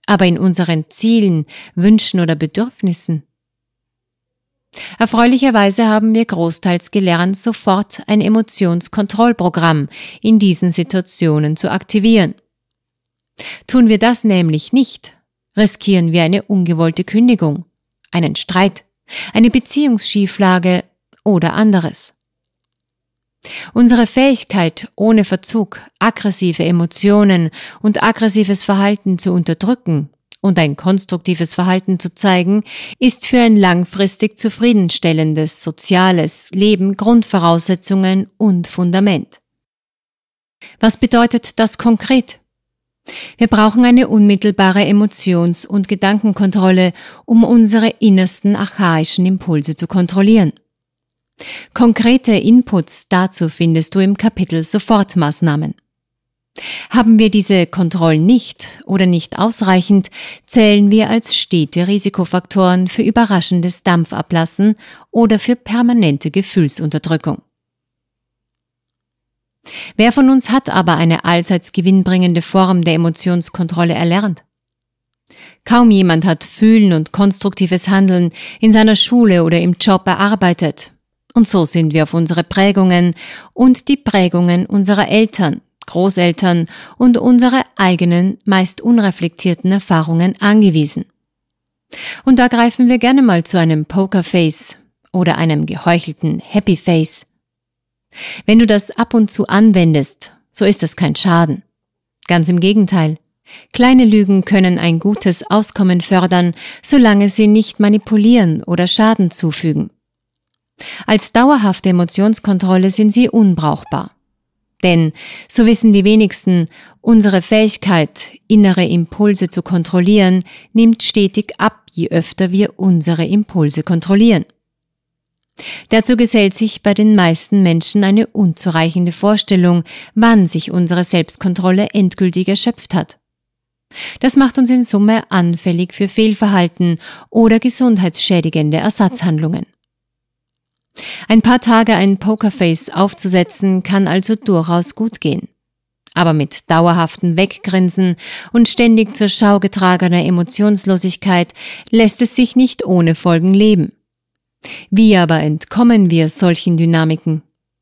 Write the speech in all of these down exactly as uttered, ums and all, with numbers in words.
aber in unseren Zielen, Wünschen oder Bedürfnissen? Erfreulicherweise haben wir großteils gelernt, sofort ein Emotionskontrollprogramm in diesen Situationen zu aktivieren. Tun wir das nämlich nicht, riskieren wir eine ungewollte Kündigung, einen Streit, eine Beziehungsschieflage oder anderes. Unsere Fähigkeit, ohne Verzug aggressive Emotionen und aggressives Verhalten zu unterdrücken und ein konstruktives Verhalten zu zeigen, ist für ein langfristig zufriedenstellendes soziales Leben Grundvoraussetzungen und Fundament. Was bedeutet das konkret? Wir brauchen eine unmittelbare Emotions- und Gedankenkontrolle, um unsere innersten archaischen Impulse zu kontrollieren. Konkrete Inputs dazu findest du im Kapitel Sofortmaßnahmen. Haben wir diese Kontrollen nicht oder nicht ausreichend, zählen wir als stete Risikofaktoren für überraschendes Dampfablassen oder für permanente Gefühlsunterdrückung. Wer von uns hat aber eine allseits gewinnbringende Form der Emotionskontrolle erlernt? Kaum jemand hat Fühlen und konstruktives Handeln in seiner Schule oder im Job erarbeitet. Und so sind wir auf unsere Prägungen und die Prägungen unserer Eltern, Großeltern und unsere eigenen, meist unreflektierten Erfahrungen angewiesen. Und da greifen wir gerne mal zu einem Pokerface oder einem geheuchelten Happyface. Wenn du das ab und zu anwendest, so ist das kein Schaden. Ganz im Gegenteil. Kleine Lügen können ein gutes Auskommen fördern, solange sie nicht manipulieren oder Schaden zufügen. Als dauerhafte Emotionskontrolle sind sie unbrauchbar. Denn, so wissen die wenigsten, unsere Fähigkeit, innere Impulse zu kontrollieren, nimmt stetig ab, je öfter wir unsere Impulse kontrollieren. Dazu gesellt sich bei den meisten Menschen eine unzureichende Vorstellung, wann sich unsere Selbstkontrolle endgültig erschöpft hat. Das macht uns in Summe anfällig für Fehlverhalten oder gesundheitsschädigende Ersatzhandlungen. Ein paar Tage ein Pokerface aufzusetzen, kann also durchaus gut gehen. Aber mit dauerhaftem Weggrinsen und ständig zur Schau getragener Emotionslosigkeit lässt es sich nicht ohne Folgen leben. Wie aber entkommen wir solchen Dynamiken?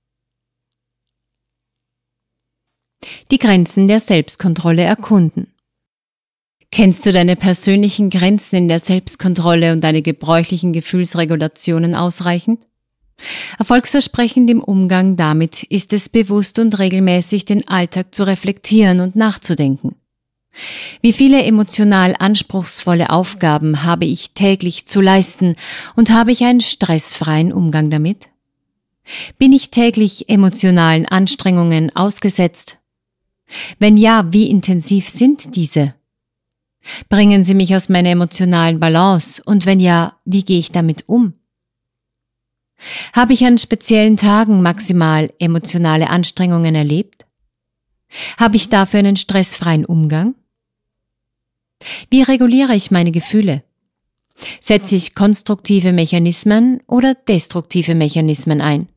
Die Grenzen der Selbstkontrolle erkunden. Kennst du deine persönlichen Grenzen in der Selbstkontrolle und deine gebräuchlichen Gefühlsregulationen ausreichend? Erfolgsversprechend im Umgang damit ist es, bewusst und regelmäßig den Alltag zu reflektieren und nachzudenken. Wie viele emotional anspruchsvolle Aufgaben habe ich täglich zu leisten und habe ich einen stressfreien Umgang damit? Bin ich täglich emotionalen Anstrengungen ausgesetzt? Wenn ja, wie intensiv sind diese? Bringen sie mich aus meiner emotionalen Balance und wenn ja, wie gehe ich damit um? Habe ich an speziellen Tagen maximal emotionale Anstrengungen erlebt? Habe ich dafür einen stressfreien Umgang? Wie reguliere ich meine Gefühle? Setze ich konstruktive Mechanismen oder destruktive Mechanismen ein?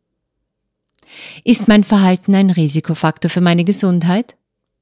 Ist mein Verhalten ein Risikofaktor für meine Gesundheit?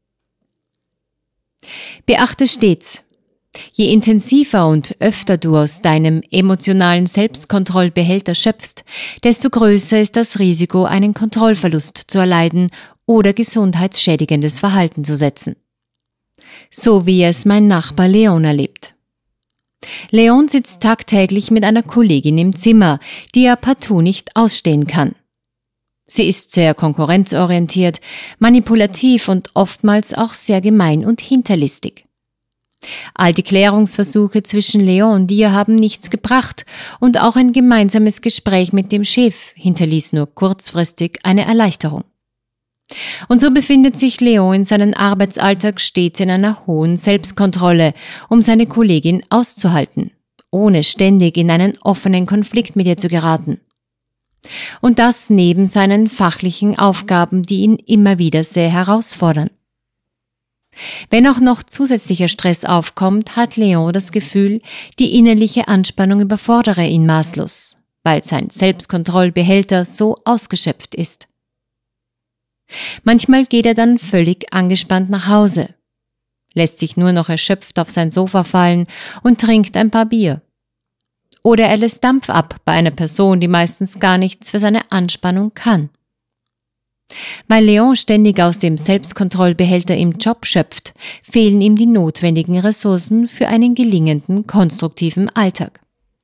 Beachte stets, je intensiver und öfter du aus deinem emotionalen Selbstkontrollbehälter schöpfst, desto größer ist das Risiko, einen Kontrollverlust zu erleiden oder gesundheitsschädigendes Verhalten zu setzen. So wie es mein Nachbar Leon erlebt. Leon sitzt tagtäglich mit einer Kollegin im Zimmer, die er partout nicht ausstehen kann. Sie ist sehr konkurrenzorientiert, manipulativ und oftmals auch sehr gemein und hinterlistig. All die Klärungsversuche zwischen Leon und ihr haben nichts gebracht und auch ein gemeinsames Gespräch mit dem Chef hinterließ nur kurzfristig eine Erleichterung. Und so befindet sich Leon in seinem Arbeitsalltag stets in einer hohen Selbstkontrolle, um seine Kollegin auszuhalten, ohne ständig in einen offenen Konflikt mit ihr zu geraten. Und das neben seinen fachlichen Aufgaben, die ihn immer wieder sehr herausfordern. Wenn auch noch zusätzlicher Stress aufkommt, hat Leon das Gefühl, die innerliche Anspannung überfordere ihn maßlos, weil sein Selbstkontrollbehälter so ausgeschöpft ist. Manchmal geht er dann völlig angespannt nach Hause. lässt sich nur noch erschöpft auf sein Sofa fallen und trinkt ein paar Bier. Oder er lässt Dampf ab bei einer Person, die meistens gar nichts für seine Anspannung kann. Weil Leon ständig aus dem Selbstkontrollbehälter im Job schöpft, fehlen ihm die notwendigen Ressourcen für einen gelingenden, konstruktiven Alltag.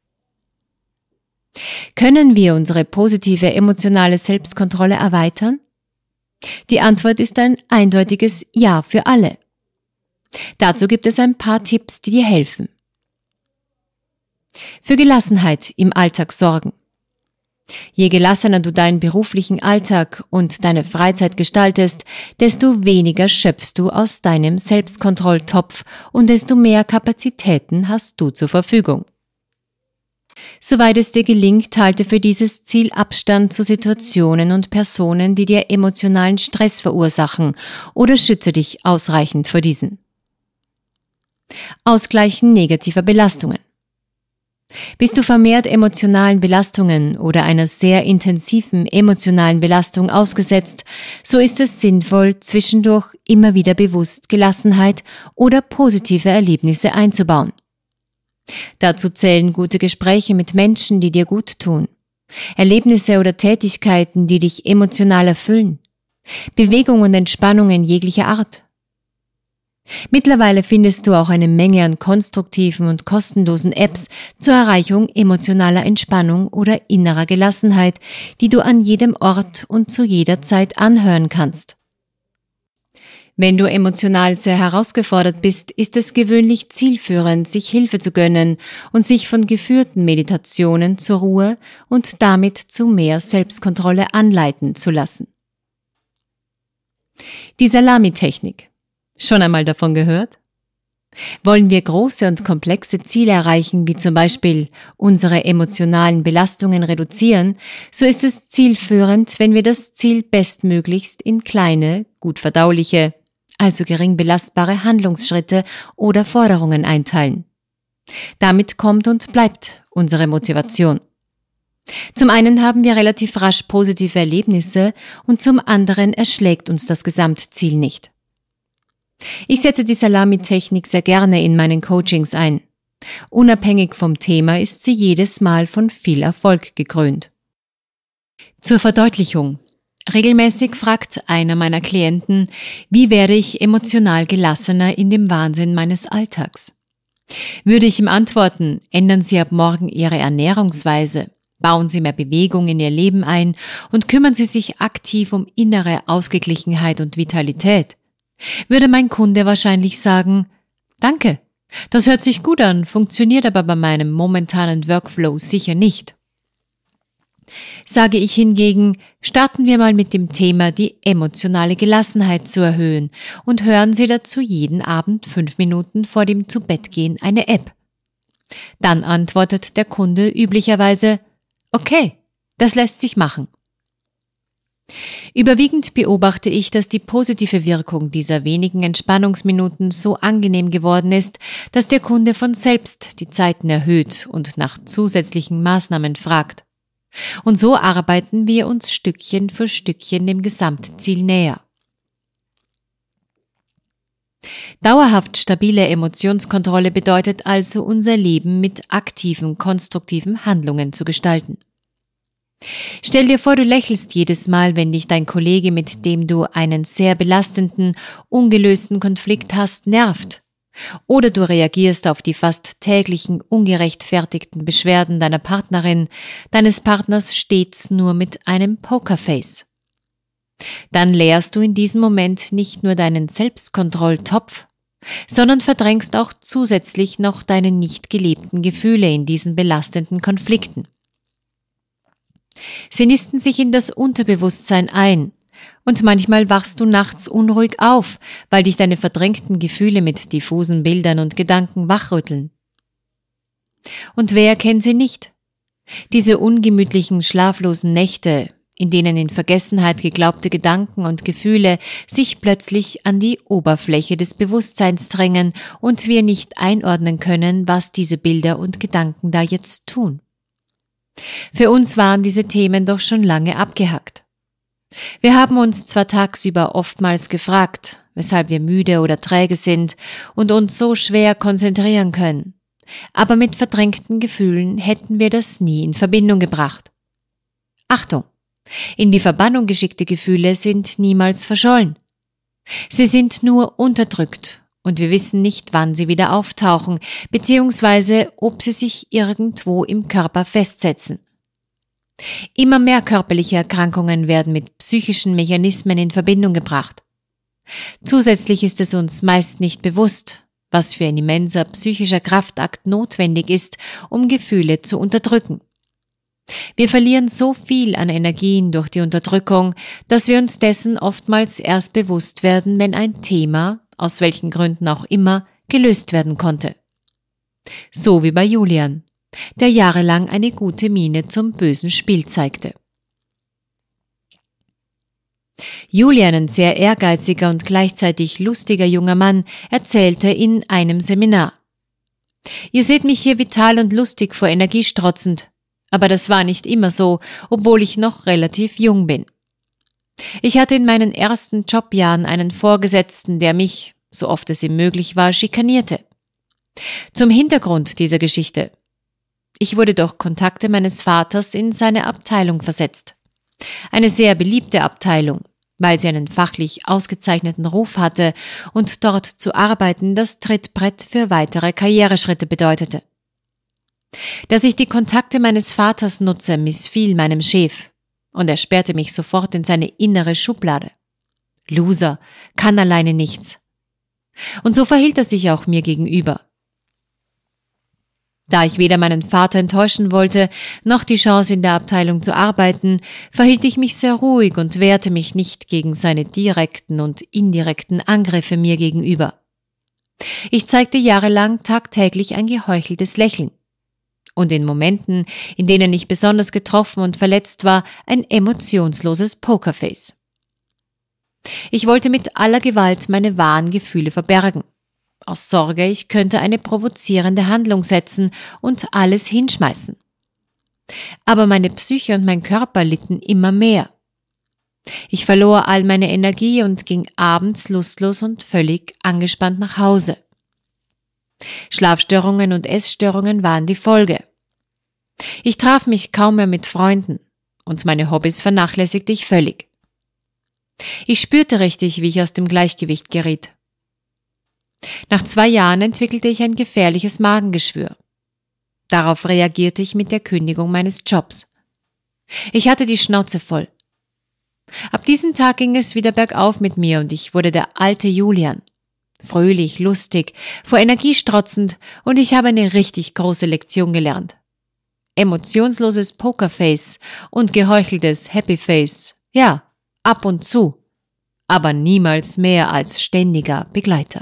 Können wir unsere positive emotionale Selbstkontrolle erweitern? Die Antwort ist ein eindeutiges Ja für alle. Dazu gibt es ein paar Tipps, die dir helfen. Für Gelassenheit im Alltag sorgen. Je gelassener du deinen beruflichen Alltag und deine Freizeit gestaltest, desto weniger schöpfst du aus deinem Selbstkontrolltopf und desto mehr Kapazitäten hast du zur Verfügung. Soweit es dir gelingt, halte für dieses Ziel Abstand zu Situationen und Personen, die dir emotionalen Stress verursachen, oder schütze dich ausreichend vor diesen. Ausgleichen negativer Belastungen. Bist du vermehrt emotionalen Belastungen oder einer sehr intensiven emotionalen Belastung ausgesetzt, so ist es sinnvoll, zwischendurch immer wieder bewusst Gelassenheit oder positive Erlebnisse einzubauen. Dazu zählen gute Gespräche mit Menschen, die dir gut tun, Erlebnisse oder Tätigkeiten, die dich emotional erfüllen, Bewegung und Entspannung in jeglicher Art. Mittlerweile findest du auch eine Menge an konstruktiven und kostenlosen Apps zur Erreichung emotionaler Entspannung oder innerer Gelassenheit, die du an jedem Ort und zu jeder Zeit anhören kannst. Wenn du emotional sehr herausgefordert bist, ist es gewöhnlich zielführend, sich Hilfe zu gönnen und sich von geführten Meditationen zur Ruhe und damit zu mehr Selbstkontrolle anleiten zu lassen. Die Salami-Technik. Schon einmal davon gehört? Wollen wir große und komplexe Ziele erreichen, wie zum Beispiel unsere emotionalen Belastungen reduzieren, so ist es zielführend, wenn wir das Ziel bestmöglichst in kleine, gut verdauliche, also gering belastbare Handlungsschritte oder Forderungen einteilen. Damit kommt und bleibt unsere Motivation. Zum einen haben wir relativ rasch positive Erlebnisse und zum anderen erschlägt uns das Gesamtziel nicht. Ich setze die Salami-Technik sehr gerne in meinen Coachings ein. Unabhängig vom Thema ist sie jedes Mal von viel Erfolg gekrönt. Zur Verdeutlichung. Regelmäßig fragt einer meiner Klienten, wie werde ich emotional gelassener in dem Wahnsinn meines Alltags? Würde ich ihm antworten, ändern Sie ab morgen Ihre Ernährungsweise, bauen Sie mehr Bewegung in Ihr Leben ein und kümmern Sie sich aktiv um innere Ausgeglichenheit und Vitalität, würde mein Kunde wahrscheinlich sagen, danke, das hört sich gut an, funktioniert aber bei meinem momentanen Workflow sicher nicht. Sage ich hingegen, starten wir mal mit dem Thema, die emotionale Gelassenheit zu erhöhen und hören Sie dazu jeden Abend fünf Minuten vor dem Zubettgehen eine App. Dann antwortet der Kunde üblicherweise, okay, das lässt sich machen. Überwiegend beobachte ich, dass die positive Wirkung dieser wenigen Entspannungsminuten so angenehm geworden ist, dass der Kunde von selbst die Zeiten erhöht und nach zusätzlichen Maßnahmen fragt. Und so arbeiten wir uns Stückchen für Stückchen dem Gesamtziel näher. Dauerhaft stabile Emotionskontrolle bedeutet also, unser Leben mit aktiven, konstruktiven Handlungen zu gestalten. Stell dir vor, du lächelst jedes Mal, wenn dich dein Kollege, mit dem du einen sehr belastenden, ungelösten Konflikt hast, nervt. Oder du reagierst auf die fast täglichen, ungerechtfertigten Beschwerden deiner Partnerin, deines Partners stets nur mit einem Pokerface. Dann leerst du in diesem Moment nicht nur deinen Selbstkontrolltopf, sondern verdrängst auch zusätzlich noch deine nicht gelebten Gefühle in diesen belastenden Konflikten. Sie nisten sich in das Unterbewusstsein ein und manchmal wachst du nachts unruhig auf, weil dich deine verdrängten Gefühle mit diffusen Bildern und Gedanken wachrütteln. Und wer kennt sie nicht? Diese ungemütlichen, schlaflosen Nächte, in denen in Vergessenheit geglaubte Gedanken und Gefühle sich plötzlich an die Oberfläche des Bewusstseins drängen und wir nicht einordnen können, was diese Bilder und Gedanken da jetzt tun. Für uns waren diese Themen doch schon lange abgehackt. Wir haben uns zwar tagsüber oftmals gefragt, weshalb wir müde oder träge sind und uns so schwer konzentrieren können. Aber mit verdrängten Gefühlen hätten wir das nie in Verbindung gebracht. Achtung! In die Verbannung geschickte Gefühle sind niemals verschollen. Sie sind nur unterdrückt und wir wissen nicht, wann sie wieder auftauchen, beziehungsweise ob sie sich irgendwo im Körper festsetzen. Immer mehr körperliche Erkrankungen werden mit psychischen Mechanismen in Verbindung gebracht. Zusätzlich ist es uns meist nicht bewusst, was für ein immenser psychischer Kraftakt notwendig ist, um Gefühle zu unterdrücken. Wir verlieren so viel an Energien durch die Unterdrückung, dass wir uns dessen oftmals erst bewusst werden, wenn ein Thema, aus welchen Gründen auch immer, gelöst werden konnte. So wie bei Julian, der jahrelang eine gute Miene zum bösen Spiel zeigte. Julian, ein sehr ehrgeiziger und gleichzeitig lustiger junger Mann, erzählte in einem Seminar: Ihr seht mich hier vital und lustig vor Energie strotzend. Aber das war nicht immer so, obwohl ich noch relativ jung bin. Ich hatte in meinen ersten Jobjahren einen Vorgesetzten, der mich, so oft es ihm möglich war, schikanierte. Zum Hintergrund dieser Geschichte. Ich wurde durch Kontakte meines Vaters in seine Abteilung versetzt. Eine sehr beliebte Abteilung, weil sie einen fachlich ausgezeichneten Ruf hatte und dort zu arbeiten das Trittbrett für weitere Karriereschritte bedeutete. Dass ich die Kontakte meines Vaters nutze, missfiel meinem Chef und er sperrte mich sofort in seine innere Schublade. Loser, kann alleine nichts. Und so verhielt er sich auch mir gegenüber. Da ich weder meinen Vater enttäuschen wollte, noch die Chance in der Abteilung zu arbeiten, verhielt ich mich sehr ruhig und wehrte mich nicht gegen seine direkten und indirekten Angriffe mir gegenüber. Ich zeigte jahrelang tagtäglich ein geheucheltes Lächeln. Und in Momenten, in denen ich besonders getroffen und verletzt war, ein emotionsloses Pokerface. Ich wollte mit aller Gewalt meine wahren Gefühle verbergen. Aus Sorge, ich könnte eine provozierende Handlung setzen und alles hinschmeißen. Aber meine Psyche und mein Körper litten immer mehr. Ich verlor all meine Energie und ging abends lustlos und völlig angespannt nach Hause. Schlafstörungen und Essstörungen waren die Folge. Ich traf mich kaum mehr mit Freunden und meine Hobbys vernachlässigte ich völlig. Ich spürte richtig, wie ich aus dem Gleichgewicht geriet. Nach zwei Jahren entwickelte ich ein gefährliches Magengeschwür. Darauf reagierte ich mit der Kündigung meines Jobs. Ich hatte die Schnauze voll. Ab diesem Tag ging es wieder bergauf mit mir und ich wurde der alte Julian. Fröhlich, lustig, vor Energie strotzend und ich habe eine richtig große Lektion gelernt. Emotionsloses Pokerface und geheucheltes Happyface, ja, ab und zu, aber niemals mehr als ständiger Begleiter.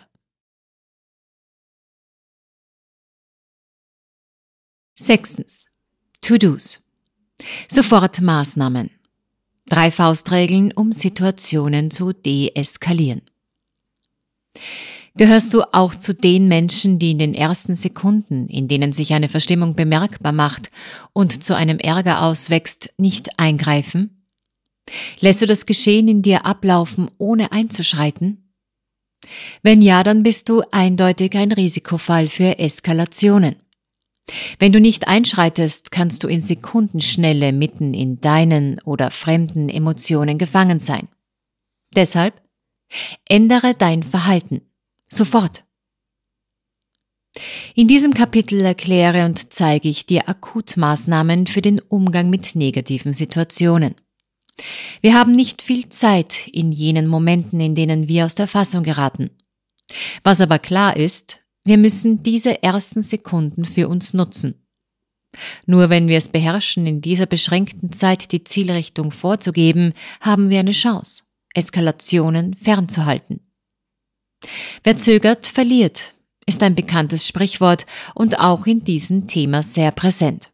Sechstens. To-Dos. Sofort Maßnahmen. Drei Faustregeln, um Situationen zu deeskalieren. Gehörst du auch zu den Menschen, die in den ersten Sekunden, in denen sich eine Verstimmung bemerkbar macht und zu einem Ärger auswächst, nicht eingreifen? Lässt du das Geschehen in dir ablaufen, ohne einzuschreiten? Wenn ja, dann bist du eindeutig ein Risikofall für Eskalationen. Wenn du nicht einschreitest, kannst du in Sekundenschnelle mitten in deinen oder fremden Emotionen gefangen sein. Deshalb ändere dein Verhalten. Sofort. In diesem Kapitel erkläre und zeige ich dir Akutmaßnahmen für den Umgang mit negativen Situationen. Wir haben nicht viel Zeit in jenen Momenten, in denen wir aus der Fassung geraten. Was aber klar ist, wir müssen diese ersten Sekunden für uns nutzen. Nur wenn wir es beherrschen, in dieser beschränkten Zeit die Zielrichtung vorzugeben, haben wir eine Chance, Eskalationen fernzuhalten. Wer zögert, verliert, ist ein bekanntes Sprichwort und auch in diesem Thema sehr präsent.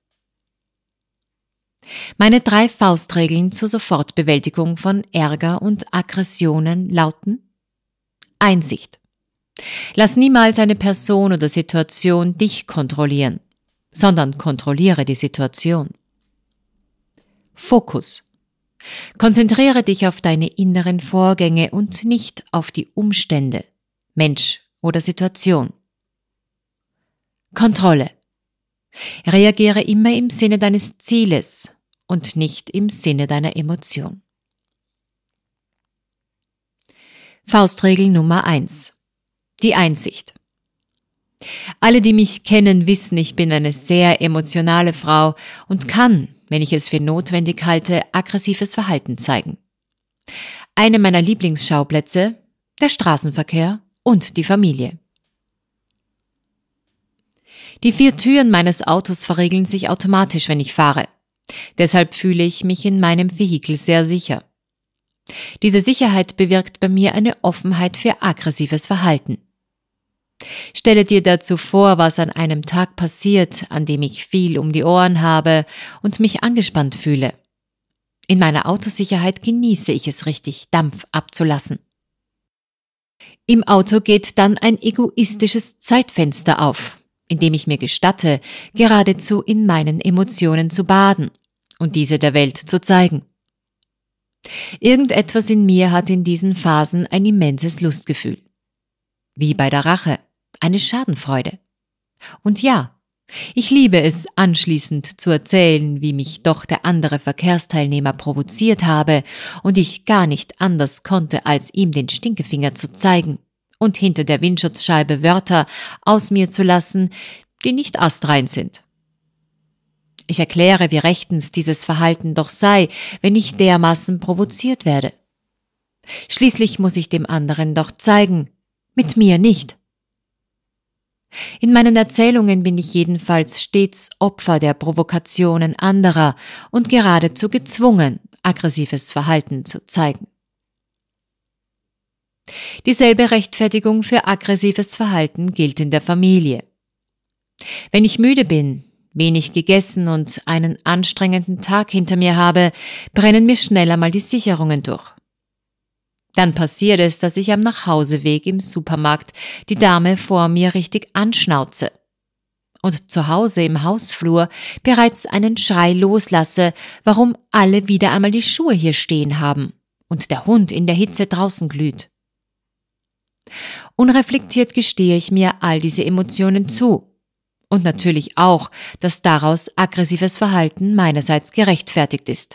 Meine drei Faustregeln zur Sofortbewältigung von Ärger und Aggressionen lauten: Einsicht. Lass niemals eine Person oder Situation dich kontrollieren, sondern kontrolliere die Situation. Fokus. Konzentriere dich auf deine inneren Vorgänge und nicht auf die Umstände, Mensch oder Situation. Kontrolle. Reagiere immer im Sinne deines Zieles und nicht im Sinne deiner Emotion. Faustregel Nummer eins. Die Einsicht. Alle, die mich kennen, wissen, ich bin eine sehr emotionale Frau und kann, wenn ich es für notwendig halte, aggressives Verhalten zeigen. Eine meiner Lieblingsschauplätze, der Straßenverkehr und die Familie. Die vier Türen meines Autos verriegeln sich automatisch, wenn ich fahre. Deshalb fühle ich mich in meinem Vehikel sehr sicher. Diese Sicherheit bewirkt bei mir eine Offenheit für aggressives Verhalten. Stelle dir dazu vor, was an einem Tag passiert, an dem ich viel um die Ohren habe und mich angespannt fühle. In meiner Autosicherheit genieße ich es richtig, Dampf abzulassen. Im Auto geht dann ein egoistisches Zeitfenster auf, in dem ich mir gestatte, geradezu in meinen Emotionen zu baden und diese der Welt zu zeigen. Irgendetwas in mir hat in diesen Phasen ein immenses Lustgefühl. Wie bei der Rache, eine Schadenfreude. Und ja, ich liebe es, anschließend zu erzählen, wie mich doch der andere Verkehrsteilnehmer provoziert habe und ich gar nicht anders konnte, als ihm den Stinkefinger zu zeigen und hinter der Windschutzscheibe Wörter aus mir zu lassen, die nicht astrein sind. Ich erkläre, wie rechtens dieses Verhalten doch sei, wenn ich dermaßen provoziert werde. Schließlich muss ich dem anderen doch zeigen, mit mir nicht. In meinen Erzählungen bin ich jedenfalls stets Opfer der Provokationen anderer und geradezu gezwungen, aggressives Verhalten zu zeigen. Dieselbe Rechtfertigung für aggressives Verhalten gilt in der Familie. Wenn ich müde bin, wenig gegessen und einen anstrengenden Tag hinter mir habe, brennen mir schnell einmal die Sicherungen durch. Dann passiert es, dass ich am Nachhauseweg im Supermarkt die Dame vor mir richtig anschnauze und zu Hause im Hausflur bereits einen Schrei loslasse, warum alle wieder einmal die Schuhe hier stehen haben und der Hund in der Hitze draußen glüht. Unreflektiert gestehe ich mir all diese Emotionen zu und natürlich auch, dass daraus aggressives Verhalten meinerseits gerechtfertigt ist.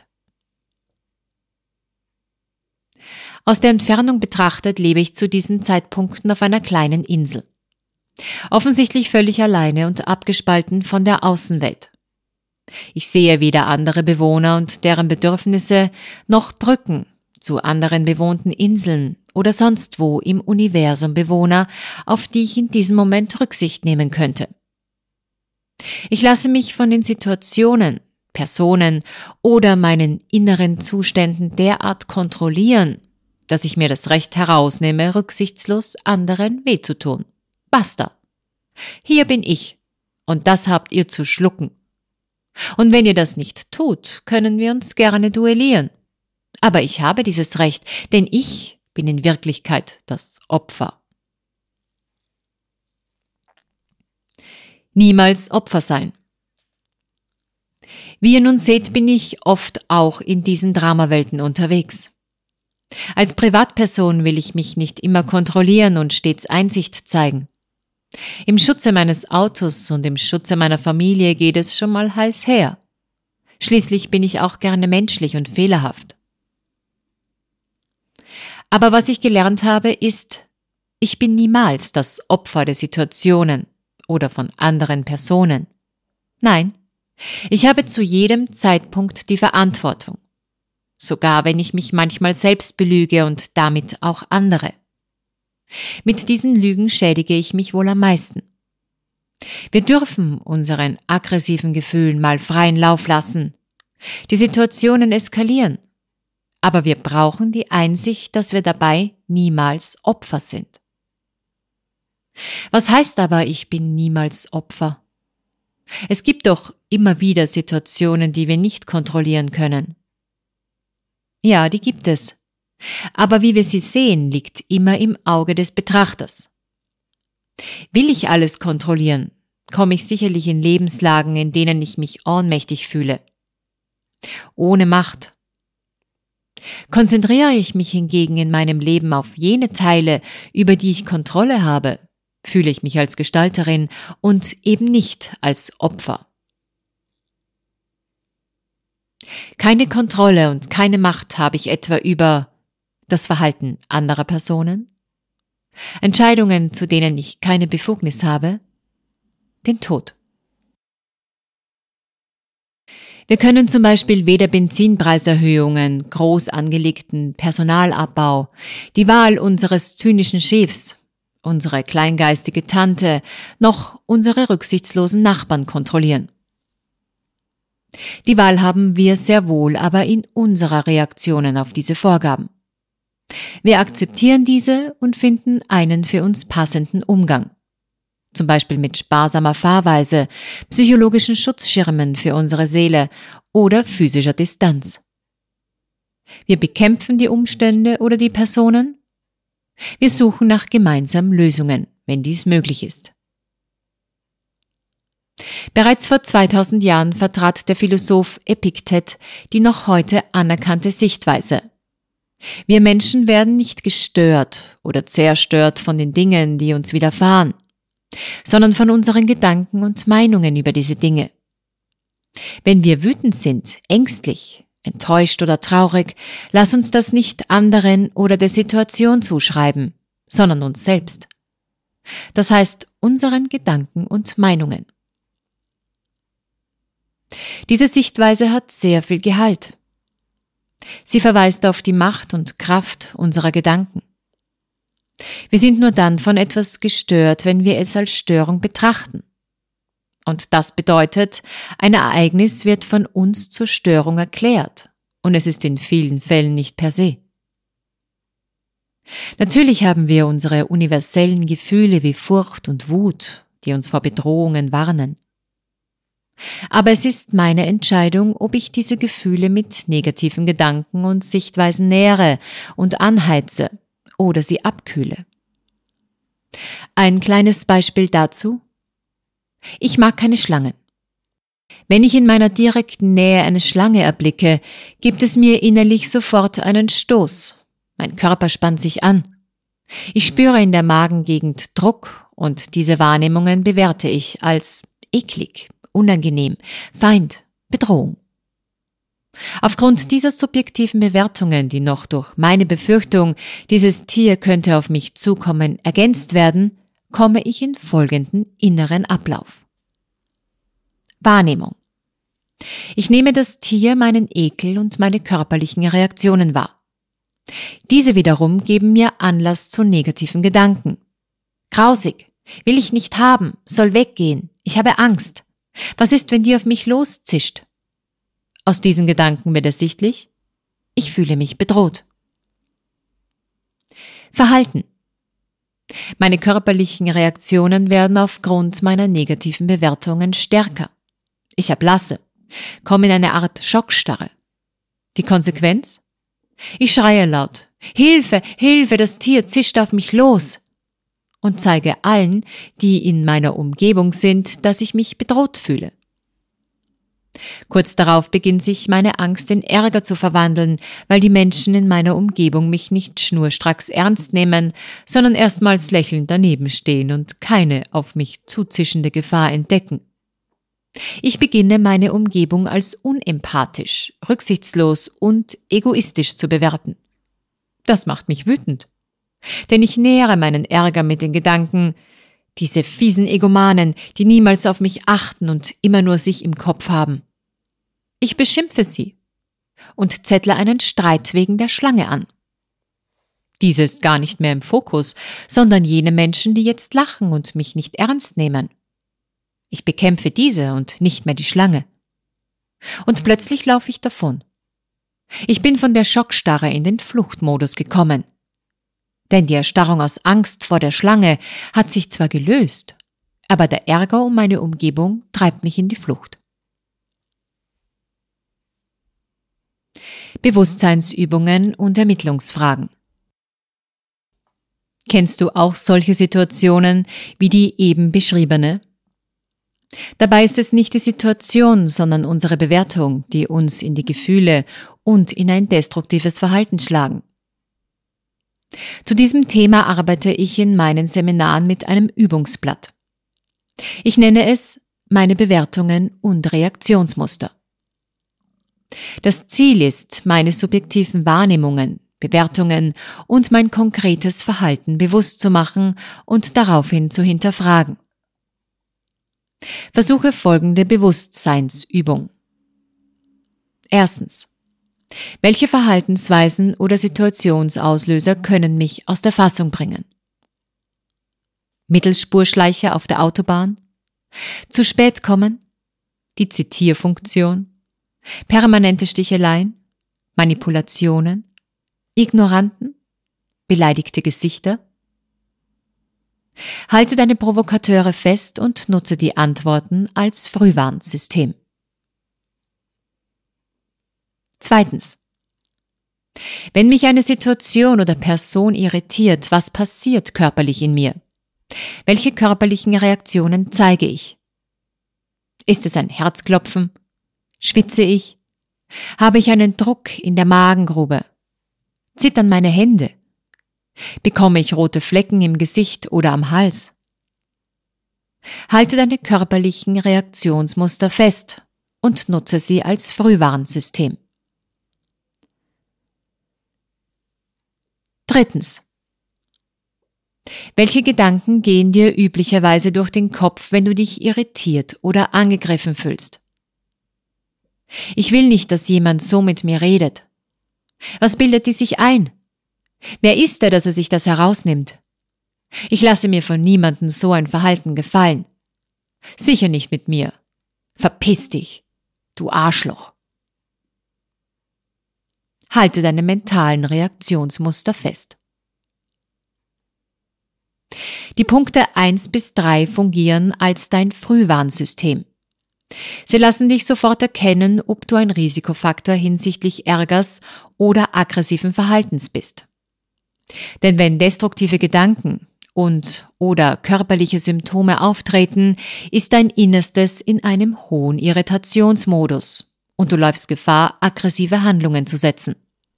Aus der Entfernung betrachtet lebe ich zu diesen Zeitpunkten auf einer kleinen Insel. Offensichtlich völlig alleine und abgespalten von der Außenwelt. Ich sehe weder andere Bewohner und deren Bedürfnisse noch Brücken zu anderen bewohnten Inseln oder sonst wo im Universum Bewohner, auf die ich in diesem Moment Rücksicht nehmen könnte. Ich lasse mich von den Situationen, Personen oder meinen inneren Zuständen derart kontrollieren, dass ich mir das Recht herausnehme, rücksichtslos anderen weh zu tun. Basta. Hier bin ich und das habt ihr zu schlucken. Und wenn ihr das nicht tut, können wir uns gerne duellieren. Aber ich habe dieses Recht, denn ich bin in Wirklichkeit das Opfer. Niemals Opfer sein. Wie ihr nun seht, bin ich oft auch in diesen Dramawelten unterwegs. Als Privatperson will ich mich nicht immer kontrollieren und stets Einsicht zeigen. Im Schutze meines Autos und im Schutze meiner Familie geht es schon mal heiß her. Schließlich bin ich auch gerne menschlich und fehlerhaft. Aber was ich gelernt habe, ist, ich bin niemals das Opfer der Situationen oder von anderen Personen. Nein, ich habe zu jedem Zeitpunkt die Verantwortung. Sogar wenn ich mich manchmal selbst belüge und damit auch andere. Mit diesen Lügen schädige ich mich wohl am meisten. Wir dürfen unseren aggressiven Gefühlen mal freien Lauf lassen. Die Situationen eskalieren. Aber wir brauchen die Einsicht, dass wir dabei niemals Opfer sind. Was heißt aber, ich bin niemals Opfer? Es gibt doch immer wieder Situationen, die wir nicht kontrollieren können. Ja, die gibt es. Aber wie wir sie sehen, liegt immer im Auge des Betrachters. Will ich alles kontrollieren, komme ich sicherlich in Lebenslagen, in denen ich mich ohnmächtig fühle. Ohne Macht. Konzentriere ich mich hingegen in meinem Leben auf jene Teile, über die ich Kontrolle habe, fühle ich mich als Gestalterin und eben nicht als Opfer. Keine Kontrolle und keine Macht habe ich etwa über das Verhalten anderer Personen, Entscheidungen, zu denen ich keine Befugnis habe, den Tod. Wir können zum Beispiel weder Benzinpreiserhöhungen, groß angelegten Personalabbau, die Wahl unseres zynischen Chefs, unsere kleingeistige Tante, noch unsere rücksichtslosen Nachbarn kontrollieren. Die Wahl haben wir sehr wohl, aber in unserer Reaktionen auf diese Vorgaben. Wir akzeptieren diese und finden einen für uns passenden Umgang. Zum Beispiel mit sparsamer Fahrweise, psychologischen Schutzschirmen für unsere Seele oder physischer Distanz. Wir bekämpfen die Umstände oder die Personen. Wir suchen nach gemeinsamen Lösungen, wenn dies möglich ist. Bereits vor zweitausend Jahren vertrat der Philosoph Epiktet die noch heute anerkannte Sichtweise. Wir Menschen werden nicht gestört oder zerstört von den Dingen, die uns widerfahren, sondern von unseren Gedanken und Meinungen über diese Dinge. Wenn wir wütend sind, ängstlich, enttäuscht oder traurig, lass uns das nicht anderen oder der Situation zuschreiben, sondern uns selbst. Das heißt, unseren Gedanken und Meinungen. Diese Sichtweise hat sehr viel Gehalt. Sie verweist auf die Macht und Kraft unserer Gedanken. Wir sind nur dann von etwas gestört, wenn wir es als Störung betrachten. Und das bedeutet, ein Ereignis wird von uns zur Störung erklärt, und es ist in vielen Fällen nicht per se. Natürlich haben wir unsere universellen Gefühle wie Furcht und Wut, die uns vor Bedrohungen warnen. Aber es ist meine Entscheidung, ob ich diese Gefühle mit negativen Gedanken und Sichtweisen nähere und anheize oder sie abkühle. Ein kleines Beispiel dazu. Ich mag keine Schlangen. Wenn ich in meiner direkten Nähe eine Schlange erblicke, gibt es mir innerlich sofort einen Stoß. Mein Körper spannt sich an. Ich spüre in der Magengegend Druck und diese Wahrnehmungen bewerte ich als eklig, unangenehm, Feind, Bedrohung. Aufgrund dieser subjektiven Bewertungen, die noch durch meine Befürchtung, dieses Tier könnte auf mich zukommen, ergänzt werden, komme ich in folgenden inneren Ablauf. Wahrnehmung. Ich nehme das Tier, meinen Ekel und meine körperlichen Reaktionen wahr. Diese wiederum geben mir Anlass zu negativen Gedanken. Grausig, will ich nicht haben, soll weggehen, ich habe Angst. Was ist, wenn die auf mich loszischt? Aus diesen Gedanken wird ersichtlich, ich fühle mich bedroht. Verhalten. Meine körperlichen Reaktionen werden aufgrund meiner negativen Bewertungen stärker. Ich erblasse, komme in eine Art Schockstarre. Die Konsequenz? Ich schreie laut, Hilfe, Hilfe, das Tier zischt auf mich los und zeige allen, die in meiner Umgebung sind, dass ich mich bedroht fühle. Kurz darauf beginnt sich meine Angst in Ärger zu verwandeln, weil die Menschen in meiner Umgebung mich nicht schnurstracks ernst nehmen, sondern erstmals lächelnd daneben stehen und keine auf mich zuzischende Gefahr entdecken. Ich beginne meine Umgebung als unempathisch, rücksichtslos und egoistisch zu bewerten. Das macht mich wütend. Denn ich nähere meinen Ärger mit den Gedanken, diese fiesen Egomanen, die niemals auf mich achten und immer nur sich im Kopf haben. Ich beschimpfe sie und zettle einen Streit wegen der Schlange an. Diese ist gar nicht mehr im Fokus, sondern jene Menschen, die jetzt lachen und mich nicht ernst nehmen. Ich bekämpfe diese und nicht mehr die Schlange. Und plötzlich laufe ich davon. Ich bin von der Schockstarre in den Fluchtmodus gekommen. Denn die Erstarrung aus Angst vor der Schlange hat sich zwar gelöst, aber der Ärger um meine Umgebung treibt mich in die Flucht. Bewusstseinsübungen und Ermittlungsfragen. Kennst du auch solche Situationen wie die eben beschriebene? Dabei ist es nicht die Situation, sondern unsere Bewertung, die uns in die Gefühle und in ein destruktives Verhalten schlagen. Zu diesem Thema arbeite ich in meinen Seminaren mit einem Übungsblatt. Ich nenne es meine Bewertungen und Reaktionsmuster. Das Ziel ist, meine subjektiven Wahrnehmungen, Bewertungen und mein konkretes Verhalten bewusst zu machen und daraufhin zu hinterfragen. Versuche folgende Bewusstseinsübung. Erstens. Welche Verhaltensweisen oder Situationsauslöser können mich aus der Fassung bringen? Mittelspurschleicher auf der Autobahn? Zu spät kommen? Die Zitierfunktion? Permanente Sticheleien? Manipulationen? Ignoranten? Beleidigte Gesichter? Halte deine Provokateure fest und nutze die Antworten als Frühwarnsystem. Zweitens. Wenn mich eine Situation oder Person irritiert, was passiert körperlich in mir? Welche körperlichen Reaktionen zeige ich? Ist es ein Herzklopfen? Schwitze ich? Habe ich einen Druck in der Magengrube? Zittern meine Hände? Bekomme ich rote Flecken im Gesicht oder am Hals? Halte deine körperlichen Reaktionsmuster fest und nutze sie als Frühwarnsystem. Drittens. Welche Gedanken gehen dir üblicherweise durch den Kopf, wenn du dich irritiert oder angegriffen fühlst? Ich will nicht, dass jemand so mit mir redet. Was bildet die sich ein? Wer ist er, dass er sich das herausnimmt? Ich lasse mir von niemandem so ein Verhalten gefallen. Sicher nicht mit mir. Verpiss dich, du Arschloch. Halte deine mentalen Reaktionsmuster fest. Die Punkte eins bis drei fungieren als dein Frühwarnsystem. Sie lassen dich sofort erkennen, ob du ein Risikofaktor hinsichtlich Ärgers oder aggressiven Verhaltens bist. Denn wenn destruktive Gedanken und oder körperliche Symptome auftreten, ist dein Innerstes in einem hohen Irritationsmodus und du läufst Gefahr, aggressive Handlungen zu setzen.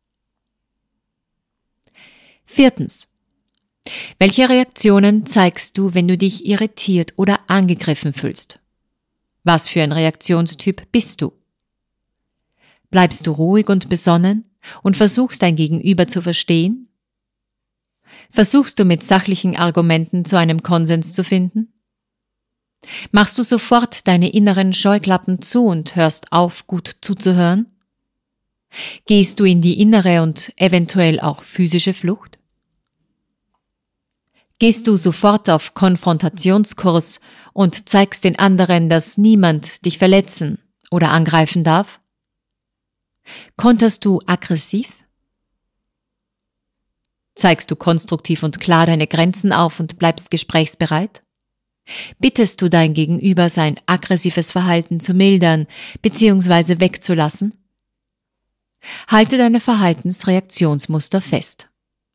Viertens. Welche Reaktionen zeigst du, wenn du dich irritiert oder angegriffen fühlst? Was für ein Reaktionstyp bist du? Bleibst du ruhig und besonnen und versuchst dein Gegenüber zu verstehen? Versuchst du mit sachlichen Argumenten zu einem Konsens zu finden? Machst du sofort deine inneren Scheuklappen zu und hörst auf, gut zuzuhören? Gehst du in die innere und eventuell auch physische Flucht? Gehst du sofort auf Konfrontationskurs und zeigst den anderen, dass niemand dich verletzen oder angreifen darf? Konterst du aggressiv? Zeigst du konstruktiv und klar deine Grenzen auf und bleibst gesprächsbereit? Bittest du dein Gegenüber, sein aggressives Verhalten zu mildern bzw. wegzulassen? Halte deine Verhaltensreaktionsmuster fest.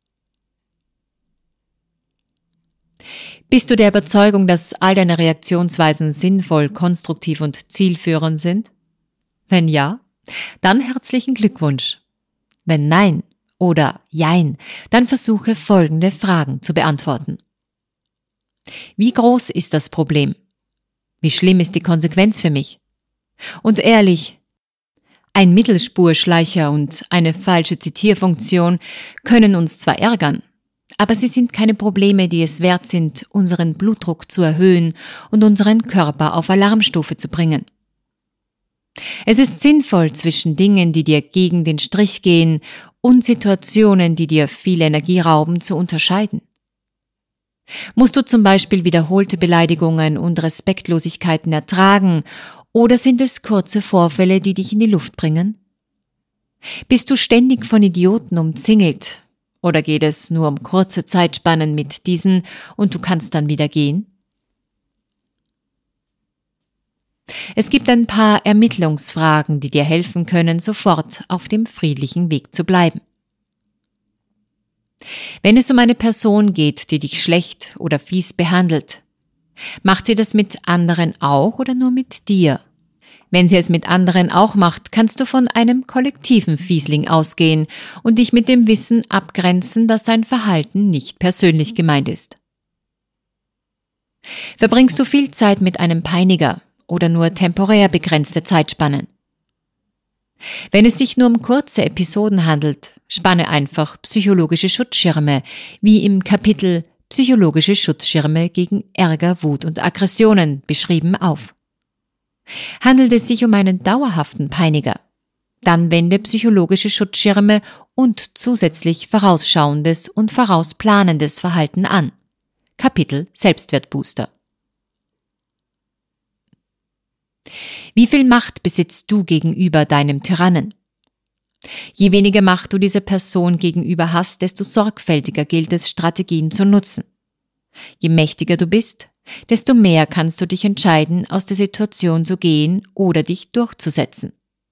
Bist du der Überzeugung, dass all deine Reaktionsweisen sinnvoll, konstruktiv und zielführend sind? Wenn ja, dann herzlichen Glückwunsch. Wenn nein oder jein, dann versuche folgende Fragen zu beantworten. Wie groß ist das Problem? Wie schlimm ist die Konsequenz für mich? Und ehrlich, ein Mittelspurschleicher und eine falsche Zitierfunktion können uns zwar ärgern, aber sie sind keine Probleme, die es wert sind, unseren Blutdruck zu erhöhen und unseren Körper auf Alarmstufe zu bringen. Es ist sinnvoll, zwischen Dingen, die dir gegen den Strich gehen, und Situationen, die dir viel Energie rauben, zu unterscheiden. Musst du zum Beispiel wiederholte Beleidigungen und Respektlosigkeiten ertragen, oder sind es kurze Vorfälle, die dich in die Luft bringen? Bist du ständig von Idioten umzingelt? Oder geht es nur um kurze Zeitspannen mit diesen und du kannst dann wieder gehen? Es gibt ein paar Ermittlungsfragen, die dir helfen können, sofort auf dem friedlichen Weg zu bleiben. Wenn es um eine Person geht, die dich schlecht oder fies behandelt, Macht sie das mit anderen auch oder nur mit dir? Wenn sie es mit anderen auch macht, kannst du von einem kollektiven Fiesling ausgehen und dich mit dem Wissen abgrenzen, dass sein Verhalten nicht persönlich gemeint ist. Verbringst du viel Zeit mit einem Peiniger oder nur temporär begrenzte Zeitspannen? Wenn es sich nur um kurze Episoden handelt, spanne einfach psychologische Schutzschirme, wie im Kapitel Psychologische Schutzschirme gegen Ärger, Wut und Aggressionen beschrieben auf. Handelt es sich um einen dauerhaften Peiniger, dann wende psychologische Schutzschirme und zusätzlich vorausschauendes und vorausplanendes Verhalten an. Kapitel Selbstwertbooster. Wie viel Macht besitzt du gegenüber deinem Tyrannen? Je weniger Macht du dieser Person gegenüber hast, desto sorgfältiger gilt es, Strategien zu nutzen. Je mächtiger du bist, desto mehr kannst du dich entscheiden, aus der Situation zu gehen oder dich durchzusetzen.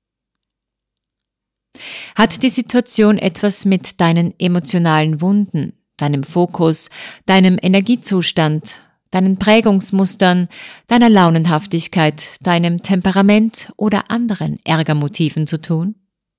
Hat die Situation etwas mit deinen emotionalen Wunden, deinem Fokus, deinem Energiezustand, deinen Prägungsmustern, deiner Launenhaftigkeit, deinem Temperament oder anderen Ärgermotiven zu tun?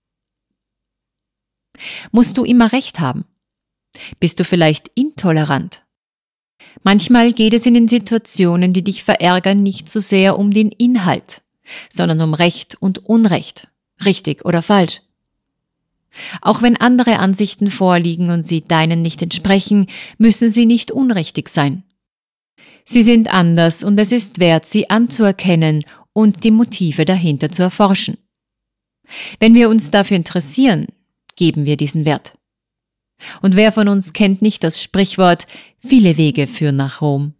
Musst du immer Recht haben? Bist du vielleicht intolerant? Manchmal geht es in den Situationen, die dich verärgern, nicht so sehr um den Inhalt, sondern um Recht und Unrecht, richtig oder falsch. Auch wenn andere Ansichten vorliegen und sie deinen nicht entsprechen, müssen sie nicht unrichtig sein. Sie sind anders und es ist wert, sie anzuerkennen und die Motive dahinter zu erforschen. Wenn wir uns dafür interessieren, geben wir diesen Wert. Und wer von uns kennt nicht das Sprichwort, viele Wege führen nach Rom?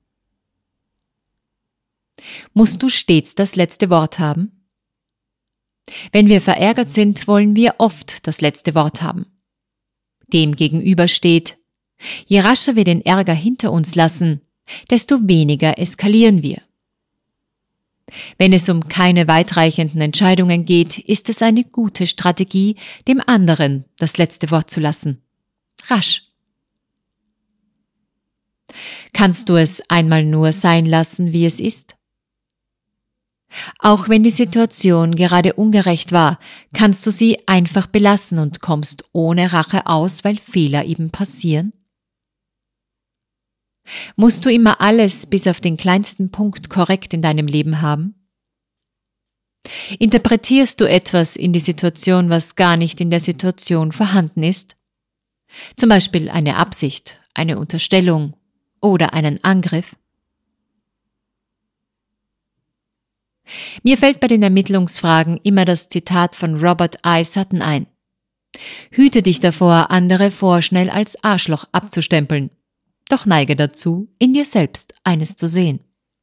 Musst du stets das letzte Wort haben? Wenn wir verärgert sind, wollen wir oft das letzte Wort haben. Dem gegenüber steht, je rascher wir den Ärger hinter uns lassen, desto weniger eskalieren wir. Wenn es um keine weitreichenden Entscheidungen geht, ist es eine gute Strategie, dem anderen das letzte Wort zu lassen. Rasch. Kannst du es einmal nur sein lassen, wie es ist? Auch wenn die Situation gerade ungerecht war, kannst du sie einfach belassen und kommst ohne Rache aus, weil Fehler eben passieren? Musst du immer alles bis auf den kleinsten Punkt korrekt in deinem Leben haben? Interpretierst du etwas in die Situation, was gar nicht in der Situation vorhanden ist? Zum Beispiel eine Absicht, eine Unterstellung oder einen Angriff? Mir fällt bei den Ermittlungsfragen immer das Zitat von Robert I. Sutton ein. Hüte dich davor, andere vorschnell als Arschloch abzustempeln. Doch neige dazu, in dir selbst eines zu sehen.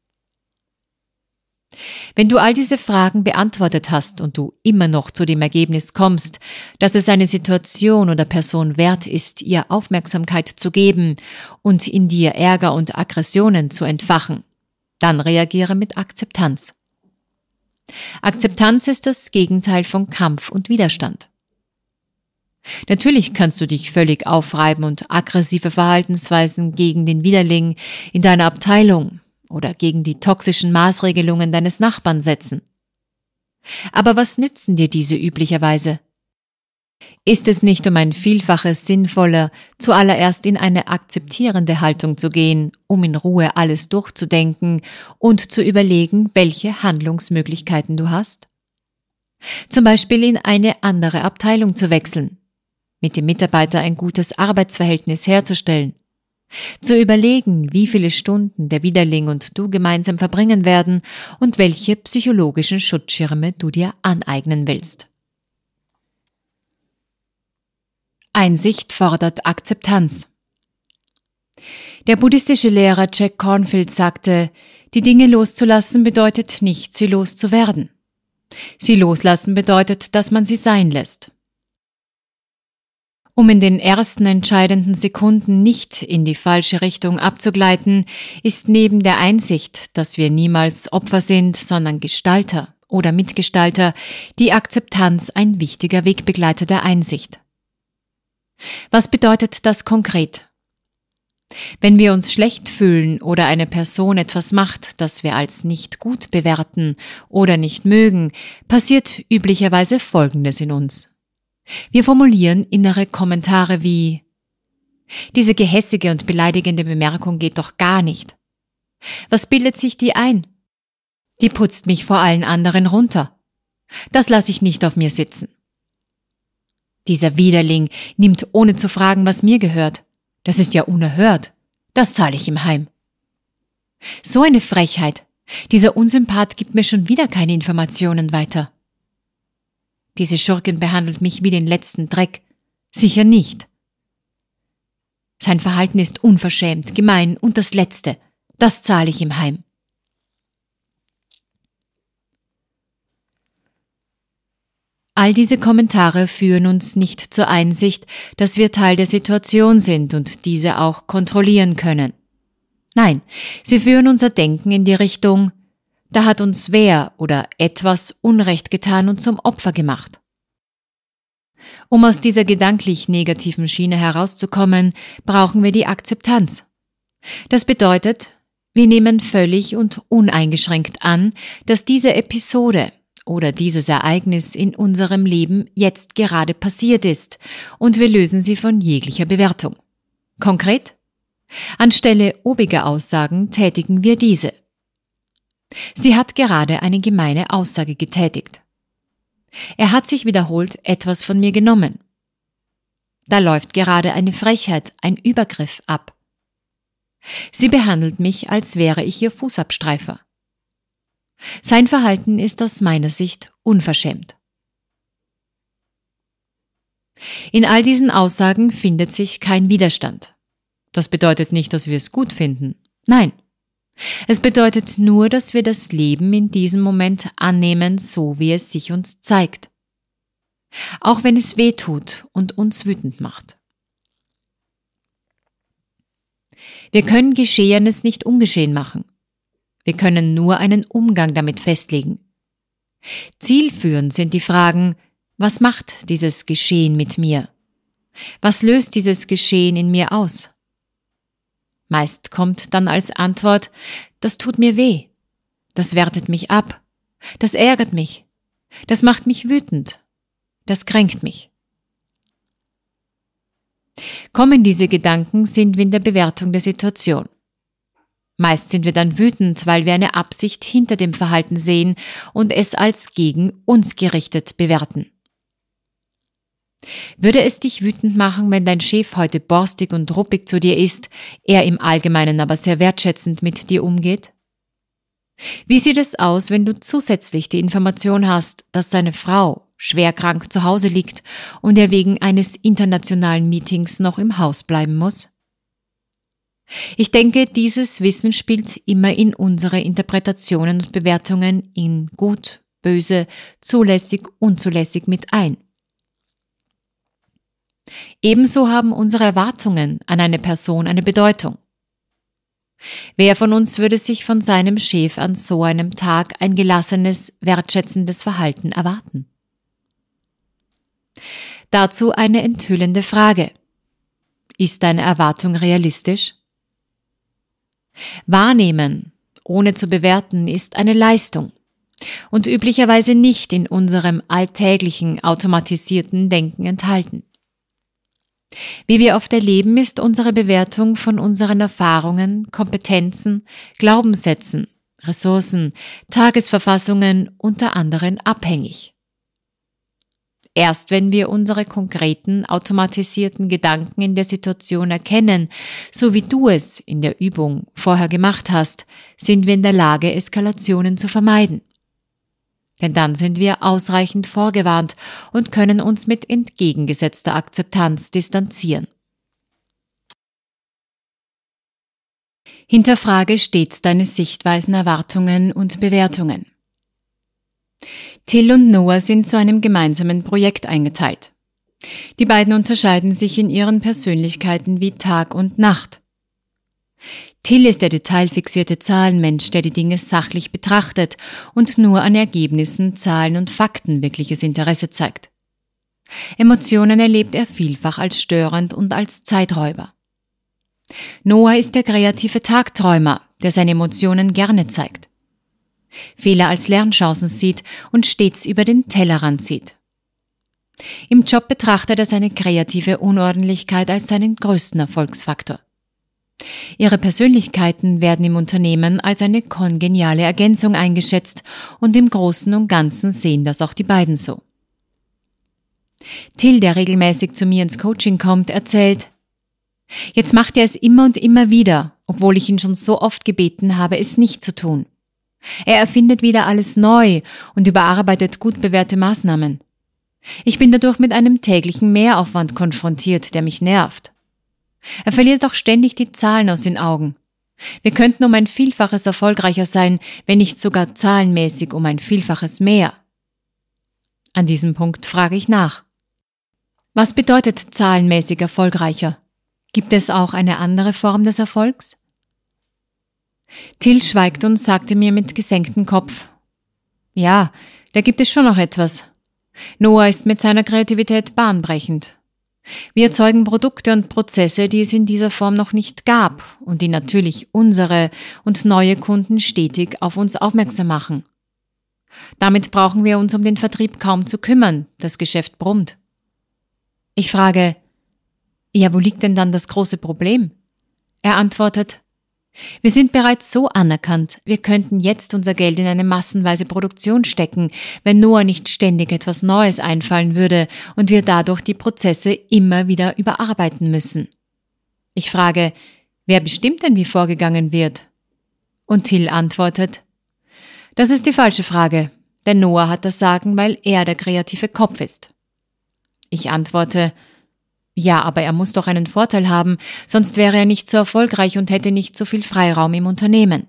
Wenn du all diese Fragen beantwortet hast und du immer noch zu dem Ergebnis kommst, dass es eine Situation oder Person wert ist, ihr Aufmerksamkeit zu geben und in dir Ärger und Aggressionen zu entfachen, dann reagiere mit Akzeptanz. Akzeptanz ist das Gegenteil von Kampf und Widerstand. Natürlich kannst du dich völlig aufreiben und aggressive Verhaltensweisen gegen den Widerling in deiner Abteilung oder gegen die toxischen Maßregelungen deines Nachbarn setzen. Aber was nützen dir diese üblicherweise? Ist es nicht um ein Vielfaches sinnvoller, zuallererst in eine akzeptierende Haltung zu gehen, um in Ruhe alles durchzudenken und zu überlegen, welche Handlungsmöglichkeiten du hast? Zum Beispiel in eine andere Abteilung zu wechseln, mit dem Mitarbeiter ein gutes Arbeitsverhältnis herzustellen, zu überlegen, wie viele Stunden der Widerling und du gemeinsam verbringen werden und welche psychologischen Schutzschirme du dir aneignen willst. Einsicht fordert Akzeptanz. Der buddhistische Lehrer Jack Kornfield sagte, die Dinge loszulassen bedeutet nicht, sie loszuwerden. Sie loslassen bedeutet, dass man sie sein lässt. Um in den ersten entscheidenden Sekunden nicht in die falsche Richtung abzugleiten, ist neben der Einsicht, dass wir niemals Opfer sind, sondern Gestalter oder Mitgestalter, die Akzeptanz ein wichtiger Wegbegleiter der Einsicht. Was bedeutet das konkret? Wenn wir uns schlecht fühlen oder eine Person etwas macht, das wir als nicht gut bewerten oder nicht mögen, passiert üblicherweise Folgendes in uns. Wir formulieren innere Kommentare wie: Diese gehässige und beleidigende Bemerkung geht doch gar nicht. Was bildet sich die ein? Die putzt mich vor allen anderen runter. Das lasse ich nicht auf mir sitzen. Dieser Widerling nimmt ohne zu fragen, was mir gehört. Das ist ja unerhört. Das zahle ich ihm heim. So eine Frechheit. Dieser Unsympath gibt mir schon wieder keine Informationen weiter. Diese Schurkin behandelt mich wie den letzten Dreck. Sicher nicht. Sein Verhalten ist unverschämt, gemein und das Letzte. Das zahle ich ihm heim. All diese Kommentare führen uns nicht zur Einsicht, dass wir Teil der Situation sind und diese auch kontrollieren können. Nein, sie führen unser Denken in die Richtung: Da hat uns wer oder etwas Unrecht getan und zum Opfer gemacht. Um aus dieser gedanklich negativen Schiene herauszukommen, brauchen wir die Akzeptanz. Das bedeutet, wir nehmen völlig und uneingeschränkt an, dass diese Episode oder dieses Ereignis in unserem Leben jetzt gerade passiert ist, und wir lösen sie von jeglicher Bewertung. Konkret? Anstelle obiger Aussagen tätigen wir diese. Sie hat gerade eine gemeine Aussage getätigt. Er hat sich wiederholt etwas von mir genommen. Da läuft gerade eine Frechheit, ein Übergriff ab. Sie behandelt mich, als wäre ich ihr Fußabstreifer. Sein Verhalten ist aus meiner Sicht unverschämt. In all diesen Aussagen findet sich kein Widerstand. Das bedeutet nicht, dass wir es gut finden. Nein. Es bedeutet nur, dass wir das Leben in diesem Moment annehmen, so wie es sich uns zeigt. Auch wenn es weh tut und uns wütend macht. Wir können Geschehenes nicht ungeschehen machen. Wir können nur einen Umgang damit festlegen. Zielführend sind die Fragen: Was macht dieses Geschehen mit mir? Was löst dieses Geschehen in mir aus? Meist kommt dann als Antwort: Das tut mir weh, das wertet mich ab, das ärgert mich, das macht mich wütend, das kränkt mich. Kommen diese Gedanken, sind wir in der Bewertung der Situation. Meist sind wir dann wütend, weil wir eine Absicht hinter dem Verhalten sehen und es als gegen uns gerichtet bewerten. Würde es dich wütend machen, wenn dein Chef heute borstig und ruppig zu dir ist, er im Allgemeinen aber sehr wertschätzend mit dir umgeht? Wie sieht es aus, wenn du zusätzlich die Information hast, dass seine Frau schwer krank zu Hause liegt und er wegen eines internationalen Meetings noch im Haus bleiben muss? Ich denke, dieses Wissen spielt immer in unsere Interpretationen und Bewertungen in gut, böse, zulässig, unzulässig mit ein. Ebenso haben unsere Erwartungen an eine Person eine Bedeutung. Wer von uns würde sich von seinem Chef an so einem Tag ein gelassenes, wertschätzendes Verhalten erwarten? Dazu eine enthüllende Frage. Ist deine Erwartung realistisch? Wahrnehmen, ohne zu bewerten, ist eine Leistung und üblicherweise nicht in unserem alltäglichen, automatisierten Denken enthalten. Wie wir oft erleben, ist unsere Bewertung von unseren Erfahrungen, Kompetenzen, Glaubenssätzen, Ressourcen, Tagesverfassungen unter anderem abhängig. Erst wenn wir unsere konkreten, automatisierten Gedanken in der Situation erkennen, so wie du es in der Übung vorher gemacht hast, sind wir in der Lage, Eskalationen zu vermeiden. Denn dann sind wir ausreichend vorgewarnt und können uns mit entgegengesetzter Akzeptanz distanzieren. Hinterfrage stets deine Sichtweisen, Erwartungen und Bewertungen. Till und Noah sind zu einem gemeinsamen Projekt eingeteilt. Die beiden unterscheiden sich in ihren Persönlichkeiten wie Tag und Nacht. Till ist der detailfixierte Zahlenmensch, der die Dinge sachlich betrachtet und nur an Ergebnissen, Zahlen und Fakten wirkliches Interesse zeigt. Emotionen erlebt er vielfach als störend und als Zeiträuber. Noah ist der kreative Tagträumer, der seine Emotionen gerne zeigt, Fehler als Lernchancen sieht und stets über den Tellerrand sieht. Im Job betrachtet er seine kreative Unordentlichkeit als seinen größten Erfolgsfaktor. Ihre Persönlichkeiten werden im Unternehmen als eine kongeniale Ergänzung eingeschätzt und im Großen und Ganzen sehen das auch die beiden so. Till, der regelmäßig zu mir ins Coaching kommt, erzählt: Jetzt macht er es immer und immer wieder, obwohl ich ihn schon so oft gebeten habe, es nicht zu tun. Er erfindet wieder alles neu und überarbeitet gut bewährte Maßnahmen. Ich bin dadurch mit einem täglichen Mehraufwand konfrontiert, der mich nervt. Er verliert auch ständig die Zahlen aus den Augen. Wir könnten um ein Vielfaches erfolgreicher sein, wenn nicht sogar zahlenmäßig um ein Vielfaches mehr. An diesem Punkt frage ich nach. Was bedeutet zahlenmäßig erfolgreicher? Gibt es auch eine andere Form des Erfolgs? Till schweigt und sagte mir mit gesenktem Kopf: Ja, da gibt es schon noch etwas. Noah ist mit seiner Kreativität bahnbrechend. Wir erzeugen Produkte und Prozesse, die es in dieser Form noch nicht gab und die natürlich unsere und neue Kunden stetig auf uns aufmerksam machen. Damit brauchen wir uns um den Vertrieb kaum zu kümmern, das Geschäft brummt. Ich frage: Ja, wo liegt denn dann das große Problem? Er antwortet: Wir sind bereits so anerkannt, wir könnten jetzt unser Geld in eine massenweise Produktion stecken, wenn Noah nicht ständig etwas Neues einfallen würde und wir dadurch die Prozesse immer wieder überarbeiten müssen. Ich frage: Wer bestimmt denn, wie vorgegangen wird? Und Till antwortet: Das ist die falsche Frage, denn Noah hat das Sagen, weil er der kreative Kopf ist. Ich antworte: Ja, aber er muss doch einen Vorteil haben, sonst wäre er nicht so erfolgreich und hätte nicht so viel Freiraum im Unternehmen.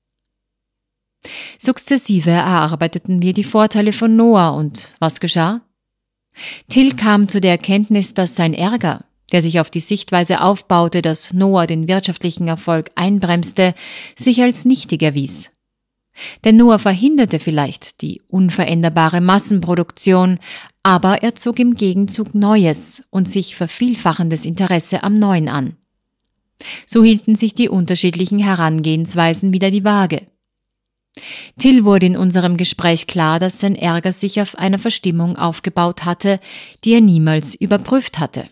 Sukzessive erarbeiteten wir die Vorteile von Noah und was geschah? Till kam zu der Erkenntnis, dass sein Ärger, der sich auf die Sichtweise aufbaute, dass Noah den wirtschaftlichen Erfolg einbremste, sich als nichtig erwies. Denn Noah verhinderte vielleicht die unveränderbare Massenproduktion, aber er zog im Gegenzug neues und sich vervielfachendes Interesse am Neuen an. So hielten sich die unterschiedlichen Herangehensweisen wieder die Waage. Till wurde in unserem Gespräch klar, dass sein Ärger sich auf einer Verstimmung aufgebaut hatte, die er niemals überprüft hatte.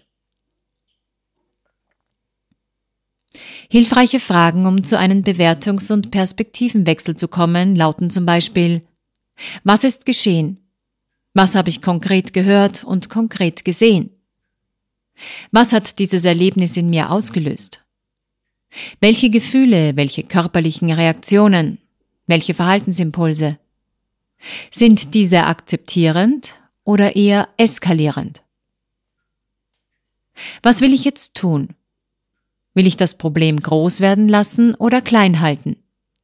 Hilfreiche Fragen, um zu einem Bewertungs- und Perspektivenwechsel zu kommen, lauten zum Beispiel: Was ist geschehen? Was habe ich konkret gehört und konkret gesehen? Was hat dieses Erlebnis in mir ausgelöst? Welche Gefühle, welche körperlichen Reaktionen, welche Verhaltensimpulse? Sind diese akzeptierend oder eher eskalierend? Was will ich jetzt tun? Will ich das Problem groß werden lassen oder klein halten?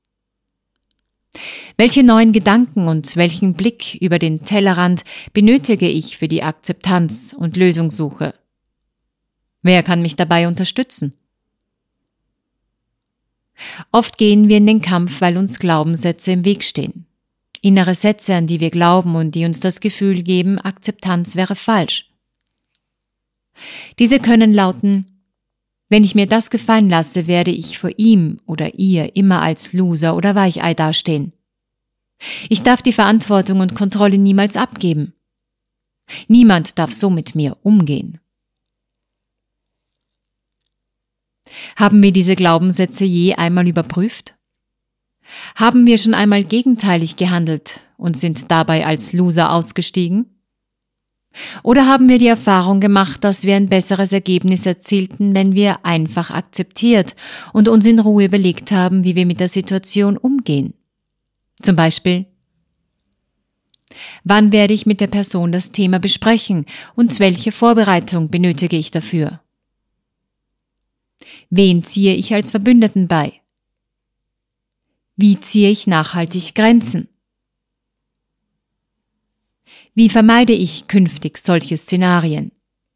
Welche neuen Gedanken und welchen Blick über den Tellerrand benötige ich für die Akzeptanz und Lösungssuche? Wer kann mich dabei unterstützen? Oft gehen wir in den Kampf, weil uns Glaubenssätze im Weg stehen. Innere Sätze, an die wir glauben und die uns das Gefühl geben, Akzeptanz wäre falsch. Diese können lauten: Wenn ich mir das gefallen lasse, werde ich vor ihm oder ihr immer als Loser oder Weichei dastehen. Ich darf die Verantwortung und Kontrolle niemals abgeben. Niemand darf so mit mir umgehen. Haben wir diese Glaubenssätze je einmal überprüft? Haben wir schon einmal gegenteilig gehandelt und sind dabei als Loser ausgestiegen? Oder haben wir die Erfahrung gemacht, dass wir ein besseres Ergebnis erzielten, wenn wir einfach akzeptiert und uns in Ruhe überlegt haben, wie wir mit der Situation umgehen? Zum Beispiel: Wann werde ich mit der Person das Thema besprechen und welche Vorbereitung benötige ich dafür? Wen ziehe ich als Verbündeten bei? Wie ziehe ich nachhaltig Grenzen? Wie vermeide ich künftig solche Szenarien?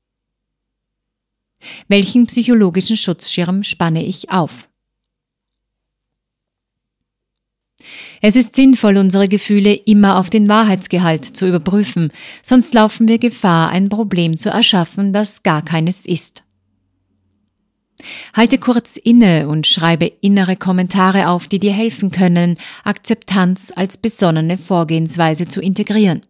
Welchen psychologischen Schutzschirm spanne ich auf? Es ist sinnvoll, unsere Gefühle immer auf den Wahrheitsgehalt zu überprüfen, sonst laufen wir Gefahr, ein Problem zu erschaffen, das gar keines ist. Halte kurz inne und schreibe innere Kommentare auf, die dir helfen können, Akzeptanz als besonnene Vorgehensweise zu integrieren.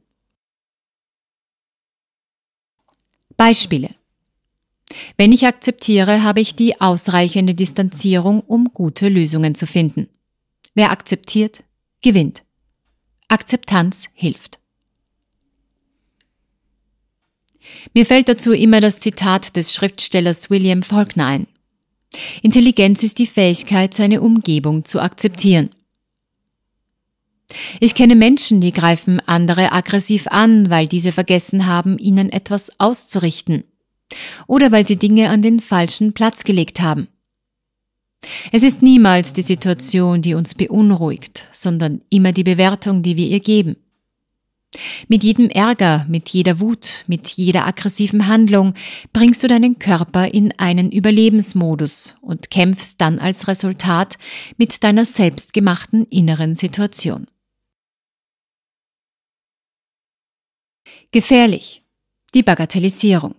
Beispiele: Wenn ich akzeptiere, habe ich die ausreichende Distanzierung, um gute Lösungen zu finden. Wer akzeptiert, gewinnt. Akzeptanz hilft. Mir fällt dazu immer das Zitat des Schriftstellers William Faulkner ein. Intelligenz ist die Fähigkeit, seine Umgebung zu akzeptieren. Ich kenne Menschen, die greifen andere aggressiv an, weil diese vergessen haben, ihnen etwas auszurichten. Oder weil sie Dinge an den falschen Platz gelegt haben. Es ist niemals die Situation, die uns beunruhigt, sondern immer die Bewertung, die wir ihr geben. Mit jedem Ärger, mit jeder Wut, mit jeder aggressiven Handlung bringst du deinen Körper in einen Überlebensmodus und kämpfst dann als Resultat mit deiner selbstgemachten inneren Situation. Gefährlich: die Bagatellisierung.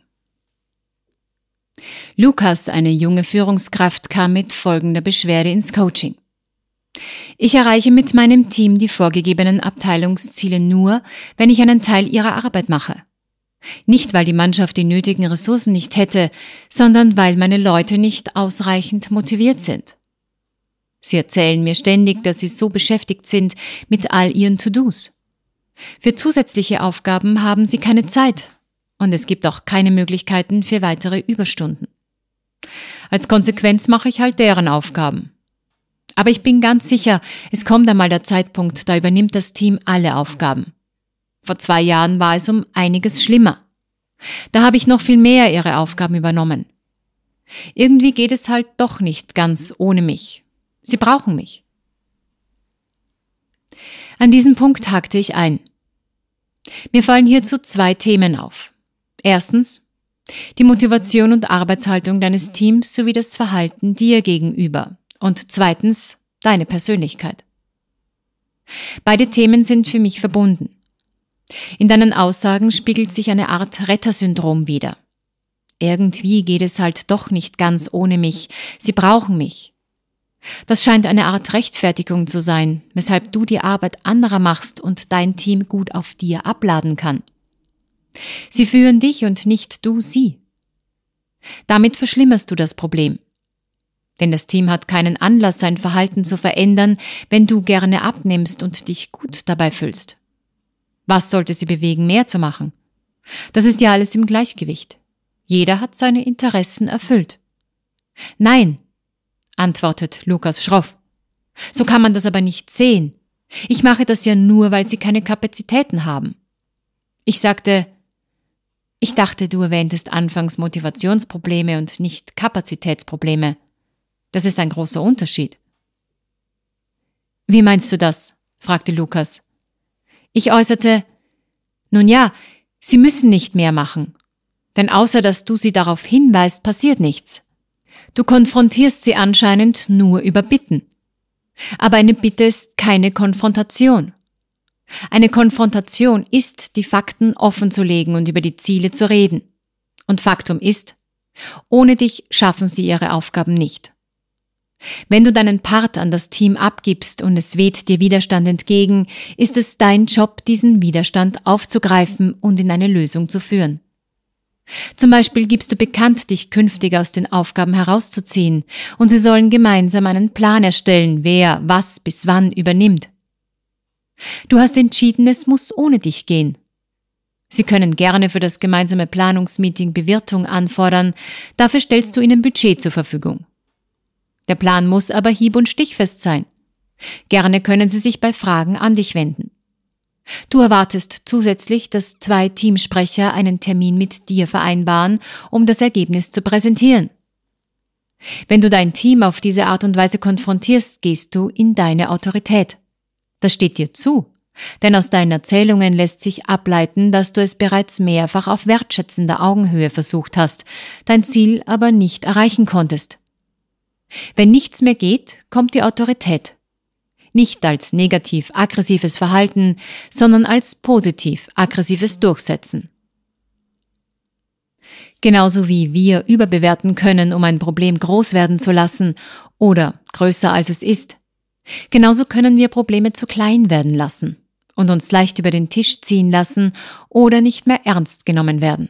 Lukas, eine junge Führungskraft, kam mit folgender Beschwerde ins Coaching. Ich erreiche mit meinem Team die vorgegebenen Abteilungsziele nur, wenn ich einen Teil ihrer Arbeit mache. Nicht, weil die Mannschaft die nötigen Ressourcen nicht hätte, sondern weil meine Leute nicht ausreichend motiviert sind. Sie erzählen mir ständig, dass sie so beschäftigt sind mit all ihren To-Dos. Für zusätzliche Aufgaben haben sie keine Zeit und es gibt auch keine Möglichkeiten für weitere Überstunden. Als Konsequenz mache ich halt deren Aufgaben. Aber ich bin ganz sicher, es kommt einmal der Zeitpunkt, da übernimmt das Team alle Aufgaben. Vor zwei Jahren war es um einiges schlimmer. Da habe ich noch viel mehr ihre Aufgaben übernommen. Irgendwie geht es halt doch nicht ganz ohne mich. Sie brauchen mich. An diesem Punkt hakte ich ein. Mir fallen hierzu zwei Themen auf. Erstens, die Motivation und Arbeitshaltung deines Teams sowie das Verhalten dir gegenüber. Und zweitens, deine Persönlichkeit. Beide Themen sind für mich verbunden. In deinen Aussagen spiegelt sich eine Art Rettersyndrom wider. Irgendwie geht es halt doch nicht ganz ohne mich. Sie brauchen mich. Das scheint eine Art Rechtfertigung zu sein, weshalb du die Arbeit anderer machst und dein Team gut auf dir abladen kann. Sie führen dich und nicht du sie. Damit verschlimmerst du das Problem. Denn das Team hat keinen Anlass, sein Verhalten zu verändern, wenn du gerne abnimmst und dich gut dabei fühlst. Was sollte sie bewegen, mehr zu machen? Das ist ja alles im Gleichgewicht. Jeder hat seine Interessen erfüllt. Nein, antwortet Lukas schroff. So kann man das aber nicht sehen. Ich mache das ja nur, weil sie keine Kapazitäten haben. Ich sagte, ich dachte, du erwähntest anfangs Motivationsprobleme und nicht Kapazitätsprobleme. Das ist ein großer Unterschied. Wie meinst du das? Fragte Lukas. Ich äußerte, nun ja, sie müssen nicht mehr machen. Denn außer dass du sie darauf hinweist, passiert nichts. Du konfrontierst sie anscheinend nur über Bitten. Aber eine Bitte ist keine Konfrontation. Eine Konfrontation ist, die Fakten offenzulegen und über die Ziele zu reden. Und Faktum ist, ohne dich schaffen sie ihre Aufgaben nicht. Wenn du deinen Part an das Team abgibst und es weht dir Widerstand entgegen, ist es dein Job, diesen Widerstand aufzugreifen und in eine Lösung zu führen. Zum Beispiel gibst du bekannt, dich künftig aus den Aufgaben herauszuziehen und sie sollen gemeinsam einen Plan erstellen, wer was bis wann übernimmt. Du hast entschieden, es muss ohne dich gehen. Sie können gerne für das gemeinsame Planungsmeeting Bewirtung anfordern, dafür stellst du ihnen Budget zur Verfügung. Der Plan muss aber hieb- und stichfest sein. Gerne können sie sich bei Fragen an dich wenden. Du erwartest zusätzlich, dass zwei Teamsprecher einen Termin mit dir vereinbaren, um das Ergebnis zu präsentieren. Wenn du dein Team auf diese Art und Weise konfrontierst, gehst du in deine Autorität. Das steht dir zu, denn aus deinen Erzählungen lässt sich ableiten, dass du es bereits mehrfach auf wertschätzender Augenhöhe versucht hast, dein Ziel aber nicht erreichen konntest. Wenn nichts mehr geht, kommt die Autorität. Nicht als negativ-aggressives Verhalten, sondern als positiv-aggressives Durchsetzen. Genauso wie wir überbewerten können, um ein Problem groß werden zu lassen oder größer als es ist. Genauso können wir Probleme zu klein werden lassen und uns leicht über den Tisch ziehen lassen oder nicht mehr ernst genommen werden.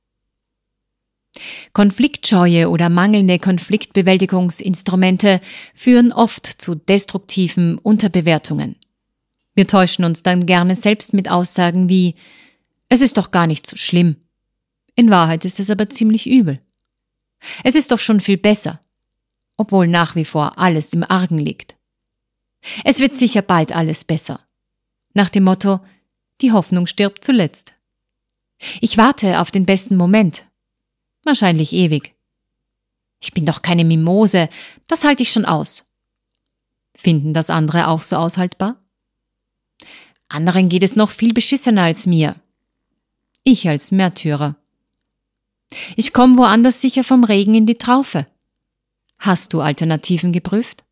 Konfliktscheue oder mangelnde Konfliktbewältigungsinstrumente führen oft zu destruktiven Unterbewertungen. Wir täuschen uns dann gerne selbst mit Aussagen wie „Es ist doch gar nicht so schlimm." In Wahrheit ist es aber ziemlich übel. Es ist doch schon viel besser, obwohl nach wie vor alles im Argen liegt. Es wird sicher bald alles besser. Nach dem Motto, die Hoffnung stirbt zuletzt. Ich warte auf den besten Moment. Wahrscheinlich ewig. Ich bin doch keine Mimose, das halte ich schon aus. Finden das andere auch so aushaltbar? Anderen geht es noch viel beschissener als mir. Ich als Märtyrer. Ich komme woanders sicher vom Regen in die Traufe. Hast du Alternativen geprüft?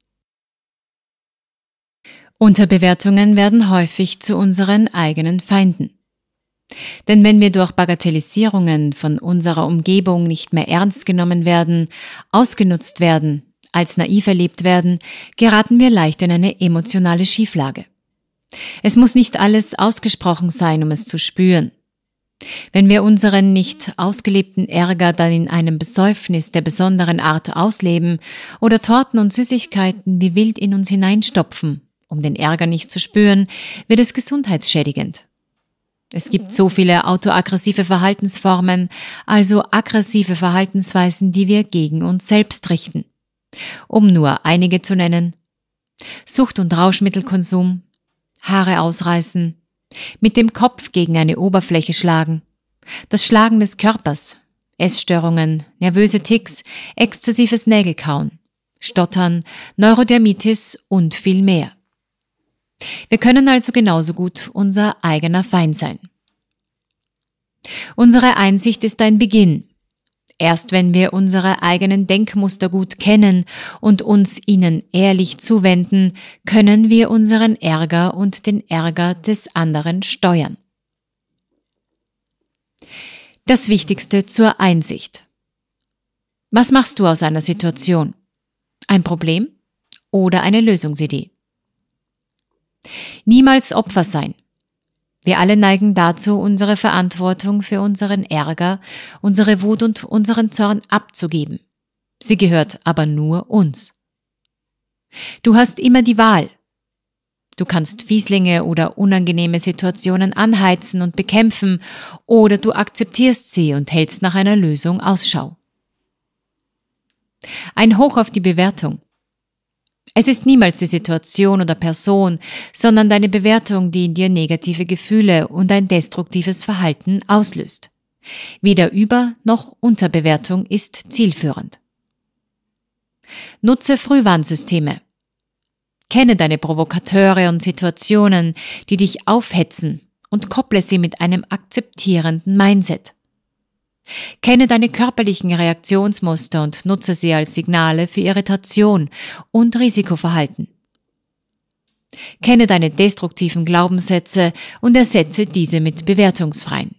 Unterbewertungen werden häufig zu unseren eigenen Feinden. Denn wenn wir durch Bagatellisierungen von unserer Umgebung nicht mehr ernst genommen werden, ausgenutzt werden, als naiv erlebt werden, geraten wir leicht in eine emotionale Schieflage. Es muss nicht alles ausgesprochen sein, um es zu spüren. Wenn wir unseren nicht ausgelebten Ärger dann in einem Besäufnis der besonderen Art ausleben oder Torten und Süßigkeiten wie wild in uns hineinstopfen, um den Ärger nicht zu spüren, wird es gesundheitsschädigend. Es gibt so viele autoaggressive Verhaltensformen, also aggressive Verhaltensweisen, die wir gegen uns selbst richten. Um nur einige zu nennen: Sucht- und Rauschmittelkonsum, Haare ausreißen, mit dem Kopf gegen eine Oberfläche schlagen, das Schlagen des Körpers, Essstörungen, nervöse Tics, exzessives Nägelkauen, Stottern, Neurodermitis und viel mehr. Wir können also genauso gut unser eigener Feind sein. Unsere Einsicht ist ein Beginn. Erst wenn wir unsere eigenen Denkmuster gut kennen und uns ihnen ehrlich zuwenden, können wir unseren Ärger und den Ärger des anderen steuern. Das Wichtigste zur Einsicht. Was machst du aus einer Situation? Ein Problem oder eine Lösungsidee? Niemals Opfer sein. Wir alle neigen dazu, unsere Verantwortung für unseren Ärger, unsere Wut und unseren Zorn abzugeben. Sie gehört aber nur uns. Du hast immer die Wahl. Du kannst Fieslinge oder unangenehme Situationen anheizen und bekämpfen, oder du akzeptierst sie und hältst nach einer Lösung Ausschau. Ein Hoch auf die Bewertung. Es ist niemals die Situation oder Person, sondern deine Bewertung, die in dir negative Gefühle und ein destruktives Verhalten auslöst. Weder Über- noch Unterbewertung ist zielführend. Nutze Frühwarnsysteme. Kenne deine Provokateure und Situationen, die dich aufhetzen, und kopple sie mit einem akzeptierenden Mindset. Kenne deine körperlichen Reaktionsmuster und nutze sie als Signale für Irritation und Risikoverhalten. Kenne deine destruktiven Glaubenssätze und ersetze diese mit bewertungsfreien.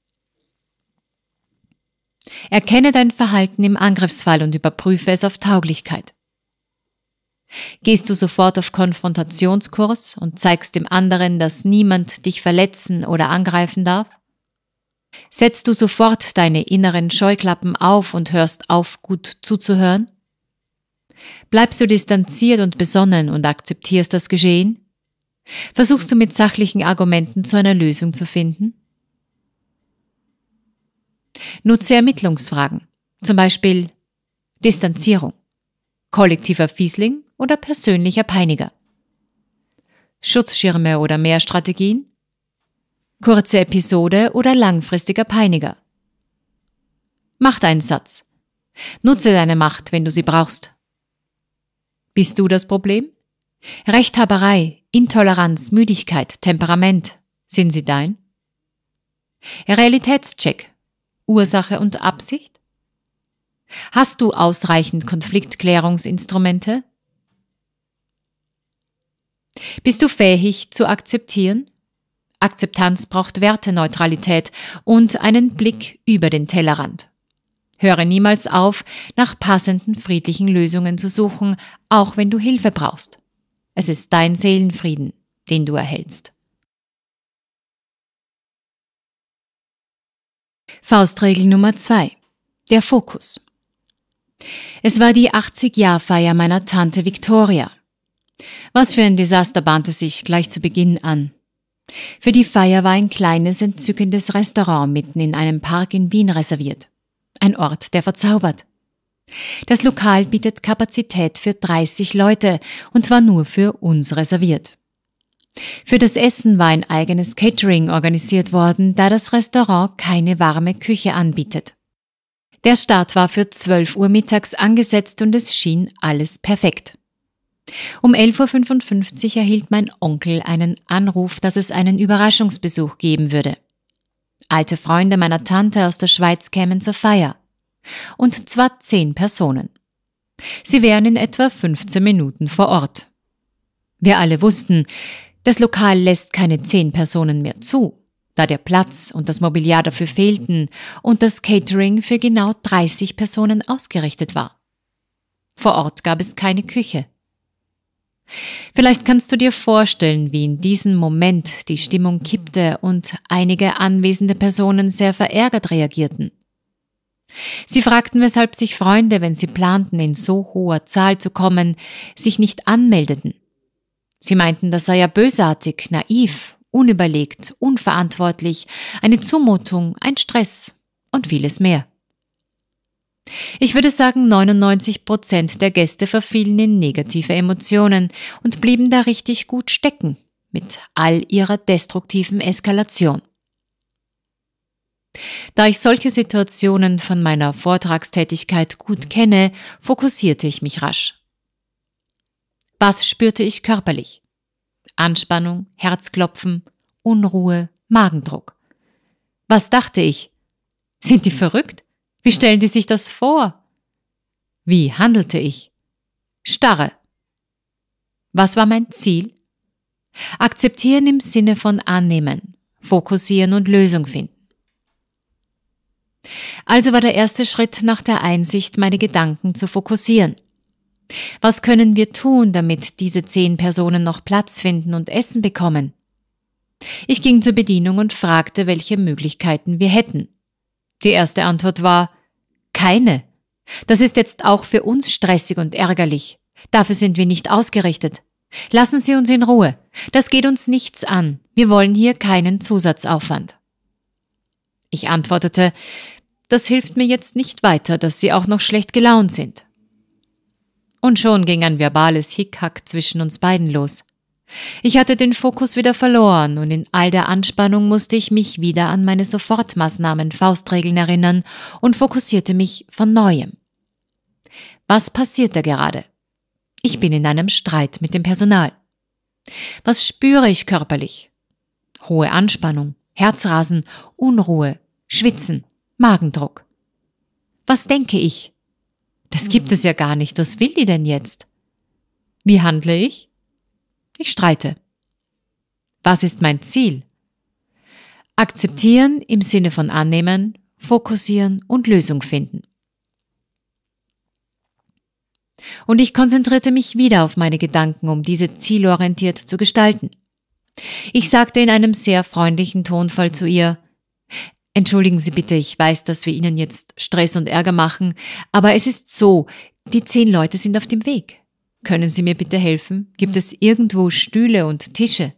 Erkenne dein Verhalten im Angriffsfall und überprüfe es auf Tauglichkeit. Gehst du sofort auf Konfrontationskurs und zeigst dem anderen, dass niemand dich verletzen oder angreifen darf? Setzt du sofort deine inneren Scheuklappen auf und hörst auf, gut zuzuhören? Bleibst du distanziert und besonnen und akzeptierst das Geschehen? Versuchst du mit sachlichen Argumenten zu einer Lösung zu finden? Nutze Ermittlungsfragen, zum Beispiel Distanzierung, kollektiver Fiesling oder persönlicher Peiniger, Schutzschirme oder Mehrstrategien, kurze Episode oder langfristiger Peiniger. Machteinsatz. Nutze deine Macht, wenn du sie brauchst. Bist du das Problem? Rechthaberei, Intoleranz, Müdigkeit, Temperament. Sind sie dein? Realitätscheck. Ursache und Absicht? Hast du ausreichend Konfliktklärungsinstrumente? Bist du fähig zu akzeptieren? Akzeptanz braucht Werteneutralität und einen Blick über den Tellerrand. Höre niemals auf, nach passenden friedlichen Lösungen zu suchen, auch wenn du Hilfe brauchst. Es ist dein Seelenfrieden, den du erhältst. Faustregel Nummer zwei. Der Fokus. Es war die achtzig-Jahr-Feier meiner Tante Victoria. Was für ein Desaster bahnte sich gleich zu Beginn an. Für die Feier war ein kleines, entzückendes Restaurant mitten in einem Park in Wien reserviert. Ein Ort, der verzaubert. Das Lokal bietet Kapazität für dreißig Leute und war nur für uns reserviert. Für das Essen war ein eigenes Catering organisiert worden, da das Restaurant keine warme Küche anbietet. Der Start war für zwölf Uhr mittags angesetzt und es schien alles perfekt. Um elf Uhr fünfundfünfzig erhielt mein Onkel einen Anruf, dass es einen Überraschungsbesuch geben würde. Alte Freunde meiner Tante aus der Schweiz kämen zur Feier. Und zwar zehn Personen. Sie wären in etwa fünfzehn Minuten vor Ort. Wir alle wussten, das Lokal lässt keine zehn Personen mehr zu, da der Platz und das Mobiliar dafür fehlten und das Catering für genau dreißig Personen ausgerichtet war. Vor Ort gab es keine Küche. Vielleicht kannst du dir vorstellen, wie in diesem Moment die Stimmung kippte und einige anwesende Personen sehr verärgert reagierten. Sie fragten, weshalb sich Freunde, wenn sie planten, in so hoher Zahl zu kommen, sich nicht anmeldeten. Sie meinten, das sei ja bösartig, naiv, unüberlegt, unverantwortlich, eine Zumutung, ein Stress und vieles mehr. Ich würde sagen, neunundneunzig Prozent der Gäste verfielen in negative Emotionen und blieben da richtig gut stecken, mit all ihrer destruktiven Eskalation. Da ich solche Situationen von meiner Vortragstätigkeit gut kenne, fokussierte ich mich rasch. Was spürte ich körperlich? Anspannung, Herzklopfen, Unruhe, Magendruck. Was dachte ich? Sind die verrückt? Wie stellen die sich das vor? Wie handelte ich? Starre. Was war mein Ziel? Akzeptieren im Sinne von annehmen, fokussieren und Lösung finden. Also war der erste Schritt nach der Einsicht, meine Gedanken zu fokussieren. Was können wir tun, damit diese zehn Personen noch Platz finden und Essen bekommen? Ich ging zur Bedienung und fragte, welche Möglichkeiten wir hätten. Die erste Antwort war: keine. Das ist jetzt auch für uns stressig und ärgerlich. Dafür sind wir nicht ausgerichtet. Lassen Sie uns in Ruhe. Das geht uns nichts an. Wir wollen hier keinen Zusatzaufwand. Ich antwortete: das hilft mir jetzt nicht weiter, dass Sie auch noch schlecht gelaunt sind. Und schon ging ein verbales Hickhack zwischen uns beiden los. Ich hatte den Fokus wieder verloren und in all der Anspannung musste ich mich wieder an meine Sofortmaßnahmen, Faustregeln erinnern und fokussierte mich von Neuem. Was passiert da gerade? Ich bin in einem Streit mit dem Personal. Was spüre ich körperlich? Hohe Anspannung, Herzrasen, Unruhe, Schwitzen, Magendruck. Was denke ich? Das gibt es ja gar nicht. Was will die denn jetzt? Wie handle ich? Ich streite. Was ist mein Ziel? Akzeptieren im Sinne von annehmen, fokussieren und Lösung finden. Und ich konzentrierte mich wieder auf meine Gedanken, um diese zielorientiert zu gestalten. Ich sagte in einem sehr freundlichen Tonfall zu ihr: Entschuldigen Sie bitte, ich weiß, dass wir Ihnen jetzt Stress und Ärger machen, aber es ist so, die zehn Leute sind auf dem Weg. Können Sie mir bitte helfen? Gibt es irgendwo Stühle und Tische?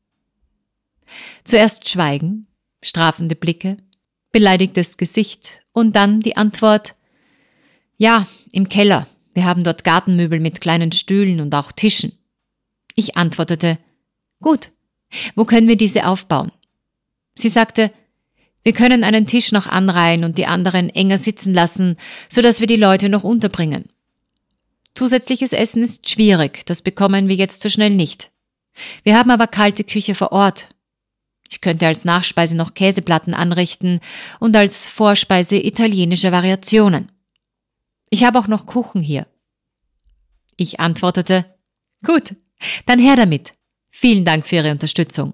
Zuerst Schweigen, strafende Blicke, beleidigtes Gesicht und dann die Antwort: Ja, im Keller. Wir haben dort Gartenmöbel mit kleinen Stühlen und auch Tischen. Ich antwortete: Gut, wo können wir diese aufbauen? Sie sagte: Wir können einen Tisch noch anreihen und die anderen enger sitzen lassen, sodass wir die Leute noch unterbringen. Zusätzliches Essen ist schwierig, das bekommen wir jetzt so schnell nicht. Wir haben aber kalte Küche vor Ort. Ich könnte als Nachspeise noch Käseplatten anrichten und als Vorspeise italienische Variationen. Ich habe auch noch Kuchen hier. Ich antwortete: Gut, dann her damit. Vielen Dank für Ihre Unterstützung.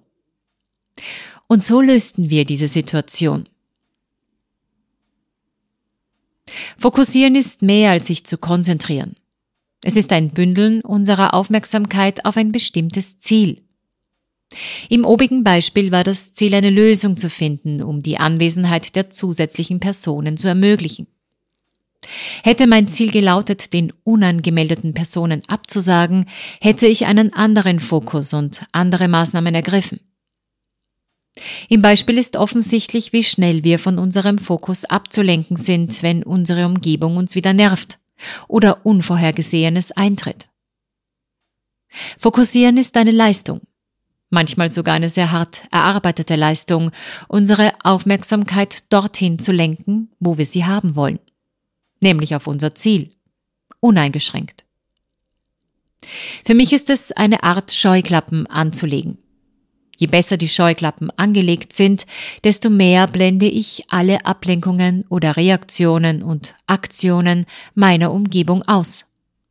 Und so lösten wir diese Situation. Fokussieren ist mehr als sich zu konzentrieren. Es ist ein Bündeln unserer Aufmerksamkeit auf ein bestimmtes Ziel. Im obigen Beispiel war das Ziel, eine Lösung zu finden, um die Anwesenheit der zusätzlichen Personen zu ermöglichen. Hätte mein Ziel gelautet, den unangemeldeten Personen abzusagen, hätte ich einen anderen Fokus und andere Maßnahmen ergriffen. Im Beispiel ist offensichtlich, wie schnell wir von unserem Fokus abzulenken sind, wenn unsere Umgebung uns wieder nervt oder Unvorhergesehenes eintritt. Fokussieren ist eine Leistung, manchmal sogar eine sehr hart erarbeitete Leistung, unsere Aufmerksamkeit dorthin zu lenken, wo wir sie haben wollen, nämlich auf unser Ziel, uneingeschränkt. Für mich ist es eine Art Scheuklappen anzulegen. Je besser die Scheuklappen angelegt sind, desto mehr blende ich alle Ablenkungen oder Reaktionen und Aktionen meiner Umgebung aus.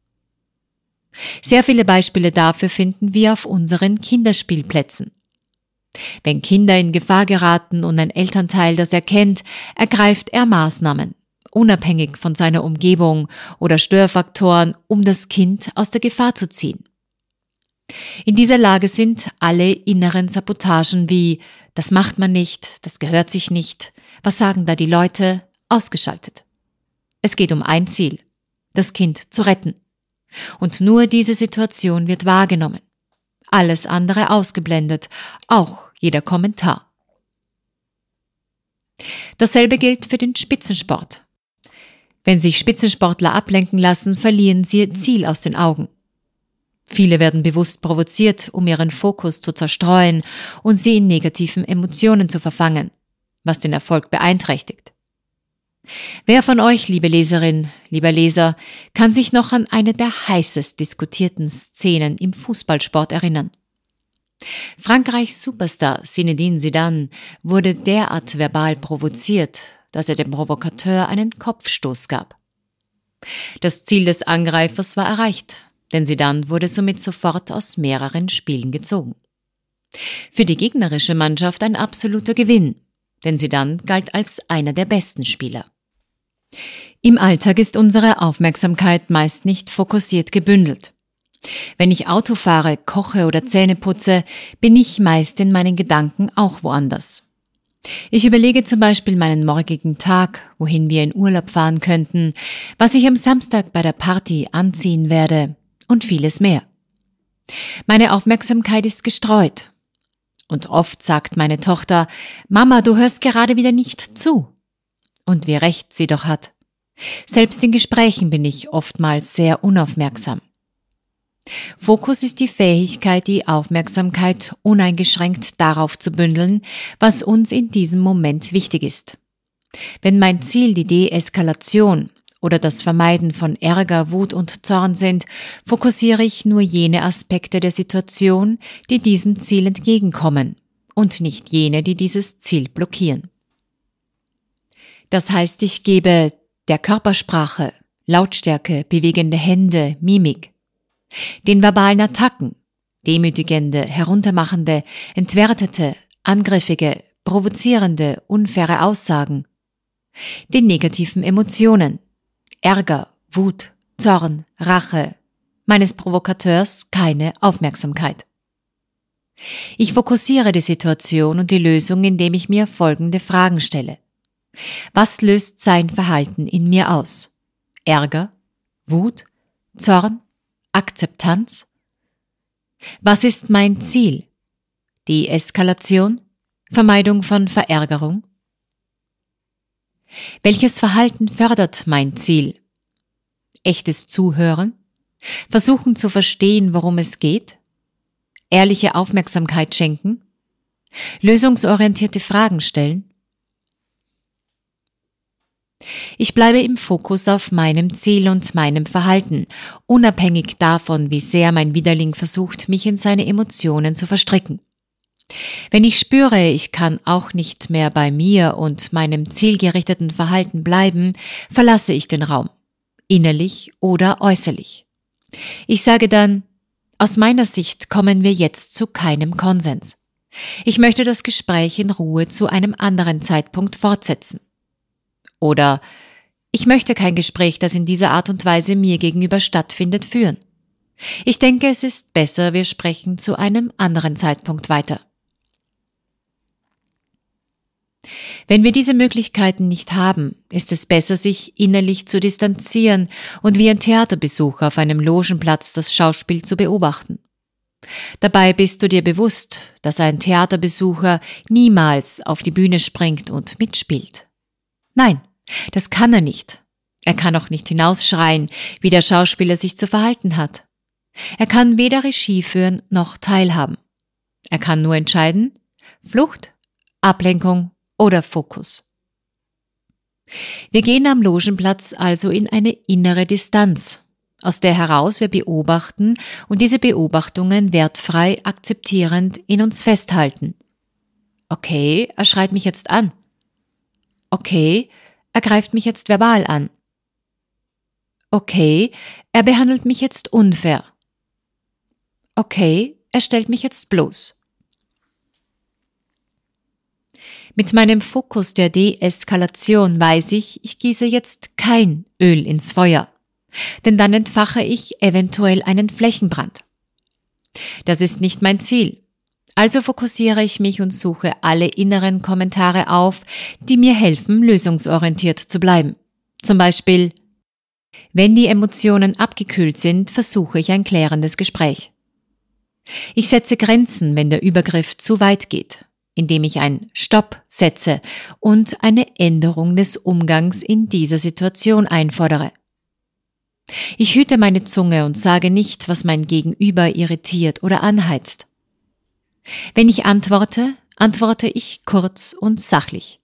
Sehr viele Beispiele dafür finden wir auf unseren Kinderspielplätzen. Wenn Kinder in Gefahr geraten und ein Elternteil das erkennt, ergreift er Maßnahmen, unabhängig von seiner Umgebung oder Störfaktoren, um das Kind aus der Gefahr zu ziehen. In dieser Lage sind alle inneren Sabotagen wie „das macht man nicht, das gehört sich nicht, was sagen da die Leute?“ ausgeschaltet. Es geht um ein Ziel, das Kind zu retten. Und nur diese Situation wird wahrgenommen. Alles andere ausgeblendet, auch jeder Kommentar. Dasselbe gilt für den Spitzensport. Wenn sich Spitzensportler ablenken lassen, verlieren sie ihr Ziel aus den Augen. Viele werden bewusst provoziert, um ihren Fokus zu zerstreuen und sie in negativen Emotionen zu verfangen, was den Erfolg beeinträchtigt. Wer von euch, liebe Leserin, lieber Leser, kann sich noch an eine der heißest diskutierten Szenen im Fußballsport erinnern? Frankreichs Superstar Zinedine Zidane wurde derart verbal provoziert, dass er dem Provokateur einen Kopfstoß gab. Das Ziel des Angreifers war erreicht, denn Zidane wurde somit sofort aus mehreren Spielen gezogen. Für die gegnerische Mannschaft ein absoluter Gewinn, denn Zidane galt als einer der besten Spieler. Im Alltag ist unsere Aufmerksamkeit meist nicht fokussiert gebündelt. Wenn ich Auto fahre, koche oder Zähne putze, bin ich meist in meinen Gedanken auch woanders. Ich überlege zum Beispiel meinen morgigen Tag, wohin wir in Urlaub fahren könnten, was ich am Samstag bei der Party anziehen werde und vieles mehr. Meine Aufmerksamkeit ist gestreut. Und oft sagt meine Tochter: „Mama, du hörst gerade wieder nicht zu.“ Und wie recht sie doch hat. Selbst in Gesprächen bin ich oftmals sehr unaufmerksam. Fokus ist die Fähigkeit, die Aufmerksamkeit uneingeschränkt darauf zu bündeln, was uns in diesem Moment wichtig ist. Wenn mein Ziel die Deeskalation oder das Vermeiden von Ärger, Wut und Zorn sind, fokussiere ich nur jene Aspekte der Situation, die diesem Ziel entgegenkommen und nicht jene, die dieses Ziel blockieren. Das heißt, ich gebe der Körpersprache, Lautstärke, bewegende Hände, Mimik, den verbalen Attacken, demütigende, heruntermachende, entwertete, angriffige, provozierende, unfaire Aussagen, den negativen Emotionen, Ärger, Wut, Zorn, Rache, meines Provokateurs keine Aufmerksamkeit. Ich fokussiere die Situation und die Lösung, indem ich mir folgende Fragen stelle. Was löst sein Verhalten in mir aus? Ärger, Wut, Zorn, Akzeptanz? Was ist mein Ziel? Deeskalation? Vermeidung von Verärgerung? Welches Verhalten fördert mein Ziel? Echtes Zuhören? Versuchen zu verstehen, worum es geht? Ehrliche Aufmerksamkeit schenken? Lösungsorientierte Fragen stellen? Ich bleibe im Fokus auf meinem Ziel und meinem Verhalten, unabhängig davon, wie sehr mein Widerling versucht, mich in seine Emotionen zu verstricken. Wenn ich spüre, ich kann auch nicht mehr bei mir und meinem zielgerichteten Verhalten bleiben, verlasse ich den Raum, innerlich oder äußerlich. Ich sage dann: Aus meiner Sicht kommen wir jetzt zu keinem Konsens. Ich möchte das Gespräch in Ruhe zu einem anderen Zeitpunkt fortsetzen. Oder: Ich möchte kein Gespräch, das in dieser Art und Weise mir gegenüber stattfindet, führen. Ich denke, es ist besser, wir sprechen zu einem anderen Zeitpunkt weiter. Wenn wir diese Möglichkeiten nicht haben, ist es besser, sich innerlich zu distanzieren und wie ein Theaterbesucher auf einem Logenplatz das Schauspiel zu beobachten. Dabei bist du dir bewusst, dass ein Theaterbesucher niemals auf die Bühne springt und mitspielt. Nein, das kann er nicht. Er kann auch nicht hinausschreien, wie der Schauspieler sich zu verhalten hat. Er kann weder Regie führen noch teilhaben. Er kann nur entscheiden: Flucht, Ablenkung oder Fokus. Wir gehen am Logenplatz also in eine innere Distanz, aus der heraus wir beobachten und diese Beobachtungen wertfrei akzeptierend in uns festhalten. Okay, er schreit mich jetzt an. Okay, er greift mich jetzt verbal an. Okay, er behandelt mich jetzt unfair. Okay, er stellt mich jetzt bloß. Mit meinem Fokus der Deeskalation weiß ich, ich gieße jetzt kein Öl ins Feuer, denn dann entfache ich eventuell einen Flächenbrand. Das ist nicht mein Ziel. Also fokussiere ich mich und suche alle inneren Kommentare auf, die mir helfen, lösungsorientiert zu bleiben. Zum Beispiel: Wenn die Emotionen abgekühlt sind, versuche ich ein klärendes Gespräch. Ich setze Grenzen, wenn der Übergriff zu weit geht, indem ich ein Stopp setze und eine Änderung des Umgangs in dieser Situation einfordere. Ich hüte meine Zunge und sage nicht, was mein Gegenüber irritiert oder anheizt. Wenn ich antworte, antworte ich kurz und sachlich.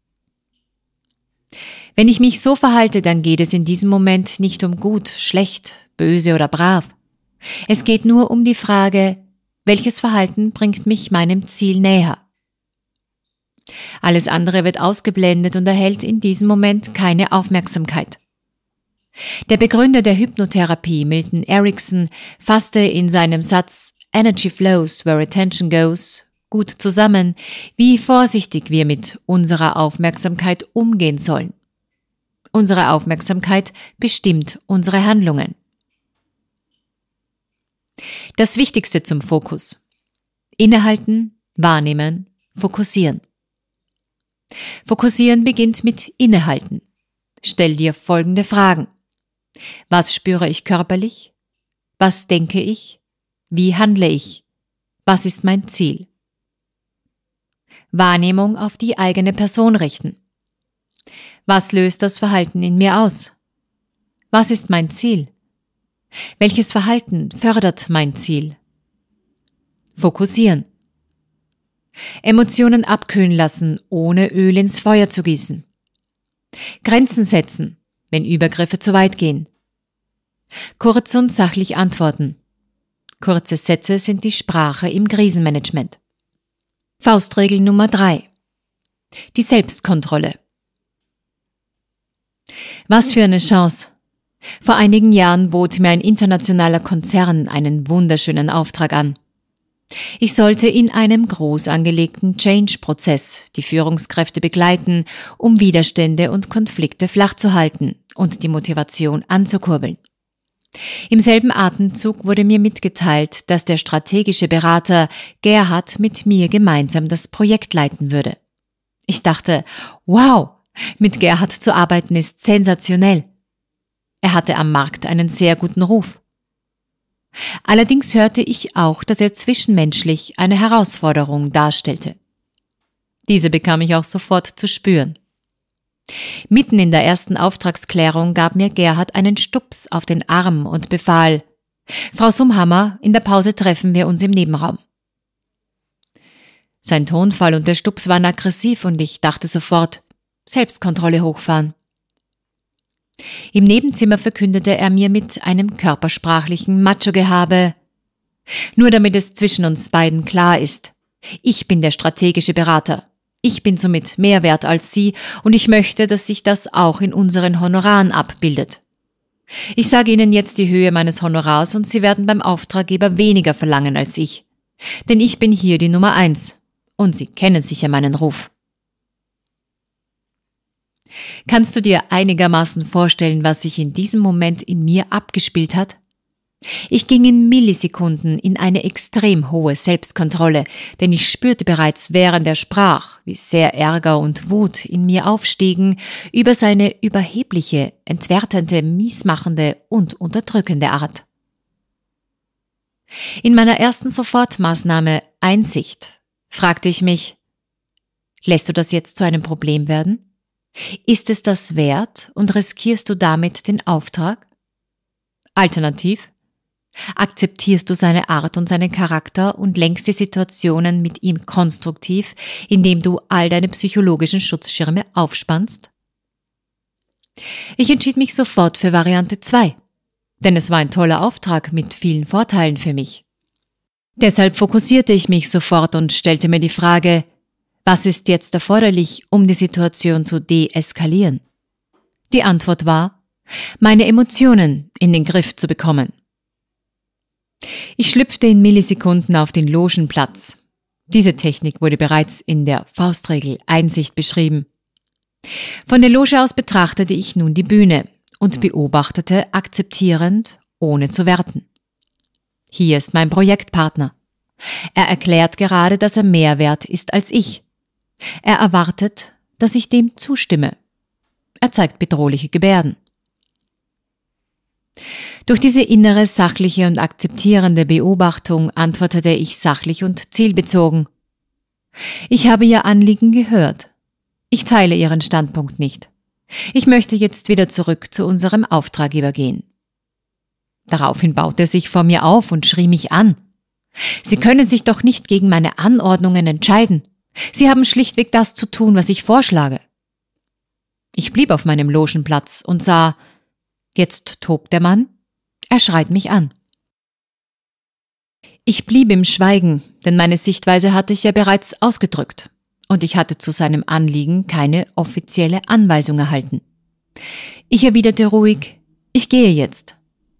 Wenn ich mich so verhalte, dann geht es in diesem Moment nicht um gut, schlecht, böse oder brav. Es geht nur um die Frage, welches Verhalten bringt mich meinem Ziel näher? Alles andere wird ausgeblendet und erhält in diesem Moment keine Aufmerksamkeit. Der Begründer der Hypnotherapie, Milton Erickson, fasste in seinem Satz Energy flows where attention goes gut zusammen, wie vorsichtig wir mit unserer Aufmerksamkeit umgehen sollen. Unsere Aufmerksamkeit bestimmt unsere Handlungen. Das Wichtigste zum Fokus: Innehalten, wahrnehmen, fokussieren. Fokussieren beginnt mit Innehalten. Stell dir folgende Fragen: Was spüre ich körperlich? Was denke ich? Wie handle ich? Was ist mein Ziel? Wahrnehmung auf die eigene Person richten. Was löst das Verhalten in mir aus? Was ist mein Ziel? Welches Verhalten fördert mein Ziel? Fokussieren. Emotionen abkühlen lassen, ohne Öl ins Feuer zu gießen. Grenzen setzen, wenn Übergriffe zu weit gehen. Kurz und sachlich antworten. Kurze Sätze sind die Sprache im Krisenmanagement. Faustregel Nummer drei. Die Selbstkontrolle. Was für eine Chance! Vor einigen Jahren bot mir ein internationaler Konzern einen wunderschönen Auftrag an. Ich sollte in einem groß angelegten Change-Prozess die Führungskräfte begleiten, um Widerstände und Konflikte flach zu halten und die Motivation anzukurbeln. Im selben Atemzug wurde mir mitgeteilt, dass der strategische Berater Gerhard mit mir gemeinsam das Projekt leiten würde. Ich dachte, wow, mit Gerhard zu arbeiten ist sensationell. Er hatte am Markt einen sehr guten Ruf. Allerdings hörte ich auch, dass er zwischenmenschlich eine Herausforderung darstellte. Diese bekam ich auch sofort zu spüren. Mitten in der ersten Auftragsklärung gab mir Gerhard einen Stups auf den Arm und befahl: Frau Sumhammer, in der Pause treffen wir uns im Nebenraum. Sein Tonfall und der Stups waren aggressiv und ich dachte sofort: Selbstkontrolle hochfahren. Im Nebenzimmer verkündete er mir mit einem körpersprachlichen Macho-Gehabe: Nur damit es zwischen uns beiden klar ist, ich bin der strategische Berater. Ich bin somit mehr wert als Sie und ich möchte, dass sich das auch in unseren Honoraren abbildet. Ich sage Ihnen jetzt die Höhe meines Honorars und Sie werden beim Auftraggeber weniger verlangen als ich. Denn ich bin hier die Nummer eins und Sie kennen sicher meinen Ruf. Kannst du dir einigermaßen vorstellen, was sich in diesem Moment in mir abgespielt hat? Ich ging in Millisekunden in eine extrem hohe Selbstkontrolle, denn ich spürte bereits, während er sprach, wie sehr Ärger und Wut in mir aufstiegen über seine überhebliche, entwertende, miesmachende und unterdrückende Art. In meiner ersten Sofortmaßnahme Einsicht fragte ich mich, lässt du das jetzt zu einem Problem werden? Ist es das wert und riskierst du damit den Auftrag? Alternativ, akzeptierst du seine Art und seinen Charakter und lenkst die Situationen mit ihm konstruktiv, indem du all deine psychologischen Schutzschirme aufspannst? Ich entschied mich sofort für Variante zwei, denn es war ein toller Auftrag mit vielen Vorteilen für mich. Deshalb fokussierte ich mich sofort und stellte mir die Frage, was ist jetzt erforderlich, um die Situation zu deeskalieren? Die Antwort war, meine Emotionen in den Griff zu bekommen. Ich schlüpfte in Millisekunden auf den Logenplatz. Diese Technik wurde bereits in der Faustregel Einsicht beschrieben. Von der Loge aus betrachtete ich nun die Bühne und beobachtete akzeptierend, ohne zu werten. Hier ist mein Projektpartner. Er erklärt gerade, dass er mehr wert ist als ich. Er erwartet, dass ich dem zustimme. Er zeigt bedrohliche Gebärden. Durch diese innere, sachliche und akzeptierende Beobachtung antwortete ich sachlich und zielbezogen. Ich habe Ihr Anliegen gehört. Ich teile Ihren Standpunkt nicht. Ich möchte jetzt wieder zurück zu unserem Auftraggeber gehen. Daraufhin baute er sich vor mir auf und schrie mich an. Sie können sich doch nicht gegen meine Anordnungen entscheiden. Sie haben schlichtweg das zu tun, was ich vorschlage. Ich blieb auf meinem Logenplatz und sah, jetzt tobt der Mann, er schreit mich an. Ich blieb im Schweigen, denn meine Sichtweise hatte ich ja bereits ausgedrückt und ich hatte zu seinem Anliegen keine offizielle Anweisung erhalten. Ich erwiderte ruhig, ich gehe jetzt.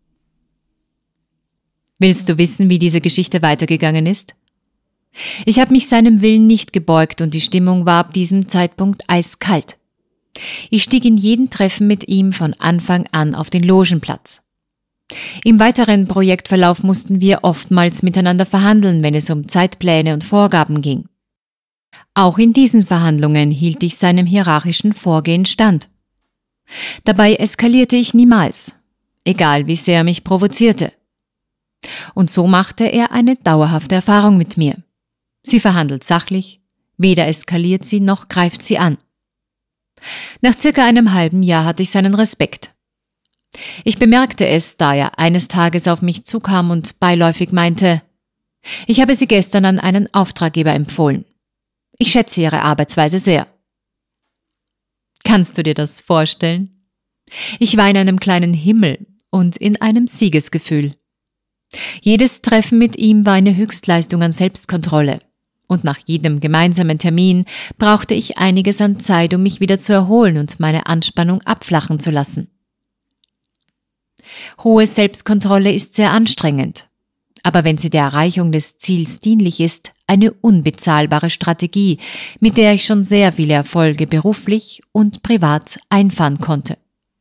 Willst du wissen, wie diese Geschichte weitergegangen ist? Ich habe mich seinem Willen nicht gebeugt und die Stimmung war ab diesem Zeitpunkt eiskalt. Ich stieg in jeden Treffen mit ihm von Anfang an auf den Logenplatz. Im weiteren Projektverlauf mussten wir oftmals miteinander verhandeln, wenn es um Zeitpläne und Vorgaben ging. Auch in diesen Verhandlungen hielt ich seinem hierarchischen Vorgehen stand. Dabei eskalierte ich niemals, egal wie sehr er mich provozierte. Und so machte er eine dauerhafte Erfahrung mit mir. Sie verhandelt sachlich, weder eskaliert sie noch greift sie an. Nach circa einem halben Jahr hatte ich seinen Respekt. Ich bemerkte es, da er eines Tages auf mich zukam und beiläufig meinte, ich habe Sie gestern an einen Auftraggeber empfohlen. Ich schätze Ihre Arbeitsweise sehr. Kannst du dir das vorstellen? Ich war in einem kleinen Himmel und in einem Siegesgefühl. Jedes Treffen mit ihm war eine Höchstleistung an Selbstkontrolle. Und nach jedem gemeinsamen Termin brauchte ich einiges an Zeit, um mich wieder zu erholen und meine Anspannung abflachen zu lassen. Hohe Selbstkontrolle ist sehr anstrengend, aber wenn sie der Erreichung des Ziels dienlich ist, eine unbezahlbare Strategie, mit der ich schon sehr viele Erfolge beruflich und privat einfahren konnte.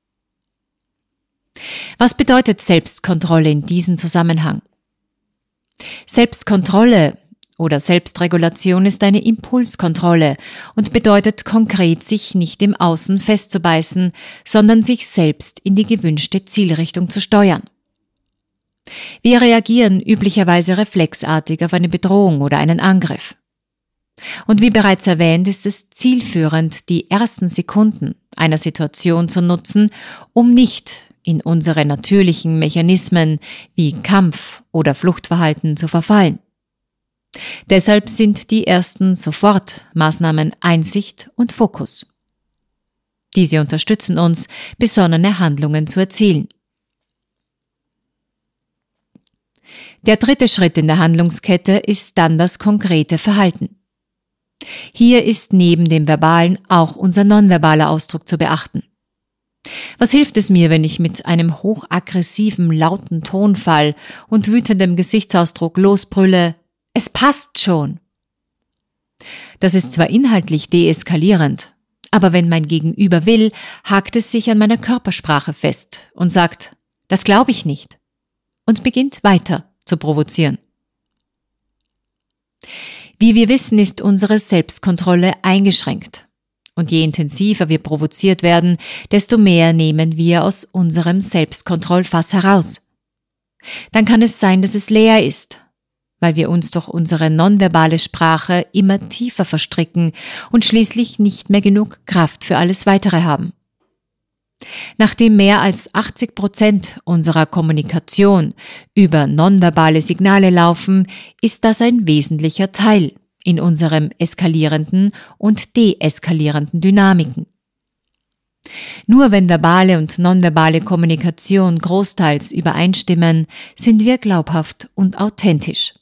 Was bedeutet Selbstkontrolle in diesem Zusammenhang? Selbstkontrolle oder Selbstregulation ist eine Impulskontrolle und bedeutet konkret, sich nicht im Außen festzubeißen, sondern sich selbst in die gewünschte Zielrichtung zu steuern. Wir reagieren üblicherweise reflexartig auf eine Bedrohung oder einen Angriff. Und wie bereits erwähnt, ist es zielführend, die ersten Sekunden einer Situation zu nutzen, um nicht in unsere natürlichen Mechanismen wie Kampf- oder Fluchtverhalten zu verfallen. Deshalb sind die ersten Sofortmaßnahmen Einsicht und Fokus. Diese unterstützen uns, besonnene Handlungen zu erzielen. Der dritte Schritt in der Handlungskette ist dann das konkrete Verhalten. Hier ist neben dem Verbalen auch unser nonverbaler Ausdruck zu beachten. Was hilft es mir, wenn ich mit einem hochaggressiven, lauten Tonfall und wütendem Gesichtsausdruck losbrülle, es passt schon? Das ist zwar inhaltlich deeskalierend, Aber wenn mein Gegenüber will, hakt es sich an meiner Körpersprache fest und sagt, das glaube ich nicht, und beginnt weiter zu provozieren. Wie wir wissen, ist unsere Selbstkontrolle eingeschränkt. Und je intensiver wir provoziert werden, desto mehr nehmen wir aus unserem Selbstkontrollfass heraus. Dann kann es sein, dass es leer ist, weil wir uns durch unsere nonverbale Sprache immer tiefer verstricken und schließlich nicht mehr genug Kraft für alles Weitere haben. Nachdem mehr als achtzig Prozent unserer Kommunikation über nonverbale Signale laufen, ist das ein wesentlicher Teil in unserem eskalierenden und deeskalierenden Dynamiken. Nur wenn verbale und nonverbale Kommunikation großteils übereinstimmen, sind wir glaubhaft und authentisch.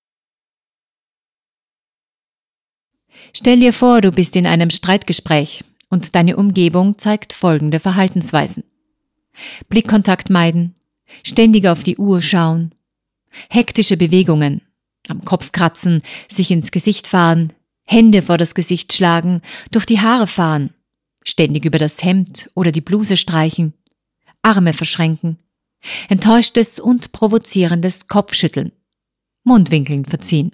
Stell dir vor, du bist in einem Streitgespräch und deine Umgebung zeigt folgende Verhaltensweisen. Blickkontakt meiden, ständig auf die Uhr schauen, hektische Bewegungen, am Kopf kratzen, sich ins Gesicht fahren, Hände vor das Gesicht schlagen, durch die Haare fahren, ständig über das Hemd oder die Bluse streichen, Arme verschränken, enttäuschtes und provozierendes Kopfschütteln, Mundwinkeln verziehen.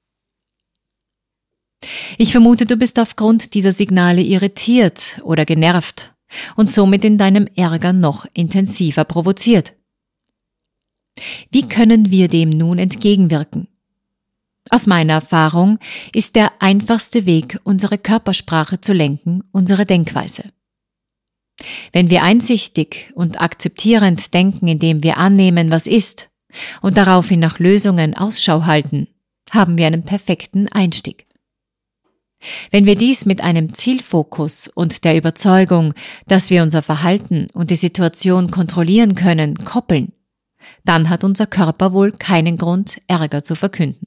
Ich vermute, du bist aufgrund dieser Signale irritiert oder genervt und somit in deinem Ärger noch intensiver provoziert. Wie können wir dem nun entgegenwirken? Aus meiner Erfahrung ist der einfachste Weg, unsere Körpersprache zu lenken, unsere Denkweise. Wenn wir einsichtig und akzeptierend denken, indem wir annehmen, was ist, und daraufhin nach Lösungen Ausschau halten, haben wir einen perfekten Einstieg. Wenn wir dies mit einem Zielfokus und der Überzeugung, dass wir unser Verhalten und die Situation kontrollieren können, koppeln, dann hat unser Körper wohl keinen Grund, Ärger zu verkünden.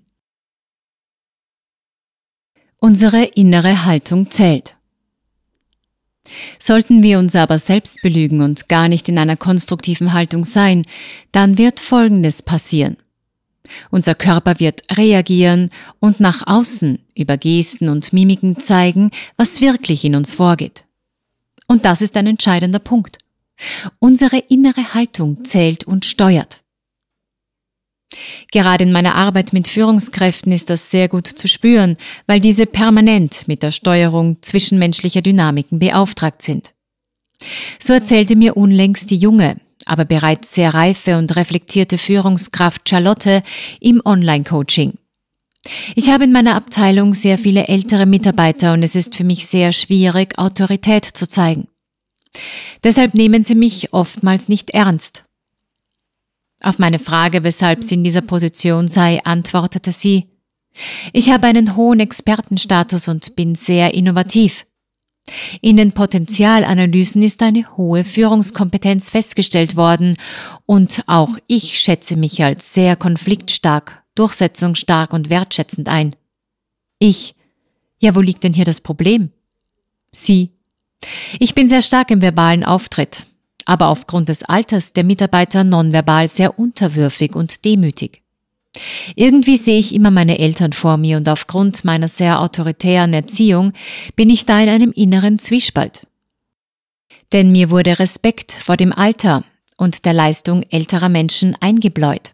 Unsere innere Haltung zählt. Sollten wir uns aber selbst belügen und gar nicht in einer konstruktiven Haltung sein, dann wird Folgendes passieren. Unser Körper wird reagieren und nach außen über Gesten und Mimiken zeigen, was wirklich in uns vorgeht. Und das ist ein entscheidender Punkt. Unsere innere Haltung zählt und steuert. Gerade in meiner Arbeit mit Führungskräften ist das sehr gut zu spüren, weil diese permanent mit der Steuerung zwischenmenschlicher Dynamiken beauftragt sind. So erzählte mir unlängst die junge, aber bereits sehr reife und reflektierte Führungskraft Charlotte im Online-Coaching. Ich habe in meiner Abteilung sehr viele ältere Mitarbeiter und es ist für mich sehr schwierig, Autorität zu zeigen. Deshalb nehmen sie mich oftmals nicht ernst. Auf meine Frage, weshalb sie in dieser Position sei, antwortete sie: Ich habe einen hohen Expertenstatus und bin sehr innovativ. In den Potenzialanalysen ist eine hohe Führungskompetenz festgestellt worden und auch ich schätze mich als sehr konfliktstark, durchsetzungsstark und wertschätzend ein. Ich: Ja, wo liegt denn hier das Problem? Sie: Ich bin sehr stark im verbalen Auftritt, aber aufgrund des Alters der Mitarbeiter nonverbal sehr unterwürfig und demütig. Irgendwie sehe ich immer meine Eltern vor mir und aufgrund meiner sehr autoritären Erziehung bin ich da in einem inneren Zwiespalt. Denn mir wurde Respekt vor dem Alter und der Leistung älterer Menschen eingebläut.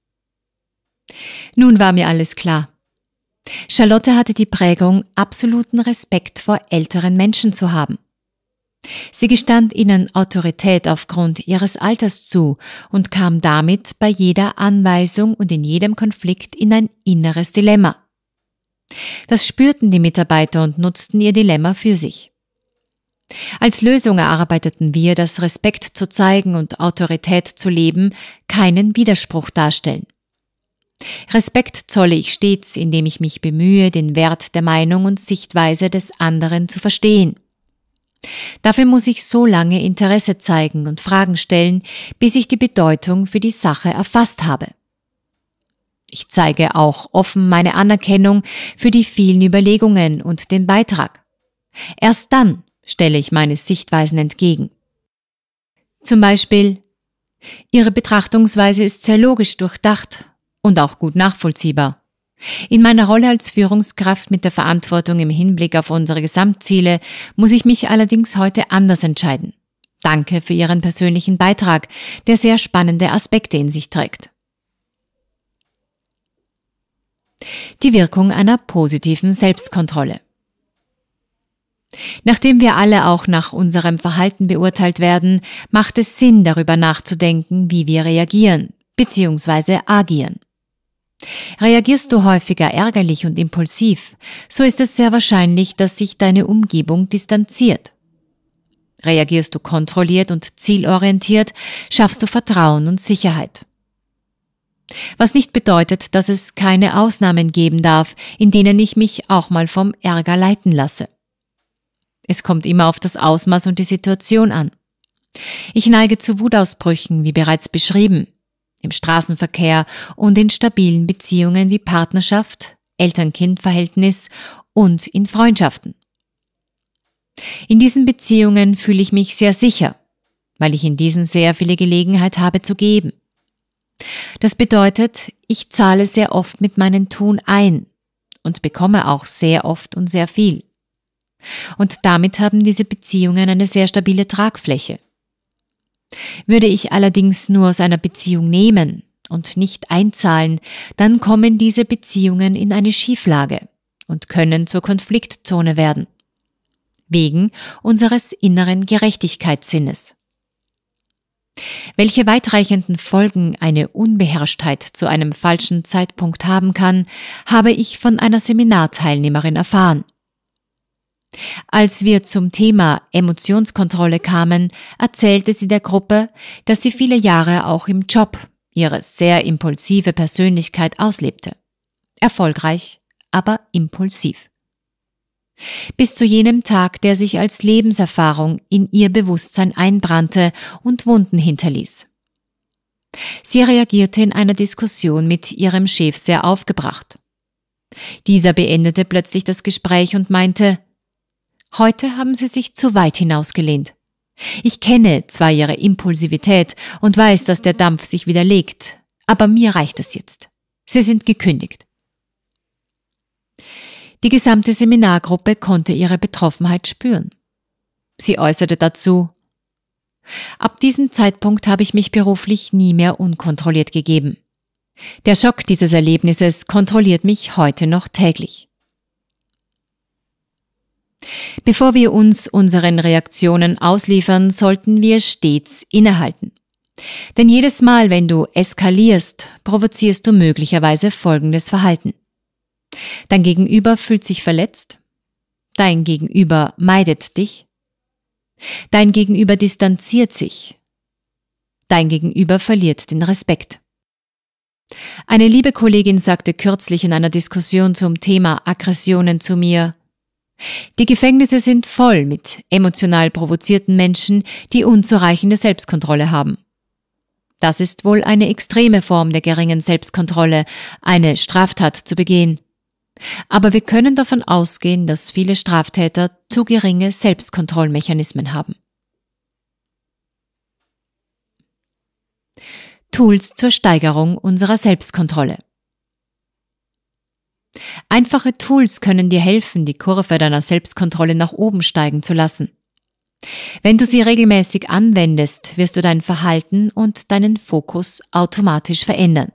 Nun war mir alles klar. Charlotte hatte die Prägung, absoluten Respekt vor älteren Menschen zu haben. Sie gestand ihnen Autorität aufgrund ihres Alters zu und kam damit bei jeder Anweisung und in jedem Konflikt in ein inneres Dilemma. Das spürten die Mitarbeiter und nutzten ihr Dilemma für sich. Als Lösung erarbeiteten wir, dass Respekt zu zeigen und Autorität zu leben keinen Widerspruch darstellen. Respekt zolle ich stets, indem ich mich bemühe, den Wert der Meinung und Sichtweise des anderen zu verstehen. Dafür muss ich so lange Interesse zeigen und Fragen stellen, bis ich die Bedeutung für die Sache erfasst habe. Ich zeige auch offen meine Anerkennung für die vielen Überlegungen und den Beitrag. Erst dann stelle ich meine Sichtweisen entgegen. Zum Beispiel: Ihre Betrachtungsweise ist sehr logisch durchdacht und auch gut nachvollziehbar. In meiner Rolle als Führungskraft mit der Verantwortung im Hinblick auf unsere Gesamtziele muss ich mich allerdings heute anders entscheiden. Danke für Ihren persönlichen Beitrag, der sehr spannende Aspekte in sich trägt. Die Wirkung einer positiven Selbstkontrolle. Nachdem wir alle auch nach unserem Verhalten beurteilt werden, macht es Sinn, darüber nachzudenken, wie wir reagieren bzw. agieren. Reagierst du häufiger ärgerlich und impulsiv, so ist es sehr wahrscheinlich, dass sich deine Umgebung distanziert. Reagierst du kontrolliert und zielorientiert, schaffst du Vertrauen und Sicherheit. Was nicht bedeutet, dass es keine Ausnahmen geben darf, in denen ich mich auch mal vom Ärger leiten lasse. Es kommt immer auf das Ausmaß und die Situation an. Ich neige zu Wutausbrüchen, wie bereits beschrieben, im Straßenverkehr und in stabilen Beziehungen wie Partnerschaft, Eltern-Kind-Verhältnis und in Freundschaften. In diesen Beziehungen fühle ich mich sehr sicher, weil ich in diesen sehr viele Gelegenheit habe zu geben. Das bedeutet, ich zahle sehr oft mit meinem Tun ein und bekomme auch sehr oft und sehr viel. Und damit haben diese Beziehungen eine sehr stabile Tragfläche. Würde ich allerdings nur aus einer Beziehung nehmen und nicht einzahlen, dann kommen diese Beziehungen in eine Schieflage und können zur Konfliktzone werden, wegen unseres inneren Gerechtigkeitssinnes. Welche weitreichenden Folgen eine Unbeherrschtheit zu einem falschen Zeitpunkt haben kann, habe ich von einer Seminarteilnehmerin erfahren. Als wir zum Thema Emotionskontrolle kamen, erzählte sie der Gruppe, dass sie viele Jahre auch im Job ihre sehr impulsive Persönlichkeit auslebte. Erfolgreich, aber impulsiv. Bis zu jenem Tag, der sich als Lebenserfahrung in ihr Bewusstsein einbrannte und Wunden hinterließ. Sie reagierte in einer Diskussion mit ihrem Chef sehr aufgebracht. Dieser beendete plötzlich das Gespräch und meinte: Heute haben Sie sich zu weit hinausgelehnt. Ich kenne zwar Ihre Impulsivität und weiß, dass der Dampf sich wieder legt, aber mir reicht es jetzt. Sie sind gekündigt. Die gesamte Seminargruppe konnte ihre Betroffenheit spüren. Sie äußerte dazu: Ab diesem Zeitpunkt habe ich mich beruflich nie mehr unkontrolliert gegeben. Der Schock dieses Erlebnisses kontrolliert mich heute noch täglich. Bevor wir uns unseren Reaktionen ausliefern, sollten wir stets innehalten. Denn jedes Mal, wenn du eskalierst, provozierst du möglicherweise folgendes Verhalten. Dein Gegenüber fühlt sich verletzt, dein Gegenüber meidet dich, dein Gegenüber distanziert sich, dein Gegenüber verliert den Respekt. Eine liebe Kollegin sagte kürzlich in einer Diskussion zum Thema Aggressionen zu mir: Die Gefängnisse sind voll mit emotional provozierten Menschen, die unzureichende Selbstkontrolle haben. Das ist wohl eine extreme Form der geringen Selbstkontrolle, eine Straftat zu begehen. Aber wir können davon ausgehen, dass viele Straftäter zu geringe Selbstkontrollmechanismen haben. Tools zur Steigerung unserer Selbstkontrolle. Einfache Tools können dir helfen, die Kurve deiner Selbstkontrolle nach oben steigen zu lassen. Wenn du sie regelmäßig anwendest, wirst du dein Verhalten und deinen Fokus automatisch verändern.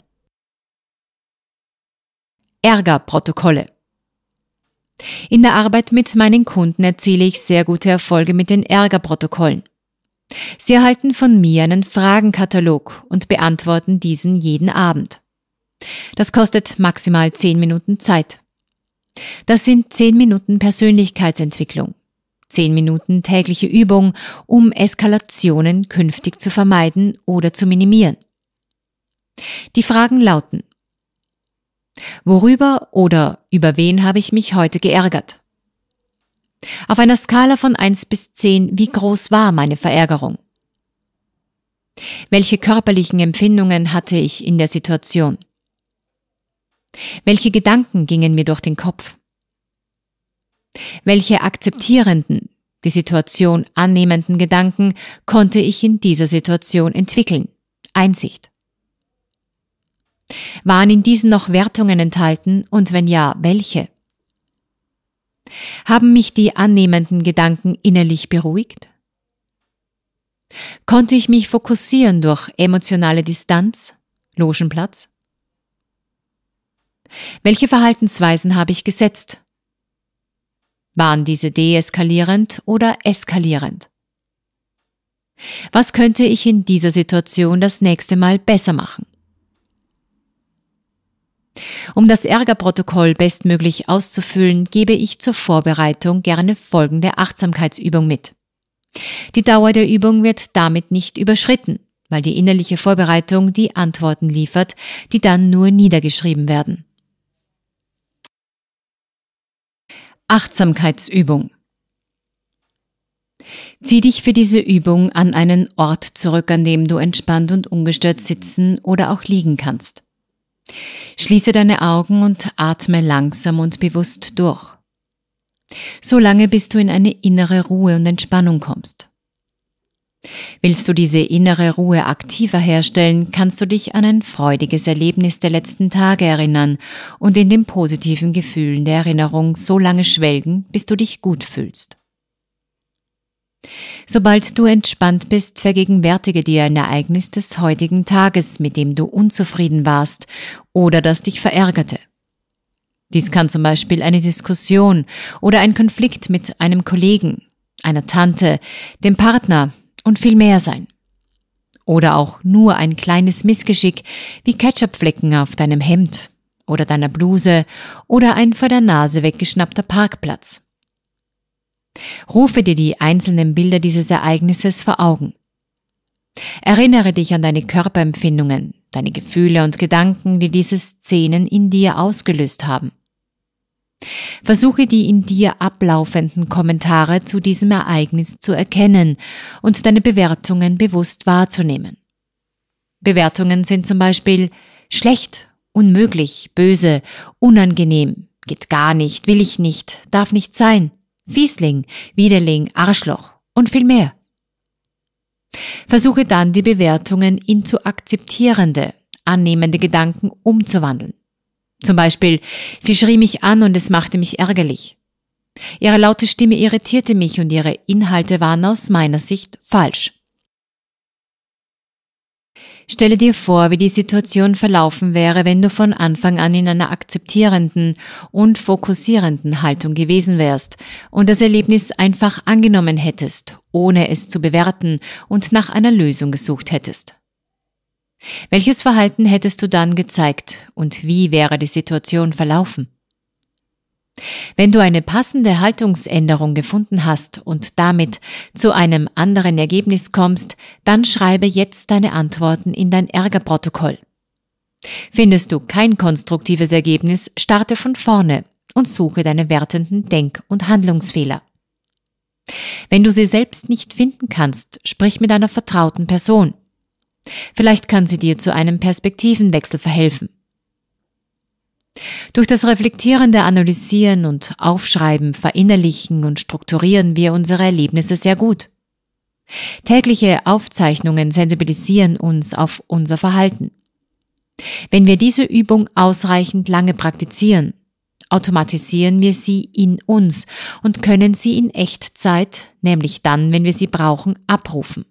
Ärgerprotokolle. In der Arbeit mit meinen Kunden erziele ich sehr gute Erfolge mit den Ärgerprotokollen. Sie erhalten von mir einen Fragenkatalog und beantworten diesen jeden Abend. Das kostet maximal zehn Minuten Zeit. Das sind zehn Minuten Persönlichkeitsentwicklung, zehn Minuten tägliche Übung, um Eskalationen künftig zu vermeiden oder zu minimieren. Die Fragen lauten: Worüber oder über wen habe ich mich heute geärgert? Auf einer Skala von eins bis zehn, wie groß war meine Verärgerung? Welche körperlichen Empfindungen hatte ich in der Situation? Welche Gedanken gingen mir durch den Kopf? Welche akzeptierenden, die Situation annehmenden Gedanken konnte ich in dieser Situation entwickeln? Einsicht. Waren in diesen noch Wertungen enthalten und wenn ja, welche? Haben mich die annehmenden Gedanken innerlich beruhigt? Konnte ich mich fokussieren durch emotionale Distanz, Logenplatz? Welche Verhaltensweisen habe ich gesetzt? Waren diese deeskalierend oder eskalierend? Was könnte ich in dieser Situation das nächste Mal besser machen? Um das Ärgerprotokoll bestmöglich auszufüllen, gebe ich zur Vorbereitung gerne folgende Achtsamkeitsübung mit. Die Dauer der Übung wird damit nicht überschritten, weil die innerliche Vorbereitung die Antworten liefert, die dann nur niedergeschrieben werden. Achtsamkeitsübung. Zieh dich für diese Übung an einen Ort zurück, an dem du entspannt und ungestört sitzen oder auch liegen kannst. Schließe deine Augen und atme langsam und bewusst durch. So lange, bis du in eine innere Ruhe und Entspannung kommst. Willst du diese innere Ruhe aktiver herstellen, kannst du dich an ein freudiges Erlebnis der letzten Tage erinnern und in den positiven Gefühlen der Erinnerung so lange schwelgen, bis du dich gut fühlst. Sobald du entspannt bist, vergegenwärtige dir ein Ereignis des heutigen Tages, mit dem du unzufrieden warst oder das dich verärgerte. Dies kann zum Beispiel eine Diskussion oder ein Konflikt mit einem Kollegen, einer Tante, dem Partner und viel mehr sein. Oder auch nur ein kleines Missgeschick wie Ketchupflecken auf deinem Hemd oder deiner Bluse oder ein vor der Nase weggeschnappter Parkplatz. Rufe dir die einzelnen Bilder dieses Ereignisses vor Augen. Erinnere dich an deine Körperempfindungen, deine Gefühle und Gedanken, die diese Szenen in dir ausgelöst haben. Versuche die in dir ablaufenden Kommentare zu diesem Ereignis zu erkennen und deine Bewertungen bewusst wahrzunehmen. Bewertungen sind zum Beispiel schlecht, unmöglich, böse, unangenehm, geht gar nicht, will ich nicht, darf nicht sein, Fiesling, Widerling, Arschloch und viel mehr. Versuche dann, die Bewertungen in zu akzeptierende, annehmende Gedanken umzuwandeln. Zum Beispiel, sie schrie mich an und es machte mich ärgerlich. Ihre laute Stimme irritierte mich und ihre Inhalte waren aus meiner Sicht falsch. Stelle dir vor, wie die Situation verlaufen wäre, wenn du von Anfang an in einer akzeptierenden und fokussierenden Haltung gewesen wärst und das Erlebnis einfach angenommen hättest, ohne es zu bewerten und nach einer Lösung gesucht hättest. Welches Verhalten hättest du dann gezeigt und wie wäre die Situation verlaufen? Wenn du eine passende Haltungsänderung gefunden hast und damit zu einem anderen Ergebnis kommst, dann schreibe jetzt deine Antworten in dein Ärgerprotokoll. Findest du kein konstruktives Ergebnis, starte von vorne und suche deine wertenden Denk- und Handlungsfehler. Wenn du sie selbst nicht finden kannst, sprich mit einer vertrauten Person. Vielleicht kann sie dir zu einem Perspektivenwechsel verhelfen. Durch das reflektierende Analysieren und Aufschreiben verinnerlichen und strukturieren wir unsere Erlebnisse sehr gut. Tägliche Aufzeichnungen sensibilisieren uns auf unser Verhalten. Wenn wir diese Übung ausreichend lange praktizieren, automatisieren wir sie in uns und können sie in Echtzeit, nämlich dann, wenn wir sie brauchen, abrufen.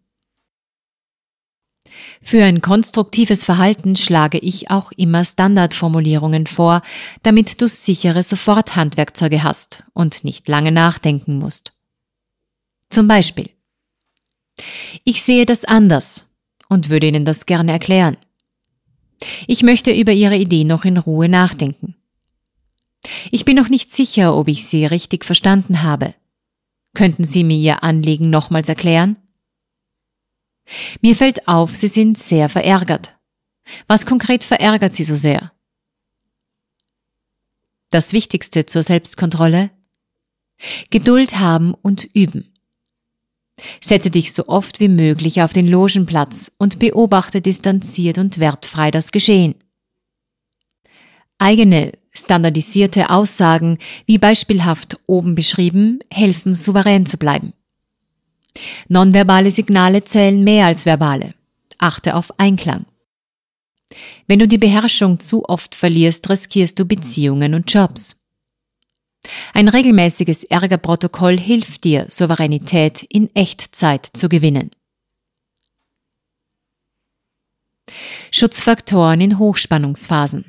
Für ein konstruktives Verhalten schlage ich auch immer Standardformulierungen vor, damit du sichere Soforthandwerkzeuge hast und nicht lange nachdenken musst. Zum Beispiel: Ich sehe das anders und würde Ihnen das gerne erklären. Ich möchte über Ihre Idee noch in Ruhe nachdenken. Ich bin noch nicht sicher, ob ich Sie richtig verstanden habe. Könnten Sie mir Ihr Anliegen nochmals erklären? Mir fällt auf, Sie sind sehr verärgert. Was konkret verärgert Sie so sehr? Das Wichtigste zur Selbstkontrolle: Geduld haben und üben. Setze dich so oft wie möglich auf den Logenplatz und beobachte distanziert und wertfrei das Geschehen. Eigene, standardisierte Aussagen, wie beispielhaft oben beschrieben, helfen, souverän zu bleiben. Nonverbale Signale zählen mehr als verbale. Achte auf Einklang. Wenn du die Beherrschung zu oft verlierst, riskierst du Beziehungen und Jobs. Ein regelmäßiges Ärgerprotokoll hilft dir, Souveränität in Echtzeit zu gewinnen. Schutzfaktoren in Hochspannungsphasen.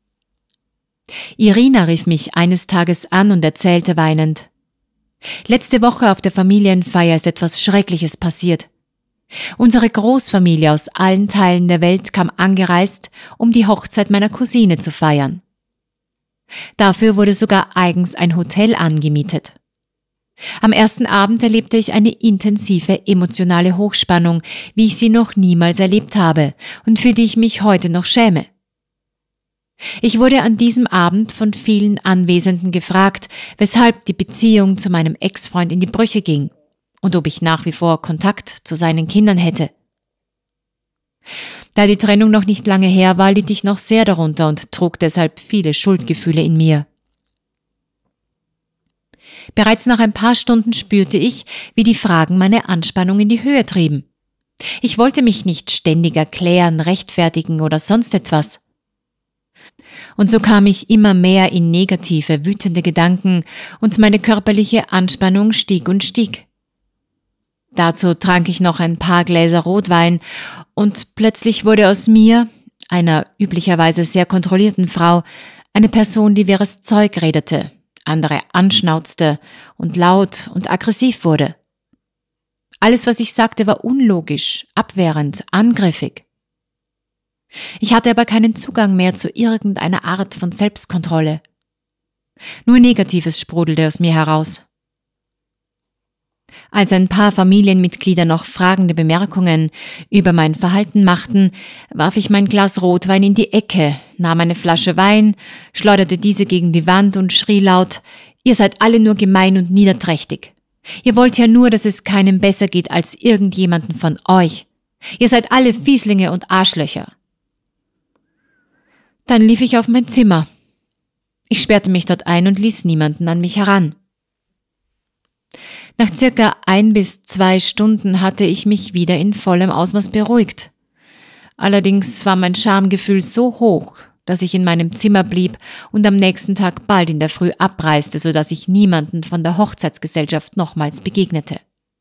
Irina rief mich eines Tages an und erzählte weinend: Letzte Woche auf der Familienfeier ist etwas Schreckliches passiert. Unsere Großfamilie aus allen Teilen der Welt kam angereist, um die Hochzeit meiner Cousine zu feiern. Dafür wurde sogar eigens ein Hotel angemietet. Am ersten Abend erlebte ich eine intensive emotionale Hochspannung, wie ich sie noch niemals erlebt habe und für die ich mich heute noch schäme. Ich wurde an diesem Abend von vielen Anwesenden gefragt, weshalb die Beziehung zu meinem Ex-Freund in die Brüche ging und ob ich nach wie vor Kontakt zu seinen Kindern hätte. Da die Trennung noch nicht lange her war, litt ich noch sehr darunter und trug deshalb viele Schuldgefühle in mir. Bereits nach ein paar Stunden spürte ich, wie die Fragen meine Anspannung in die Höhe trieben. Ich wollte mich nicht ständig erklären, rechtfertigen oder sonst etwas. Und so kam ich immer mehr in negative, wütende Gedanken und meine körperliche Anspannung stieg und stieg. Dazu trank ich noch ein paar Gläser Rotwein und plötzlich wurde aus mir, einer üblicherweise sehr kontrollierten Frau, eine Person, die wirres Zeug redete, andere anschnauzte und laut und aggressiv wurde. Alles, was ich sagte, war unlogisch, abwehrend, angriffig. Ich hatte aber keinen Zugang mehr zu irgendeiner Art von Selbstkontrolle. Nur Negatives sprudelte aus mir heraus. Als ein paar Familienmitglieder noch fragende Bemerkungen über mein Verhalten machten, warf ich mein Glas Rotwein in die Ecke, nahm eine Flasche Wein, schleuderte diese gegen die Wand und schrie laut: Ihr seid alle nur gemein und niederträchtig. Ihr wollt ja nur, dass es keinem besser geht als irgendjemanden von euch. Ihr seid alle Fieslinge und Arschlöcher. Dann lief ich auf mein Zimmer. Ich sperrte mich dort ein und ließ niemanden an mich heran. Nach circa ein bis zwei Stunden hatte ich mich wieder in vollem Ausmaß beruhigt. Allerdings war mein Schamgefühl so hoch, dass ich in meinem Zimmer blieb und am nächsten Tag bald in der Früh abreiste, sodass ich niemanden von der Hochzeitsgesellschaft nochmals begegnete.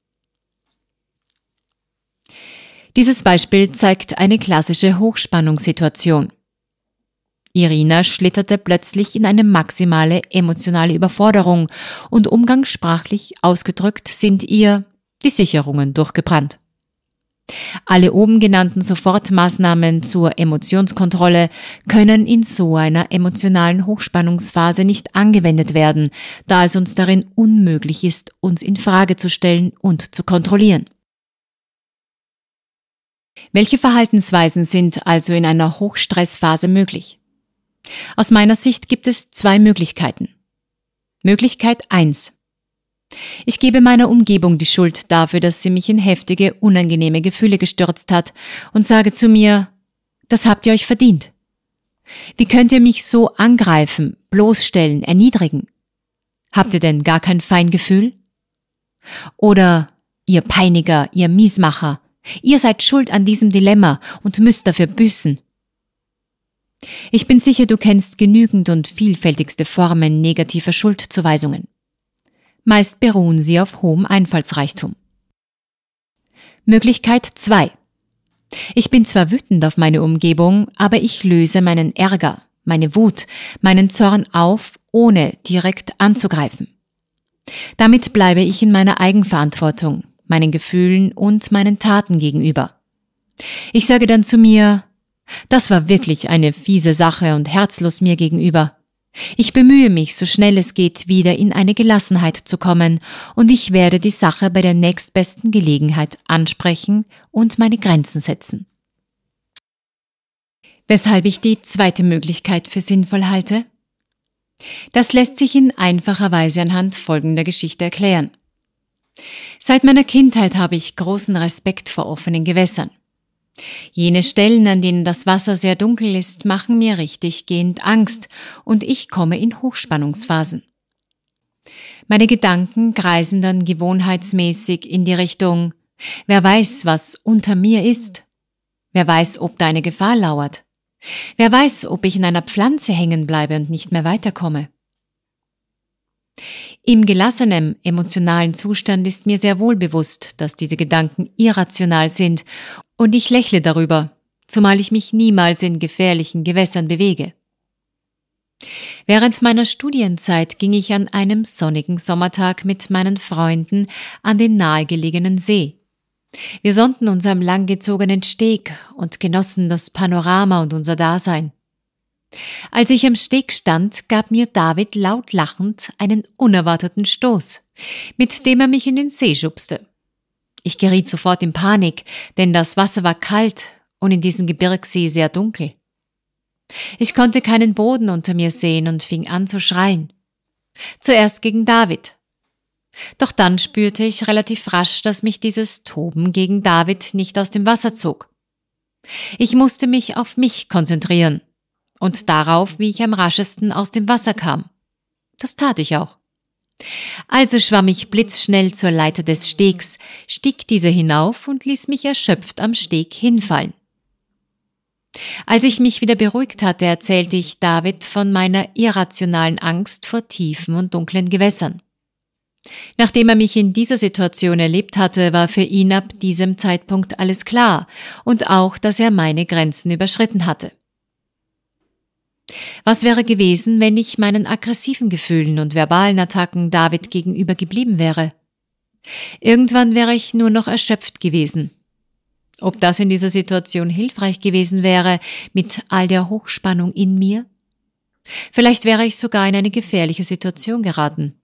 Dieses Beispiel zeigt eine klassische Hochspannungssituation. Irina schlitterte plötzlich in eine maximale emotionale Überforderung und umgangssprachlich ausgedrückt sind ihr die Sicherungen durchgebrannt. Alle oben genannten Sofortmaßnahmen zur Emotionskontrolle können in so einer emotionalen Hochspannungsphase nicht angewendet werden, da es uns darin unmöglich ist, uns in Frage zu stellen und zu kontrollieren. Welche Verhaltensweisen sind also in einer Hochstressphase möglich? Aus meiner Sicht gibt es zwei Möglichkeiten. Möglichkeit eins. Ich gebe meiner Umgebung die Schuld dafür, dass sie mich in heftige, unangenehme Gefühle gestürzt hat und sage zu mir: Das habt ihr euch verdient. Wie könnt ihr mich so angreifen, bloßstellen, erniedrigen? Habt ihr denn gar kein Feingefühl? Oder: Ihr Peiniger, ihr Miesmacher, ihr seid schuld an diesem Dilemma und müsst dafür büßen. Ich bin sicher, du kennst genügend und vielfältigste Formen negativer Schuldzuweisungen. Meist beruhen sie auf hohem Einfallsreichtum. Möglichkeit zwei. Ich bin zwar wütend auf meine Umgebung, aber ich löse meinen Ärger, meine Wut, meinen Zorn auf, ohne direkt anzugreifen. Damit bleibe ich in meiner Eigenverantwortung, meinen Gefühlen und meinen Taten gegenüber. Ich sage dann zu mir: Das war wirklich eine fiese Sache und herzlos mir gegenüber. Ich bemühe mich, so schnell es geht, wieder in eine Gelassenheit zu kommen, und ich werde die Sache bei der nächstbesten Gelegenheit ansprechen und meine Grenzen setzen. Weshalb ich die zweite Möglichkeit für sinnvoll halte? Das lässt sich in einfacher Weise anhand folgender Geschichte erklären. Seit meiner Kindheit habe ich großen Respekt vor offenen Gewässern. Jene Stellen, an denen das Wasser sehr dunkel ist, machen mir richtiggehend Angst und ich komme in Hochspannungsphasen. Meine Gedanken kreisen dann gewohnheitsmäßig in die Richtung: Wer weiß, was unter mir ist? Wer weiß, ob da eine Gefahr lauert? Wer weiß, ob ich in einer Pflanze hängen bleibe und nicht mehr weiterkomme. Im gelassenen emotionalen Zustand ist mir sehr wohl bewusst, dass diese Gedanken irrational sind und ich lächle darüber, zumal ich mich niemals in gefährlichen Gewässern bewege. Während meiner Studienzeit ging ich an einem sonnigen Sommertag mit meinen Freunden an den nahegelegenen See. Wir sonnten uns am langgezogenen Steg und genossen das Panorama und unser Dasein. Als ich am Steg stand, gab mir David laut lachend einen unerwarteten Stoß, mit dem er mich in den See schubste. Ich geriet sofort in Panik, denn das Wasser war kalt und in diesem Gebirgssee sehr dunkel. Ich konnte keinen Boden unter mir sehen und fing an zu schreien. Zuerst gegen David. Doch dann spürte ich relativ rasch, dass mich dieses Toben gegen David nicht aus dem Wasser zog. Ich musste mich auf mich konzentrieren und darauf, wie ich am raschesten aus dem Wasser kam. Das tat ich auch. Also schwamm ich blitzschnell zur Leiter des Stegs, stieg diese hinauf und ließ mich erschöpft am Steg hinfallen. Als ich mich wieder beruhigt hatte, erzählte ich David von meiner irrationalen Angst vor tiefen und dunklen Gewässern. Nachdem er mich in dieser Situation erlebt hatte, war für ihn ab diesem Zeitpunkt alles klar und auch, dass er meine Grenzen überschritten hatte. Was wäre gewesen, wenn ich meinen aggressiven Gefühlen und verbalen Attacken David gegenüber geblieben wäre? Irgendwann wäre ich nur noch erschöpft gewesen. Ob das in dieser Situation hilfreich gewesen wäre, mit all der Hochspannung in mir? Vielleicht wäre ich sogar in eine gefährliche Situation geraten.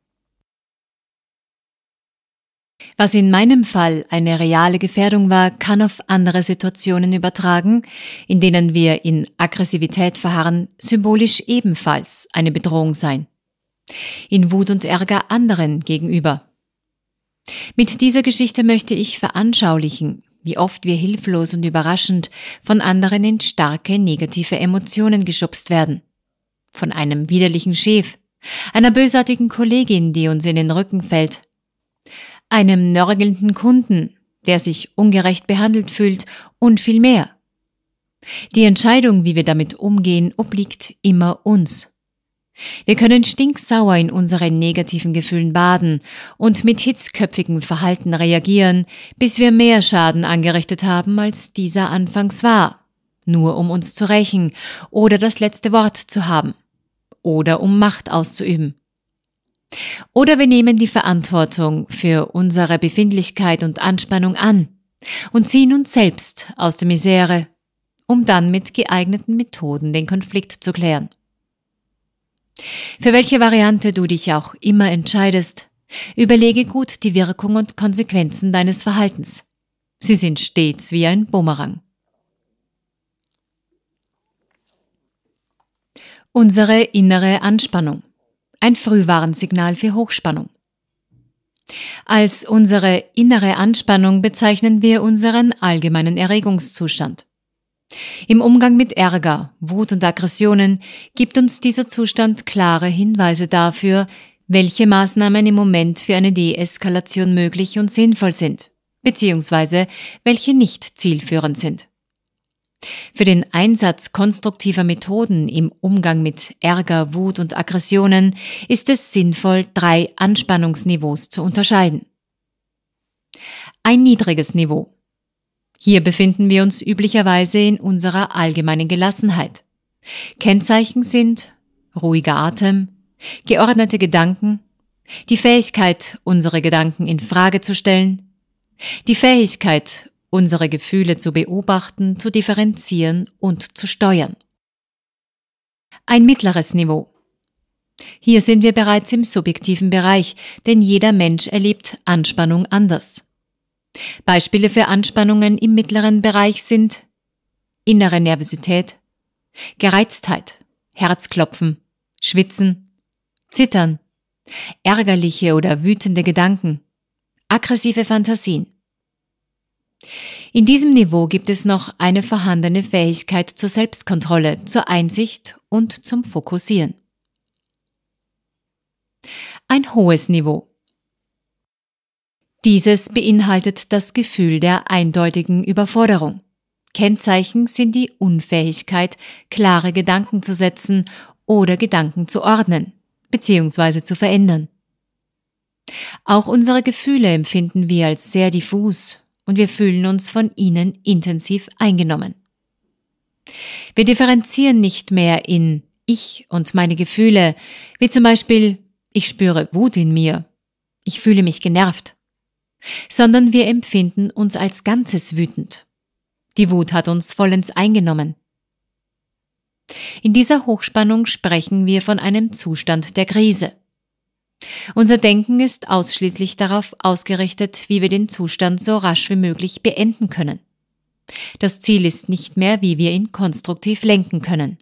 Was in meinem Fall eine reale Gefährdung war, kann auf andere Situationen übertragen, in denen wir in Aggressivität verharren, symbolisch ebenfalls eine Bedrohung sein. In Wut und Ärger anderen gegenüber. Mit dieser Geschichte möchte ich veranschaulichen, wie oft wir hilflos und überraschend von anderen in starke negative Emotionen geschubst werden. Von einem widerlichen Chef, einer bösartigen Kollegin, die uns in den Rücken fällt, einem nörgelnden Kunden, der sich ungerecht behandelt fühlt und viel mehr. Die Entscheidung, wie wir damit umgehen, obliegt immer uns. Wir können stinksauer in unseren negativen Gefühlen baden und mit hitzköpfigem Verhalten reagieren, bis wir mehr Schaden angerichtet haben, als dieser anfangs war, nur um uns zu rächen oder das letzte Wort zu haben oder um Macht auszuüben. Oder wir nehmen die Verantwortung für unsere Befindlichkeit und Anspannung an und ziehen uns selbst aus der Misere, um dann mit geeigneten Methoden den Konflikt zu klären. Für welche Variante du dich auch immer entscheidest, überlege gut die Wirkung und Konsequenzen deines Verhaltens. Sie sind stets wie ein Bumerang. Unsere innere Anspannung. Ein Frühwarnsignal für Hochspannung. Als unsere innere Anspannung bezeichnen wir unseren allgemeinen Erregungszustand. Im Umgang mit Ärger, Wut und Aggressionen gibt uns dieser Zustand klare Hinweise dafür, welche Maßnahmen im Moment für eine Deeskalation möglich und sinnvoll sind, beziehungsweise welche nicht zielführend sind. Für den Einsatz konstruktiver Methoden im Umgang mit Ärger, Wut und Aggressionen ist es sinnvoll, drei Anspannungsniveaus zu unterscheiden. Ein niedriges Niveau. Hier befinden wir uns üblicherweise in unserer allgemeinen Gelassenheit. Kennzeichen sind ruhiger Atem, geordnete Gedanken, die Fähigkeit, unsere Gedanken in Frage zu stellen, die Fähigkeit, unsere Gefühle zu beobachten, zu differenzieren und zu steuern. Ein mittleres Niveau. Hier sind wir bereits im subjektiven Bereich, denn jeder Mensch erlebt Anspannung anders. Beispiele für Anspannungen im mittleren Bereich sind innere Nervosität, Gereiztheit, Herzklopfen, Schwitzen, Zittern, ärgerliche oder wütende Gedanken, aggressive Fantasien. In diesem Niveau gibt es noch eine vorhandene Fähigkeit zur Selbstkontrolle, zur Einsicht und zum Fokussieren. Ein hohes Niveau. Dieses beinhaltet das Gefühl der eindeutigen Überforderung. Kennzeichen sind die Unfähigkeit, klare Gedanken zu setzen oder Gedanken zu ordnen bzw. zu verändern. Auch unsere Gefühle empfinden wir als sehr diffus und wir fühlen uns von ihnen intensiv eingenommen. Wir differenzieren nicht mehr in ich und meine Gefühle, wie zum Beispiel ich spüre Wut in mir, ich fühle mich genervt, sondern wir empfinden uns als Ganzes wütend. Die Wut hat uns vollends eingenommen. In dieser Hochspannung sprechen wir von einem Zustand der Krise. Unser Denken ist ausschließlich darauf ausgerichtet, wie wir den Zustand so rasch wie möglich beenden können. Das Ziel ist nicht mehr, wie wir ihn konstruktiv lenken können.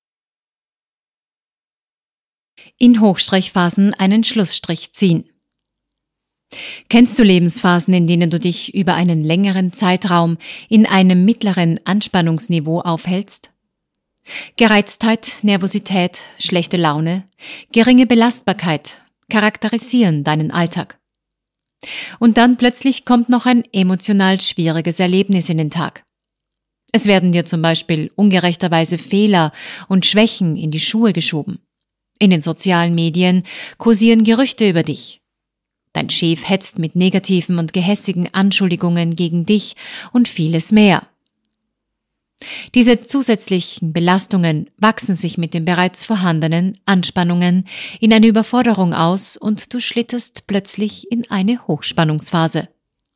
In Hochstreichphasen einen Schlussstrich ziehen. Kennst du Lebensphasen, in denen du dich über einen längeren Zeitraum in einem mittleren Anspannungsniveau aufhältst? Gereiztheit, Nervosität, schlechte Laune, geringe Belastbarkeit charakterisieren deinen Alltag. Und dann plötzlich kommt noch ein emotional schwieriges Erlebnis in den Tag. Es werden dir zum Beispiel ungerechterweise Fehler und Schwächen in die Schuhe geschoben. In den sozialen Medien kursieren Gerüchte über dich. Dein Chef hetzt mit negativen und gehässigen Anschuldigungen gegen dich und vieles mehr. Diese zusätzlichen Belastungen wachsen sich mit den bereits vorhandenen Anspannungen in eine Überforderung aus und du schlitterst plötzlich in eine Hochspannungsphase.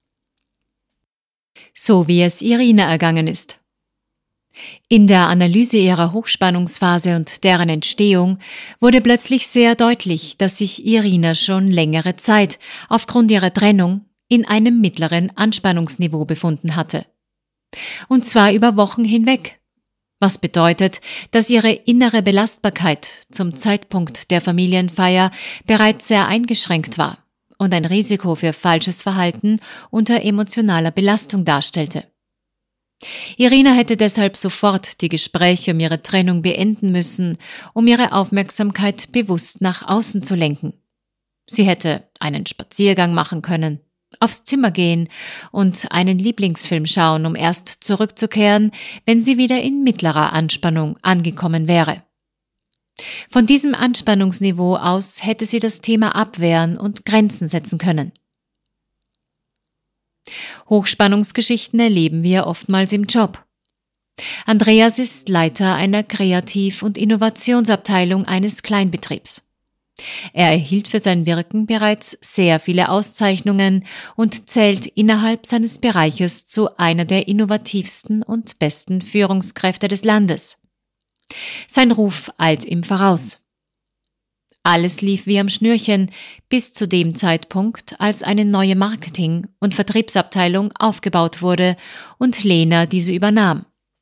So wie es Irina ergangen ist. In der Analyse ihrer Hochspannungsphase und deren Entstehung wurde plötzlich sehr deutlich, dass sich Irina schon längere Zeit aufgrund ihrer Trennung in einem mittleren Anspannungsniveau befunden hatte. Und zwar über Wochen hinweg, was bedeutet, dass ihre innere Belastbarkeit zum Zeitpunkt der Familienfeier bereits sehr eingeschränkt war und ein Risiko für falsches Verhalten unter emotionaler Belastung darstellte. Irina hätte deshalb sofort die Gespräche um ihre Trennung beenden müssen, um ihre Aufmerksamkeit bewusst nach außen zu lenken. Sie hätte einen Spaziergang machen können, aufs Zimmer gehen und einen Lieblingsfilm schauen, um erst zurückzukehren, wenn sie wieder in mittlerer Anspannung angekommen wäre. Von diesem Anspannungsniveau aus hätte sie das Thema abwehren und Grenzen setzen können. Hochspannungsgeschichten erleben wir oftmals im Job. Andreas ist Leiter einer Kreativ- und Innovationsabteilung eines Kleinbetriebs. Er erhielt für sein Wirken bereits sehr viele Auszeichnungen und zählt innerhalb seines Bereiches zu einer der innovativsten und besten Führungskräfte des Landes. Sein Ruf eilt ihm voraus. Alles lief wie am Schnürchen bis zu dem Zeitpunkt, als eine neue Marketing- und Vertriebsabteilung aufgebaut wurde und Lena diese übernahm.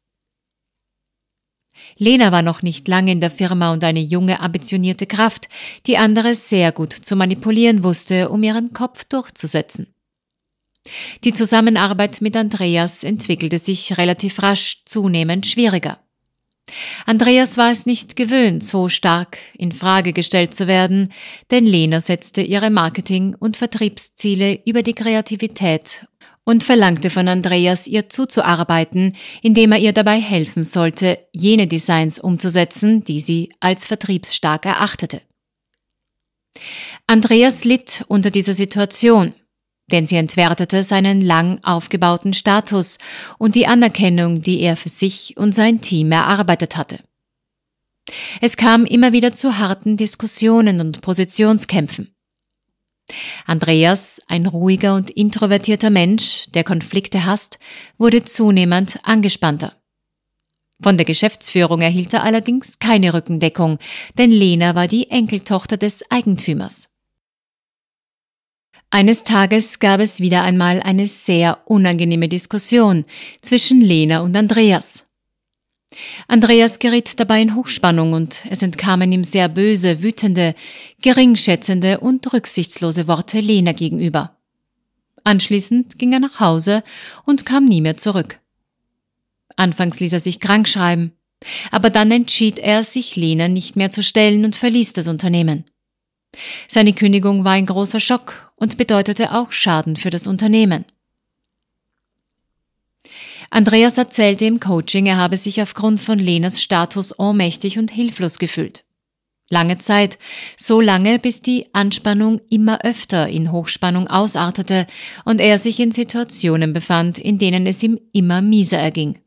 Lena war noch nicht lange in der Firma und eine junge, ambitionierte Kraft, die andere sehr gut zu manipulieren wusste, um ihren Kopf durchzusetzen. Die Zusammenarbeit mit Andreas entwickelte sich relativ rasch zunehmend schwieriger. Andreas war es nicht gewöhnt, so stark in Frage gestellt zu werden, denn Lena setzte ihre Marketing- und Vertriebsziele über die Kreativität und verlangte von Andreas, ihr zuzuarbeiten, indem er ihr dabei helfen sollte, jene Designs umzusetzen, die sie als vertriebsstark erachtete. Andreas litt unter dieser Situation, denn sie entwertete seinen lang aufgebauten Status und die Anerkennung, die er für sich und sein Team erarbeitet hatte. Es kam immer wieder zu harten Diskussionen und Positionskämpfen. Andreas, ein ruhiger und introvertierter Mensch, der Konflikte hasst, wurde zunehmend angespannter. Von der Geschäftsführung erhielt er allerdings keine Rückendeckung, denn Lena war die Enkeltochter des Eigentümers. Eines Tages gab es wieder einmal eine sehr unangenehme Diskussion zwischen Lena und Andreas. Andreas geriet dabei in Hochspannung und es entkamen ihm sehr böse, wütende, geringschätzende und rücksichtslose Worte Lena gegenüber. Anschließend ging er nach Hause und kam nie mehr zurück. Anfangs ließ er sich krank schreiben, aber dann entschied er, sich Lena nicht mehr zu stellen und verließ das Unternehmen. Seine Kündigung war ein großer Schock und bedeutete auch Schaden für das Unternehmen. Andreas erzählte im Coaching, er habe sich aufgrund von Lenas Status ohnmächtig und hilflos gefühlt. Lange Zeit, so lange, bis die Anspannung immer öfter in Hochspannung ausartete und er sich in Situationen befand, in denen es ihm immer mieser erging.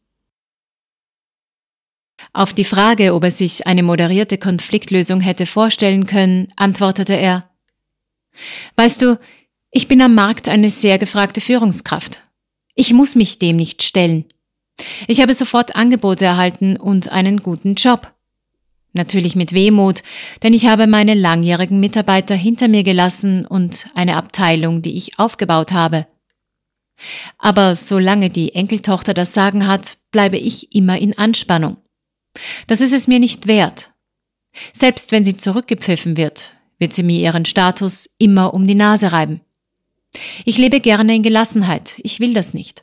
Auf die Frage, ob er sich eine moderierte Konfliktlösung hätte vorstellen können, antwortete er: Weißt du, ich bin am Markt eine sehr gefragte Führungskraft. Ich muss mich dem nicht stellen. Ich habe sofort Angebote erhalten und einen guten Job. Natürlich mit Wehmut, denn ich habe meine langjährigen Mitarbeiter hinter mir gelassen und eine Abteilung, die ich aufgebaut habe. Aber solange die Enkeltochter das Sagen hat, bleibe ich immer in Anspannung. Das ist es mir nicht wert. Selbst wenn sie zurückgepfiffen wird, wird sie mir ihren Status immer um die Nase reiben. Ich lebe gerne in Gelassenheit, ich will das nicht.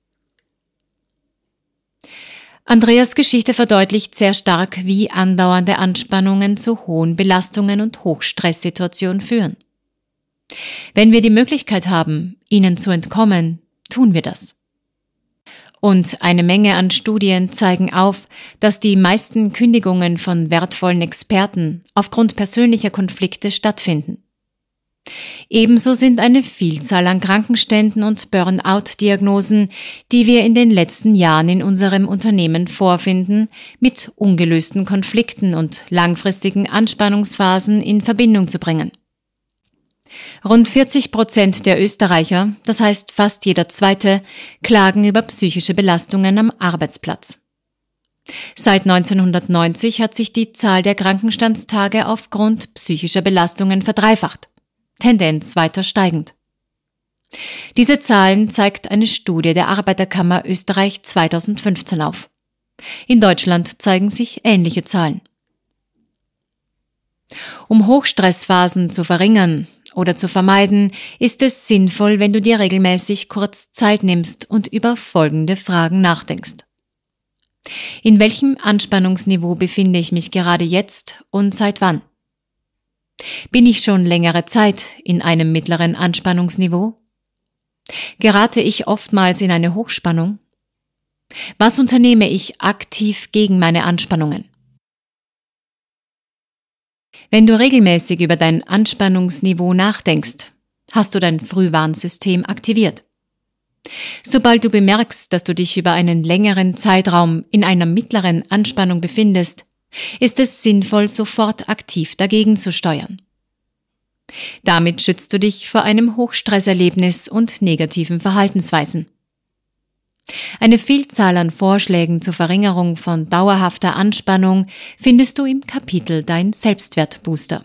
Andreas' Geschichte verdeutlicht sehr stark, wie andauernde Anspannungen zu hohen Belastungen und Hochstresssituationen führen. Wenn wir die Möglichkeit haben, ihnen zu entkommen, tun wir das. Und eine Menge an Studien zeigen auf, dass die meisten Kündigungen von wertvollen Experten aufgrund persönlicher Konflikte stattfinden. Ebenso sind eine Vielzahl an Krankenständen und Burnout-Diagnosen, die wir in den letzten Jahren in unserem Unternehmen vorfinden, mit ungelösten Konflikten und langfristigen Anspannungsphasen in Verbindung zu bringen. Rund vierzig Prozent der Österreicher, das heißt fast jeder Zweite, klagen über psychische Belastungen am Arbeitsplatz. Seit neunzehnhundertneunzig hat sich die Zahl der Krankenstandstage aufgrund psychischer Belastungen verdreifacht. Tendenz weiter steigend. Diese Zahlen zeigt eine Studie der Arbeiterkammer Österreich zweitausendfünfzehn auf. In Deutschland zeigen sich ähnliche Zahlen. Um Hochstressphasen zu verringern oder zu vermeiden, ist es sinnvoll, wenn du dir regelmäßig kurz Zeit nimmst und über folgende Fragen nachdenkst. In welchem Anspannungsniveau befinde ich mich gerade jetzt und seit wann? Bin ich schon längere Zeit in einem mittleren Anspannungsniveau? Gerate ich oftmals in eine Hochspannung? Was unternehme ich aktiv gegen meine Anspannungen? Wenn du regelmäßig über dein Anspannungsniveau nachdenkst, hast du dein Frühwarnsystem aktiviert. Sobald du bemerkst, dass du dich über einen längeren Zeitraum in einer mittleren Anspannung befindest, ist es sinnvoll, sofort aktiv dagegen zu steuern. Damit schützt du dich vor einem Hochstresserlebnis und negativen Verhaltensweisen. Eine Vielzahl an Vorschlägen zur Verringerung von dauerhafter Anspannung findest du im Kapitel Dein Selbstwertbooster.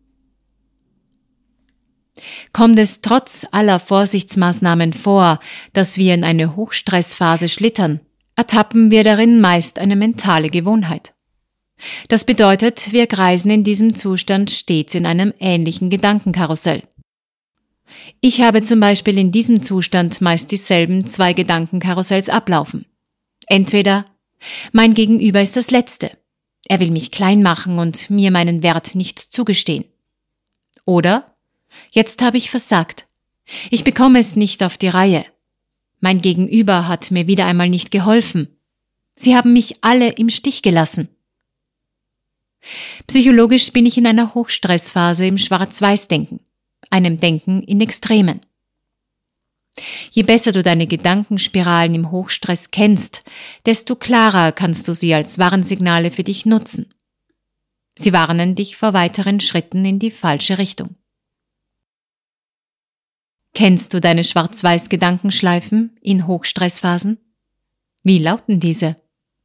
Kommt es trotz aller Vorsichtsmaßnahmen vor, dass wir in eine Hochstressphase schlittern, ertappen wir darin meist eine mentale Gewohnheit. Das bedeutet, wir kreisen in diesem Zustand stets in einem ähnlichen Gedankenkarussell. Ich habe zum Beispiel in diesem Zustand meist dieselben zwei Gedankenkarussells ablaufen. Entweder: Mein Gegenüber ist das Letzte. Er will mich klein machen und mir meinen Wert nicht zugestehen. Oder: Jetzt habe ich versagt. Ich bekomme es nicht auf die Reihe. Mein Gegenüber hat mir wieder einmal nicht geholfen. Sie haben mich alle im Stich gelassen. Psychologisch bin ich in einer Hochstressphase im Schwarz-Weiß-Denken, einem Denken in Extremen. Je besser du deine Gedankenspiralen im Hochstress kennst, desto klarer kannst du sie als Warnsignale für dich nutzen. Sie warnen dich vor weiteren Schritten in die falsche Richtung. Kennst du deine Schwarz-Weiß-Gedankenschleifen in Hochstressphasen? Wie lauten diese?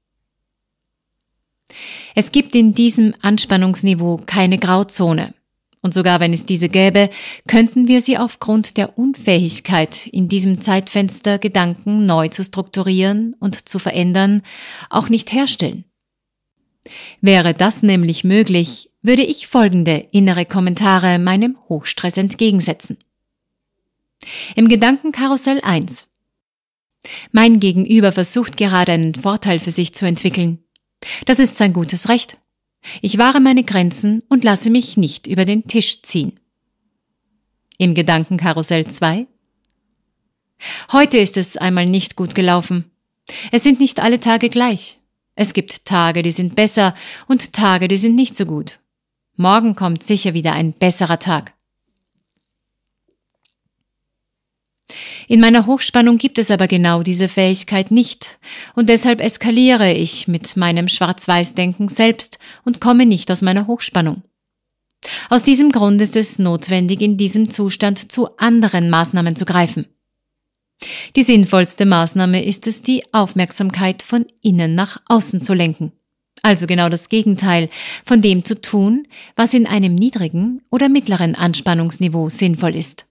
Es gibt in diesem Anspannungsniveau keine Grauzone. Und sogar wenn es diese gäbe, könnten wir sie aufgrund der Unfähigkeit, in diesem Zeitfenster Gedanken neu zu strukturieren und zu verändern, auch nicht herstellen. Wäre das nämlich möglich, würde ich folgende innere Kommentare meinem Hochstress entgegensetzen. Im Gedankenkarussell eins. Mein Gegenüber versucht gerade einen Vorteil für sich zu entwickeln. Das ist sein gutes Recht. Ich wahre meine Grenzen und lasse mich nicht über den Tisch ziehen. Im Gedankenkarussell zwei. Heute ist es einmal nicht gut gelaufen. Es sind nicht alle Tage gleich. Es gibt Tage, die sind besser und Tage, die sind nicht so gut. Morgen kommt sicher wieder ein besserer Tag. In meiner Hochspannung gibt es aber genau diese Fähigkeit nicht und deshalb eskaliere ich mit meinem Schwarz-Weiß-Denken selbst und komme nicht aus meiner Hochspannung. Aus diesem Grund ist es notwendig, in diesem Zustand zu anderen Maßnahmen zu greifen. Die sinnvollste Maßnahme ist es, die Aufmerksamkeit von innen nach außen zu lenken. Also genau das Gegenteil von dem zu tun, was in einem niedrigen oder mittleren Anspannungsniveau sinnvoll ist.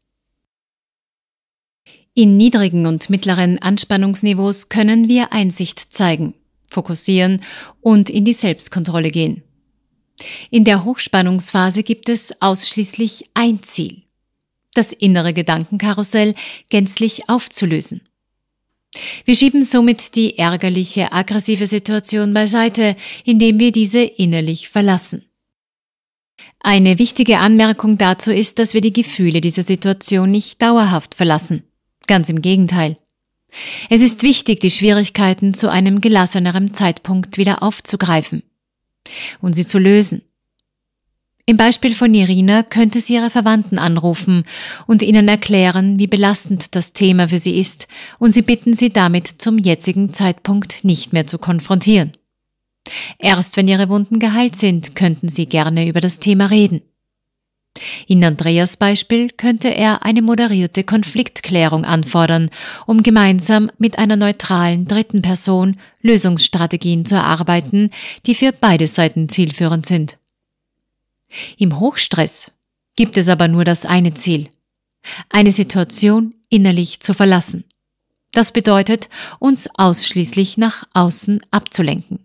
In niedrigen und mittleren Anspannungsniveaus können wir Einsicht zeigen, fokussieren und in die Selbstkontrolle gehen. In der Hochspannungsphase gibt es ausschließlich ein Ziel: das innere Gedankenkarussell gänzlich aufzulösen. Wir schieben somit die ärgerliche, aggressive Situation beiseite, indem wir diese innerlich verlassen. Eine wichtige Anmerkung dazu ist, dass wir die Gefühle dieser Situation nicht dauerhaft verlassen. Ganz im Gegenteil. Es ist wichtig, die Schwierigkeiten zu einem gelasseneren Zeitpunkt wieder aufzugreifen und sie zu lösen. Im Beispiel von Irina könnte sie ihre Verwandten anrufen und ihnen erklären, wie belastend das Thema für sie ist, und sie bitten sie damit zum jetzigen Zeitpunkt nicht mehr zu konfrontieren. Erst wenn ihre Wunden geheilt sind, könnten sie gerne über das Thema reden. In Andreas Beispiel könnte er eine moderierte Konfliktklärung anfordern, um gemeinsam mit einer neutralen dritten Person Lösungsstrategien zu erarbeiten, die für beide Seiten zielführend sind. Im Hochstress gibt es aber nur das eine Ziel: eine Situation innerlich zu verlassen. Das bedeutet, uns ausschließlich nach außen abzulenken.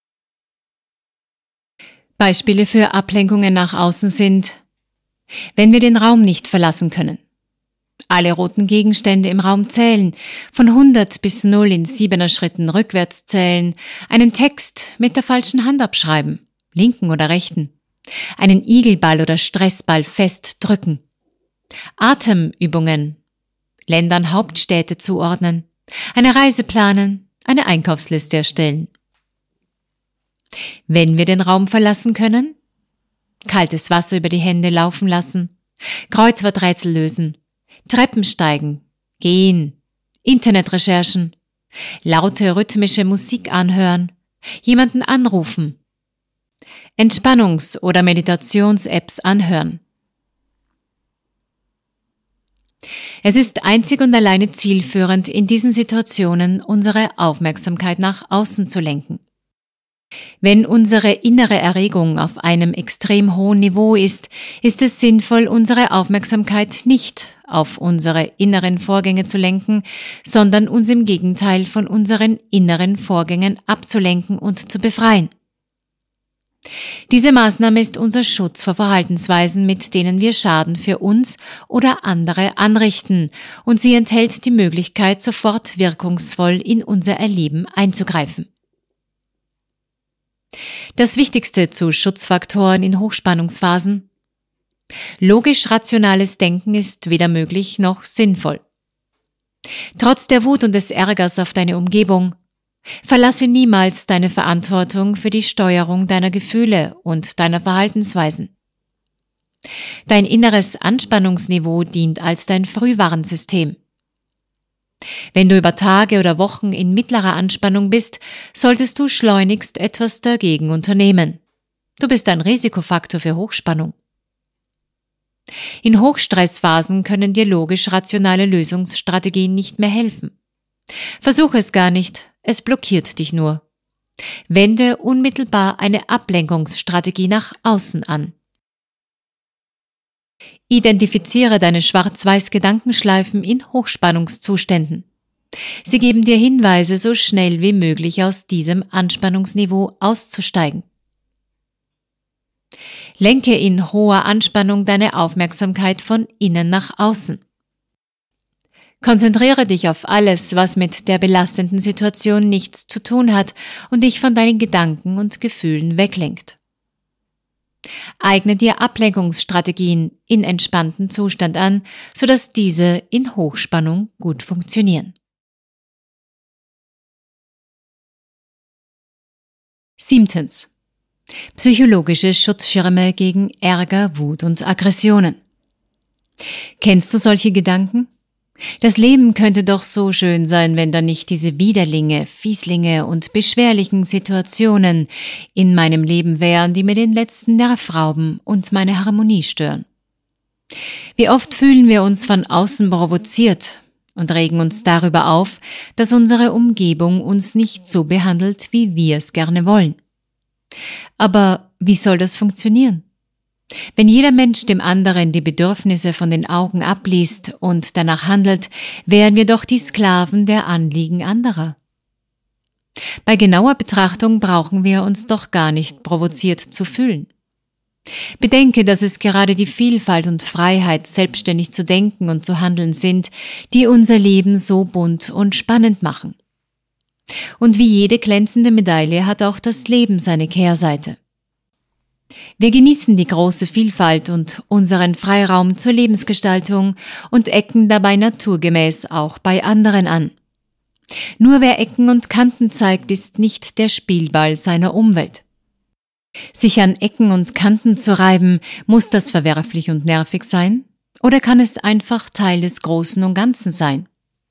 Beispiele für Ablenkungen nach außen sind: wenn wir den Raum nicht verlassen können, alle roten Gegenstände im Raum zählen, von hundert bis null in siebener Schritten rückwärts zählen, einen Text mit der falschen Hand abschreiben, linken oder rechten, einen Igelball oder Stressball fest drücken, Atemübungen, Ländern Hauptstädte zuordnen, eine Reise planen, eine Einkaufsliste erstellen. Wenn wir den Raum verlassen können, kaltes Wasser über die Hände laufen lassen, Kreuzworträtsel lösen, Treppen steigen, gehen, Internetrecherchen, laute rhythmische Musik anhören, jemanden anrufen, Entspannungs- oder Meditations-Apps anhören. Es ist einzig und alleine zielführend, in diesen Situationen unsere Aufmerksamkeit nach außen zu lenken. Wenn unsere innere Erregung auf einem extrem hohen Niveau ist, ist es sinnvoll, unsere Aufmerksamkeit nicht auf unsere inneren Vorgänge zu lenken, sondern uns im Gegenteil von unseren inneren Vorgängen abzulenken und zu befreien. Diese Maßnahme ist unser Schutz vor Verhaltensweisen, mit denen wir Schaden für uns oder andere anrichten, und sie enthält die Möglichkeit, sofort wirkungsvoll in unser Erleben einzugreifen. Das Wichtigste zu Schutzfaktoren in Hochspannungsphasen: logisch-rationales Denken ist weder möglich noch sinnvoll. Trotz der Wut und des Ärgers auf deine Umgebung, verlasse niemals deine Verantwortung für die Steuerung deiner Gefühle und deiner Verhaltensweisen. Dein inneres Anspannungsniveau dient als dein Frühwarnsystem. Wenn du über Tage oder Wochen in mittlerer Anspannung bist, solltest du schleunigst etwas dagegen unternehmen. Du bist ein Risikofaktor für Hochspannung. In Hochstressphasen können dir logisch-rationale Lösungsstrategien nicht mehr helfen. Versuche es gar nicht, es blockiert dich nur. Wende unmittelbar eine Ablenkungsstrategie nach außen an. Identifiziere deine Schwarz-Weiß-Gedankenschleifen in Hochspannungszuständen. Sie geben dir Hinweise, so schnell wie möglich aus diesem Anspannungsniveau auszusteigen. Lenke in hoher Anspannung deine Aufmerksamkeit von innen nach außen. Konzentriere dich auf alles, was mit der belastenden Situation nichts zu tun hat und dich von deinen Gedanken und Gefühlen weglenkt. Eigne dir Ablenkungsstrategien in entspanntem Zustand an, sodass diese in Hochspannung gut funktionieren. Siebtens. Psychologische Schutzschirme gegen Ärger, Wut und Aggressionen. Kennst du solche Gedanken? Das Leben könnte doch so schön sein, wenn da nicht diese Widerlinge, Fieslinge und beschwerlichen Situationen in meinem Leben wären, die mir den letzten Nerv rauben und meine Harmonie stören. Wie oft fühlen wir uns von außen provoziert und regen uns darüber auf, dass unsere Umgebung uns nicht so behandelt, wie wir es gerne wollen. Aber wie soll das funktionieren? Wenn jeder Mensch dem anderen die Bedürfnisse von den Augen abliest und danach handelt, wären wir doch die Sklaven der Anliegen anderer. Bei genauer Betrachtung brauchen wir uns doch gar nicht provoziert zu fühlen. Bedenke, dass es gerade die Vielfalt und Freiheit, selbstständig zu denken und zu handeln sind, die unser Leben so bunt und spannend machen. Und wie jede glänzende Medaille hat auch das Leben seine Kehrseite. Wir genießen die große Vielfalt und unseren Freiraum zur Lebensgestaltung und ecken dabei naturgemäß auch bei anderen an. Nur wer Ecken und Kanten zeigt, ist nicht der Spielball seiner Umwelt. Sich an Ecken und Kanten zu reiben, muss das verwerflich und nervig sein? Oder kann es einfach Teil des Großen und Ganzen sein?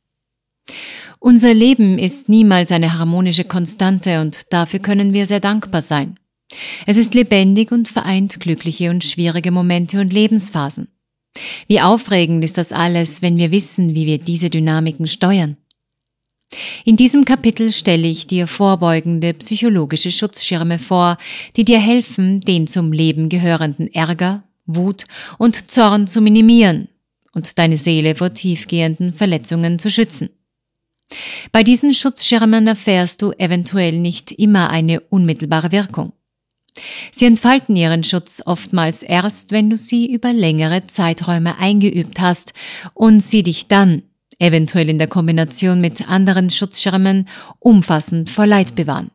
Unser Leben ist niemals eine harmonische Konstante und dafür können wir sehr dankbar sein. Es ist lebendig und vereint glückliche und schwierige Momente und Lebensphasen. Wie aufregend ist das alles, wenn wir wissen, wie wir diese Dynamiken steuern. In diesem Kapitel stelle ich dir vorbeugende psychologische Schutzschirme vor, die dir helfen, den zum Leben gehörenden Ärger, Wut und Zorn zu minimieren und deine Seele vor tiefgehenden Verletzungen zu schützen. Bei diesen Schutzschirmen erfährst du eventuell nicht immer eine unmittelbare Wirkung. Sie entfalten ihren Schutz oftmals erst, wenn du sie über längere Zeiträume eingeübt hast und sie dich dann, eventuell in der Kombination mit anderen Schutzschirmen, umfassend vor Leid bewahren.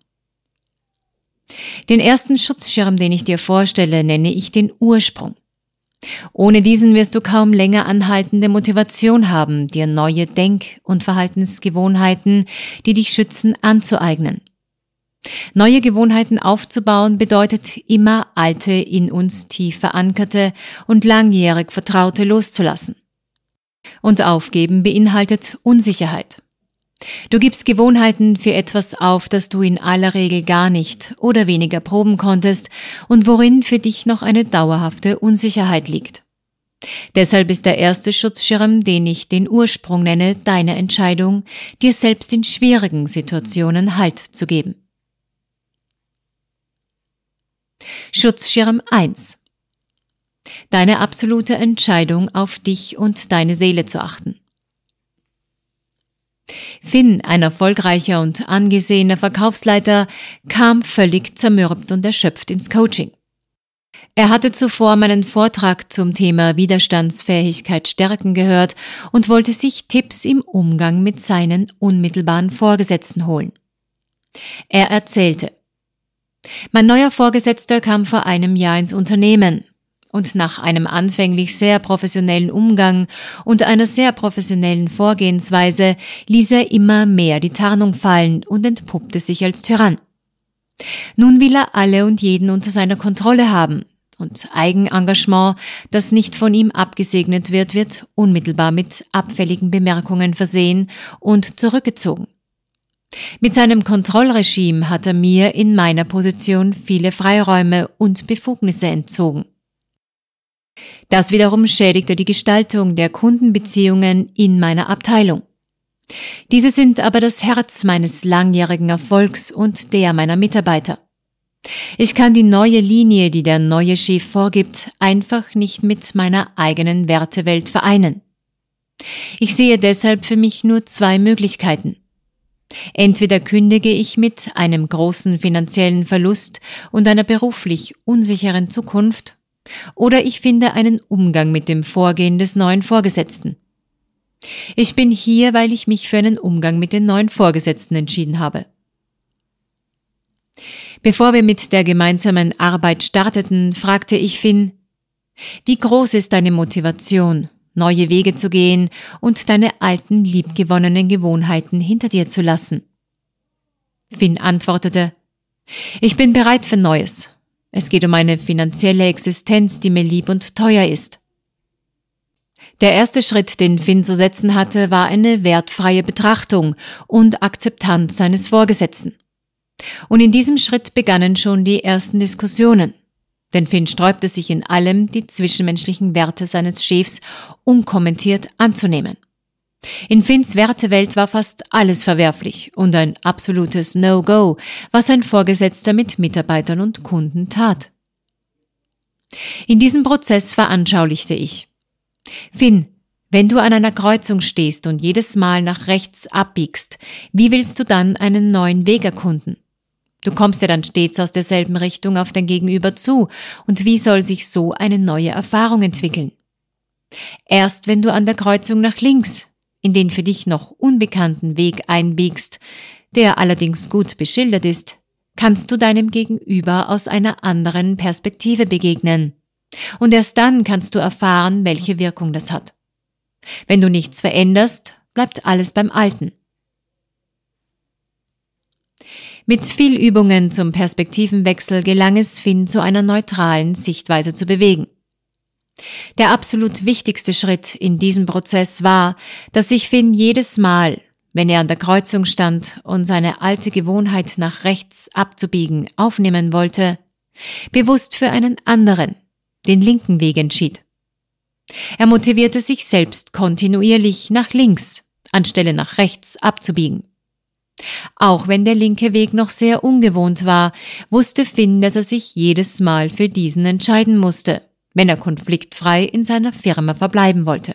Den ersten Schutzschirm, den ich dir vorstelle, nenne ich den Ursprung. Ohne diesen wirst du kaum länger anhaltende Motivation haben, dir neue Denk- und Verhaltensgewohnheiten, die dich schützen, anzueignen. Neue Gewohnheiten aufzubauen bedeutet immer alte, in uns tief verankerte und langjährig Vertraute loszulassen. Und aufgeben beinhaltet Unsicherheit. Du gibst Gewohnheiten für etwas auf, das du in aller Regel gar nicht oder weniger proben konntest und worin für dich noch eine dauerhafte Unsicherheit liegt. Deshalb ist der erste Schutzschirm, den ich den Ursprung nenne, deine Entscheidung, dir selbst in schwierigen Situationen Halt zu geben. Schutzschirm eins. Deine absolute Entscheidung, auf dich und deine Seele zu achten. Finn, ein erfolgreicher und angesehener Verkaufsleiter, kam völlig zermürbt und erschöpft ins Coaching. Er hatte zuvor meinen Vortrag zum Thema Widerstandsfähigkeit stärken gehört und wollte sich Tipps im Umgang mit seinen unmittelbaren Vorgesetzten holen. Er erzählte: Mein neuer Vorgesetzter kam vor einem Jahr ins Unternehmen. Und nach einem anfänglich sehr professionellen Umgang und einer sehr professionellen Vorgehensweise ließ er immer mehr die Tarnung fallen und entpuppte sich als Tyrann. Nun will er alle und jeden unter seiner Kontrolle haben und Eigenengagement, das nicht von ihm abgesegnet wird, wird unmittelbar mit abfälligen Bemerkungen versehen und zurückgezogen. Mit seinem Kontrollregime hat er mir in meiner Position viele Freiräume und Befugnisse entzogen. Das wiederum schädigte die Gestaltung der Kundenbeziehungen in meiner Abteilung. Diese sind aber das Herz meines langjährigen Erfolgs und der meiner Mitarbeiter. Ich kann die neue Linie, die der neue Chef vorgibt, einfach nicht mit meiner eigenen Wertewelt vereinen. Ich sehe deshalb für mich nur zwei Möglichkeiten. Entweder kündige ich mit einem großen finanziellen Verlust und einer beruflich unsicheren Zukunft, oder ich finde einen Umgang mit dem Vorgehen des neuen Vorgesetzten. Ich bin hier, weil ich mich für einen Umgang mit den neuen Vorgesetzten entschieden habe. Bevor wir mit der gemeinsamen Arbeit starteten, fragte ich Finn: Wie groß ist deine Motivation, neue Wege zu gehen und deine alten, liebgewonnenen Gewohnheiten hinter dir zu lassen? Finn antwortete: Ich bin bereit für Neues. Es geht um eine finanzielle Existenz, die mir lieb und teuer ist. Der erste Schritt, den Finn zu setzen hatte, war eine wertfreie Betrachtung und Akzeptanz seines Vorgesetzten. Und in diesem Schritt begannen schon die ersten Diskussionen. Denn Finn sträubte sich in allem, die zwischenmenschlichen Werte seines Chefs unkommentiert anzunehmen. In Finns Wertewelt war fast alles verwerflich und ein absolutes No-Go, was ein Vorgesetzter mit Mitarbeitern und Kunden tat. In diesem Prozess veranschaulichte ich: Finn, wenn du an einer Kreuzung stehst und jedes Mal nach rechts abbiegst, wie willst du dann einen neuen Weg erkunden? Du kommst ja dann stets aus derselben Richtung auf dein Gegenüber zu, und wie soll sich so eine neue Erfahrung entwickeln? Erst wenn du an der Kreuzung nach links in den für dich noch unbekannten Weg einbiegst, der allerdings gut beschildert ist, kannst du deinem Gegenüber aus einer anderen Perspektive begegnen. Und erst dann kannst du erfahren, welche Wirkung das hat. Wenn du nichts veränderst, bleibt alles beim Alten. Mit viel Übungen zum Perspektivenwechsel gelang es Finn, zu einer neutralen Sichtweise zu bewegen. Der absolut wichtigste Schritt in diesem Prozess war, dass sich Finn jedes Mal, wenn er an der Kreuzung stand und seine alte Gewohnheit nach rechts abzubiegen aufnehmen wollte, bewusst für einen anderen, den linken Weg entschied. Er motivierte sich selbst kontinuierlich nach links, anstelle nach rechts abzubiegen. Auch wenn der linke Weg noch sehr ungewohnt war, wusste Finn, dass er sich jedes Mal für diesen entscheiden musste, wenn er konfliktfrei in seiner Firma verbleiben wollte.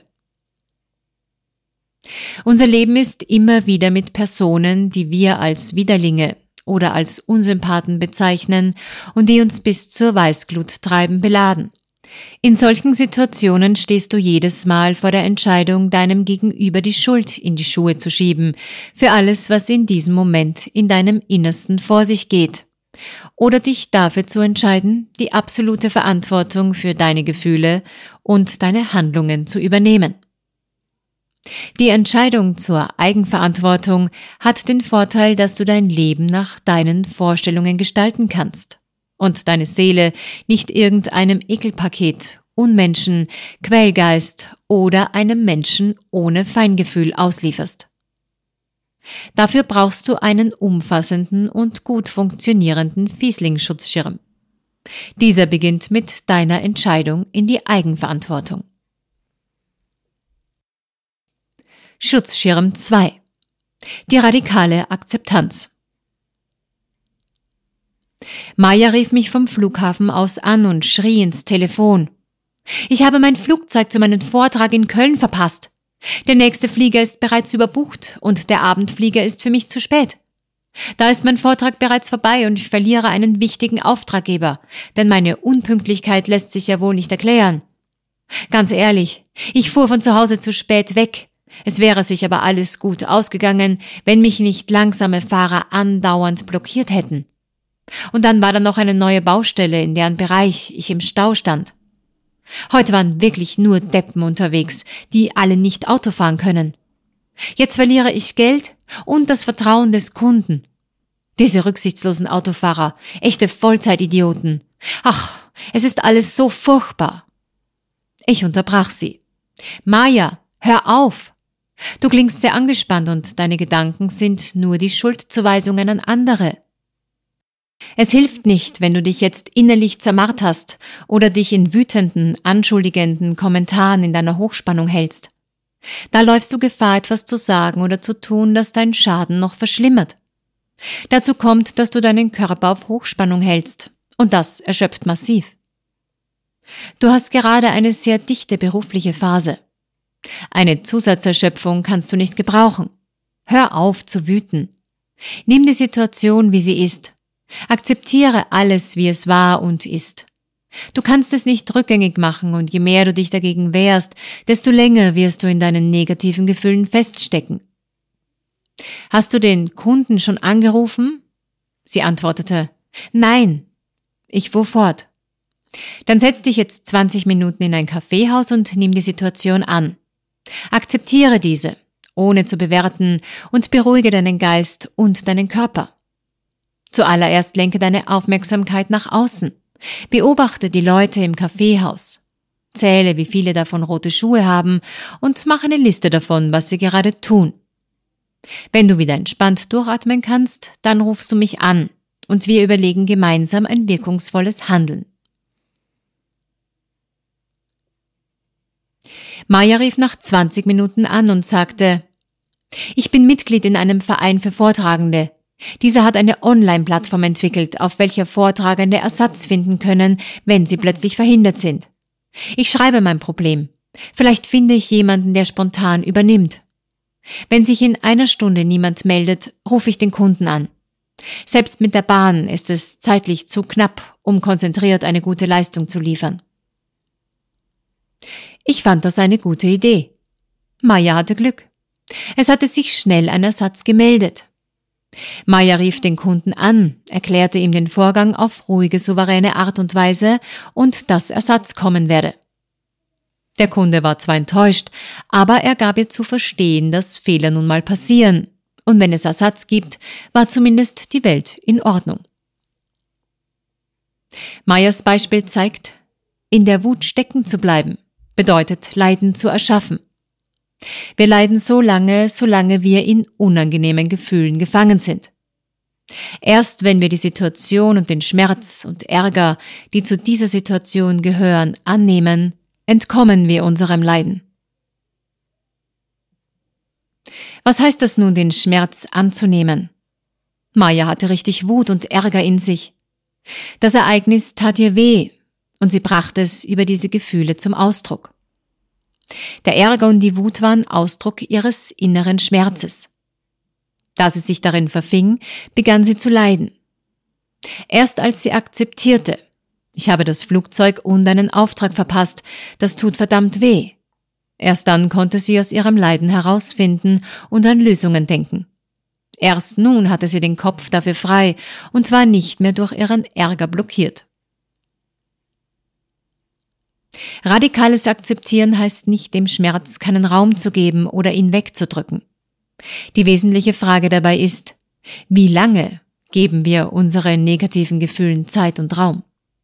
Unser Leben ist immer wieder mit Personen, die wir als Widerlinge oder als Unsympathen bezeichnen und die uns bis zur Weißglut treiben, beladen. In solchen Situationen stehst du jedes Mal vor der Entscheidung, deinem Gegenüber die Schuld in die Schuhe zu schieben, für alles, was in diesem Moment in deinem Innersten vor sich geht. Oder dich dafür zu entscheiden, die absolute Verantwortung für deine Gefühle und deine Handlungen zu übernehmen. Die Entscheidung zur Eigenverantwortung hat den Vorteil, dass du dein Leben nach deinen Vorstellungen gestalten kannst und deine Seele nicht irgendeinem Ekelpaket, Unmenschen, Quälgeist oder einem Menschen ohne Feingefühl auslieferst. Dafür brauchst du einen umfassenden und gut funktionierenden Fiesling-Schutzschirm. Dieser beginnt mit deiner Entscheidung in die Eigenverantwortung. Schutzschirm zwei. Die radikale Akzeptanz. Maja rief mich vom Flughafen aus an und schrie ins Telefon: Ich habe mein Flugzeug zu meinem Vortrag in Köln verpasst. Der nächste Flieger ist bereits überbucht und der Abendflieger ist für mich zu spät. Da ist mein Vortrag bereits vorbei und ich verliere einen wichtigen Auftraggeber, denn meine Unpünktlichkeit lässt sich ja wohl nicht erklären. Ganz ehrlich, ich fuhr von zu Hause zu spät weg. Es wäre sich aber alles gut ausgegangen, wenn mich nicht langsame Fahrer andauernd blockiert hätten. Und dann war da noch eine neue Baustelle, in deren Bereich ich im Stau stand. Heute waren wirklich nur Deppen unterwegs, die alle nicht Auto fahren können. Jetzt verliere ich Geld und das Vertrauen des Kunden. Diese rücksichtslosen Autofahrer, echte Vollzeitidioten. Ach, es ist alles so furchtbar. Ich unterbrach sie. Maja, hör auf! Du klingst sehr angespannt und deine Gedanken sind nur die Schuldzuweisungen an andere. Es hilft nicht, wenn du dich jetzt innerlich zermarrt hast oder dich in wütenden, anschuldigenden Kommentaren in deiner Hochspannung hältst. Da läufst du Gefahr, etwas zu sagen oder zu tun, das deinen Schaden noch verschlimmert. Dazu kommt, dass du deinen Körper auf Hochspannung hältst, und das erschöpft massiv. Du hast gerade eine sehr dichte berufliche Phase. Eine Zusatzerschöpfung kannst du nicht gebrauchen. Hör auf zu wüten. Nimm die Situation, wie sie ist. Akzeptiere alles, wie es war und ist. Du kannst es nicht rückgängig machen und je mehr du dich dagegen wehrst, desto länger wirst du in deinen negativen Gefühlen feststecken. Hast du den Kunden schon angerufen? Sie antwortete: Nein. Ich fuhr fort. Dann setz dich jetzt zwanzig Minuten in ein Kaffeehaus und nimm die Situation an. Akzeptiere diese, ohne zu bewerten, und beruhige deinen Geist und deinen Körper. Zuallererst lenke deine Aufmerksamkeit nach außen. Beobachte die Leute im Kaffeehaus. Zähle, wie viele davon rote Schuhe haben und mach eine Liste davon, was sie gerade tun. Wenn du wieder entspannt durchatmen kannst, dann rufst du mich an und wir überlegen gemeinsam ein wirkungsvolles Handeln. Maya rief nach zwanzig Minuten an und sagte: Ich bin Mitglied in einem Verein für Vortragende. Dieser hat eine Online-Plattform entwickelt, auf welcher Vortragende Ersatz finden können, wenn sie plötzlich verhindert sind. Ich schreibe mein Problem. Vielleicht finde ich jemanden, der spontan übernimmt. Wenn sich in einer Stunde niemand meldet, rufe ich den Kunden an. Selbst mit der Bahn ist es zeitlich zu knapp, um konzentriert eine gute Leistung zu liefern. Ich fand das eine gute Idee. Maya hatte Glück. Es hatte sich schnell ein Ersatz gemeldet. Maya rief den Kunden an, erklärte ihm den Vorgang auf ruhige, souveräne Art und Weise und dass Ersatz kommen werde. Der Kunde war zwar enttäuscht, aber er gab ihr zu verstehen, dass Fehler nun mal passieren. Und wenn es Ersatz gibt, war zumindest die Welt in Ordnung. Mayas Beispiel zeigt, in der Wut stecken zu bleiben, bedeutet Leiden zu erschaffen. Wir leiden so lange, solange wir in unangenehmen Gefühlen gefangen sind. Erst wenn wir die Situation und den Schmerz und Ärger, die zu dieser Situation gehören, annehmen, entkommen wir unserem Leiden. Was heißt das nun, den Schmerz anzunehmen? Maya hatte richtig Wut und Ärger in sich. Das Ereignis tat ihr weh und sie brachte es über diese Gefühle zum Ausdruck. Der Ärger und die Wut waren Ausdruck ihres inneren Schmerzes. Da sie sich darin verfing, begann sie zu leiden. Erst als sie akzeptierte, ich habe das Flugzeug und einen Auftrag verpasst, das tut verdammt weh. Erst dann konnte sie aus ihrem Leiden herausfinden und an Lösungen denken. Erst nun hatte sie den Kopf dafür frei und war nicht mehr durch ihren Ärger blockiert. Radikales Akzeptieren heißt nicht, dem Schmerz keinen Raum zu geben oder ihn wegzudrücken. Die wesentliche Frage dabei ist, wie lange geben wir unseren negativen Gefühlen Zeit und Raum?